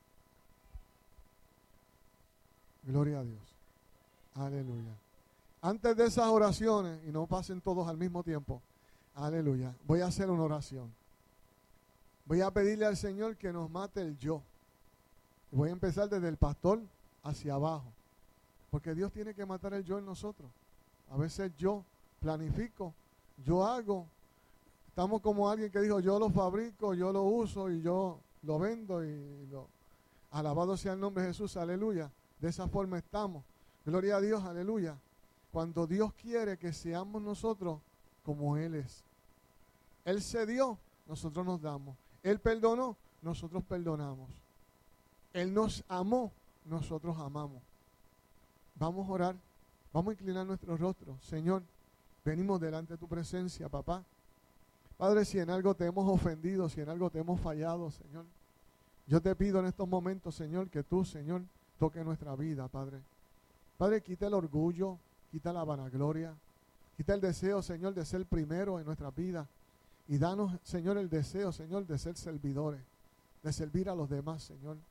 Gloria a Dios, aleluya. Antes de esas oraciones, y no pasen todos al mismo tiempo, aleluya, voy a hacer una oración. Voy a pedirle al Señor que nos mate el yo. Voy a empezar desde el pastor hacia abajo. Porque Dios tiene que matar el yo en nosotros. A veces yo planifico, yo hago. Estamos como alguien que dijo, yo lo fabrico, yo lo uso y yo lo vendo y lo... Alabado sea el nombre de Jesús, aleluya. De esa forma estamos. Gloria a Dios, aleluya. Cuando Dios quiere que seamos nosotros como Él es. Él se dio, nosotros nos damos. Él perdonó, nosotros perdonamos. Él nos amó, nosotros amamos. Vamos a orar, vamos a inclinar nuestro rostro. Señor, venimos delante de tu presencia, papá. Padre, si en algo te hemos ofendido, si en algo te hemos fallado, Señor, yo te pido en estos momentos, Señor, que tú, Señor, toque nuestra vida, Padre. Padre, quita el orgullo, quita la vanagloria, quita el deseo, Señor, de ser primero en nuestra vida. Y danos, Señor, el deseo, Señor, de ser servidores, de servir a los demás, Señor.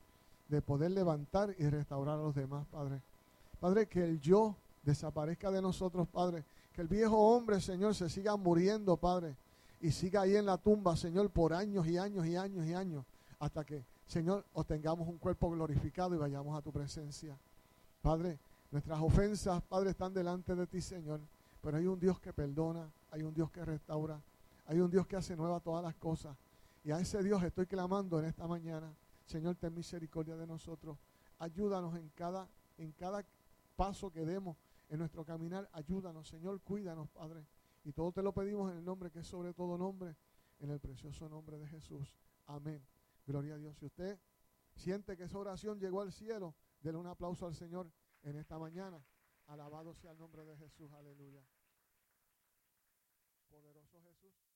de poder levantar y restaurar a los demás, Padre. Padre, que el yo desaparezca de nosotros, Padre. Que el viejo hombre, Señor, se siga muriendo, Padre. Y siga ahí en la tumba, Señor, por años y años y años y años. Hasta que, Señor, obtengamos un cuerpo glorificado y vayamos a tu presencia. Padre, nuestras ofensas, Padre, están delante de ti, Señor. Pero hay un Dios que perdona, hay un Dios que restaura, hay un Dios que hace nueva todas las cosas. Y a ese Dios estoy clamando en esta mañana. Señor, ten misericordia de nosotros. Ayúdanos en cada, en cada paso que demos en nuestro caminar. Ayúdanos, Señor, cuídanos, Padre. Y todo te lo pedimos en el nombre que es sobre todo nombre, en el precioso nombre de Jesús. Amén. Gloria a Dios. Si usted siente que esa oración llegó al cielo, denle un aplauso al Señor en esta mañana. Alabado sea el nombre de Jesús. Aleluya. Poderoso Jesús.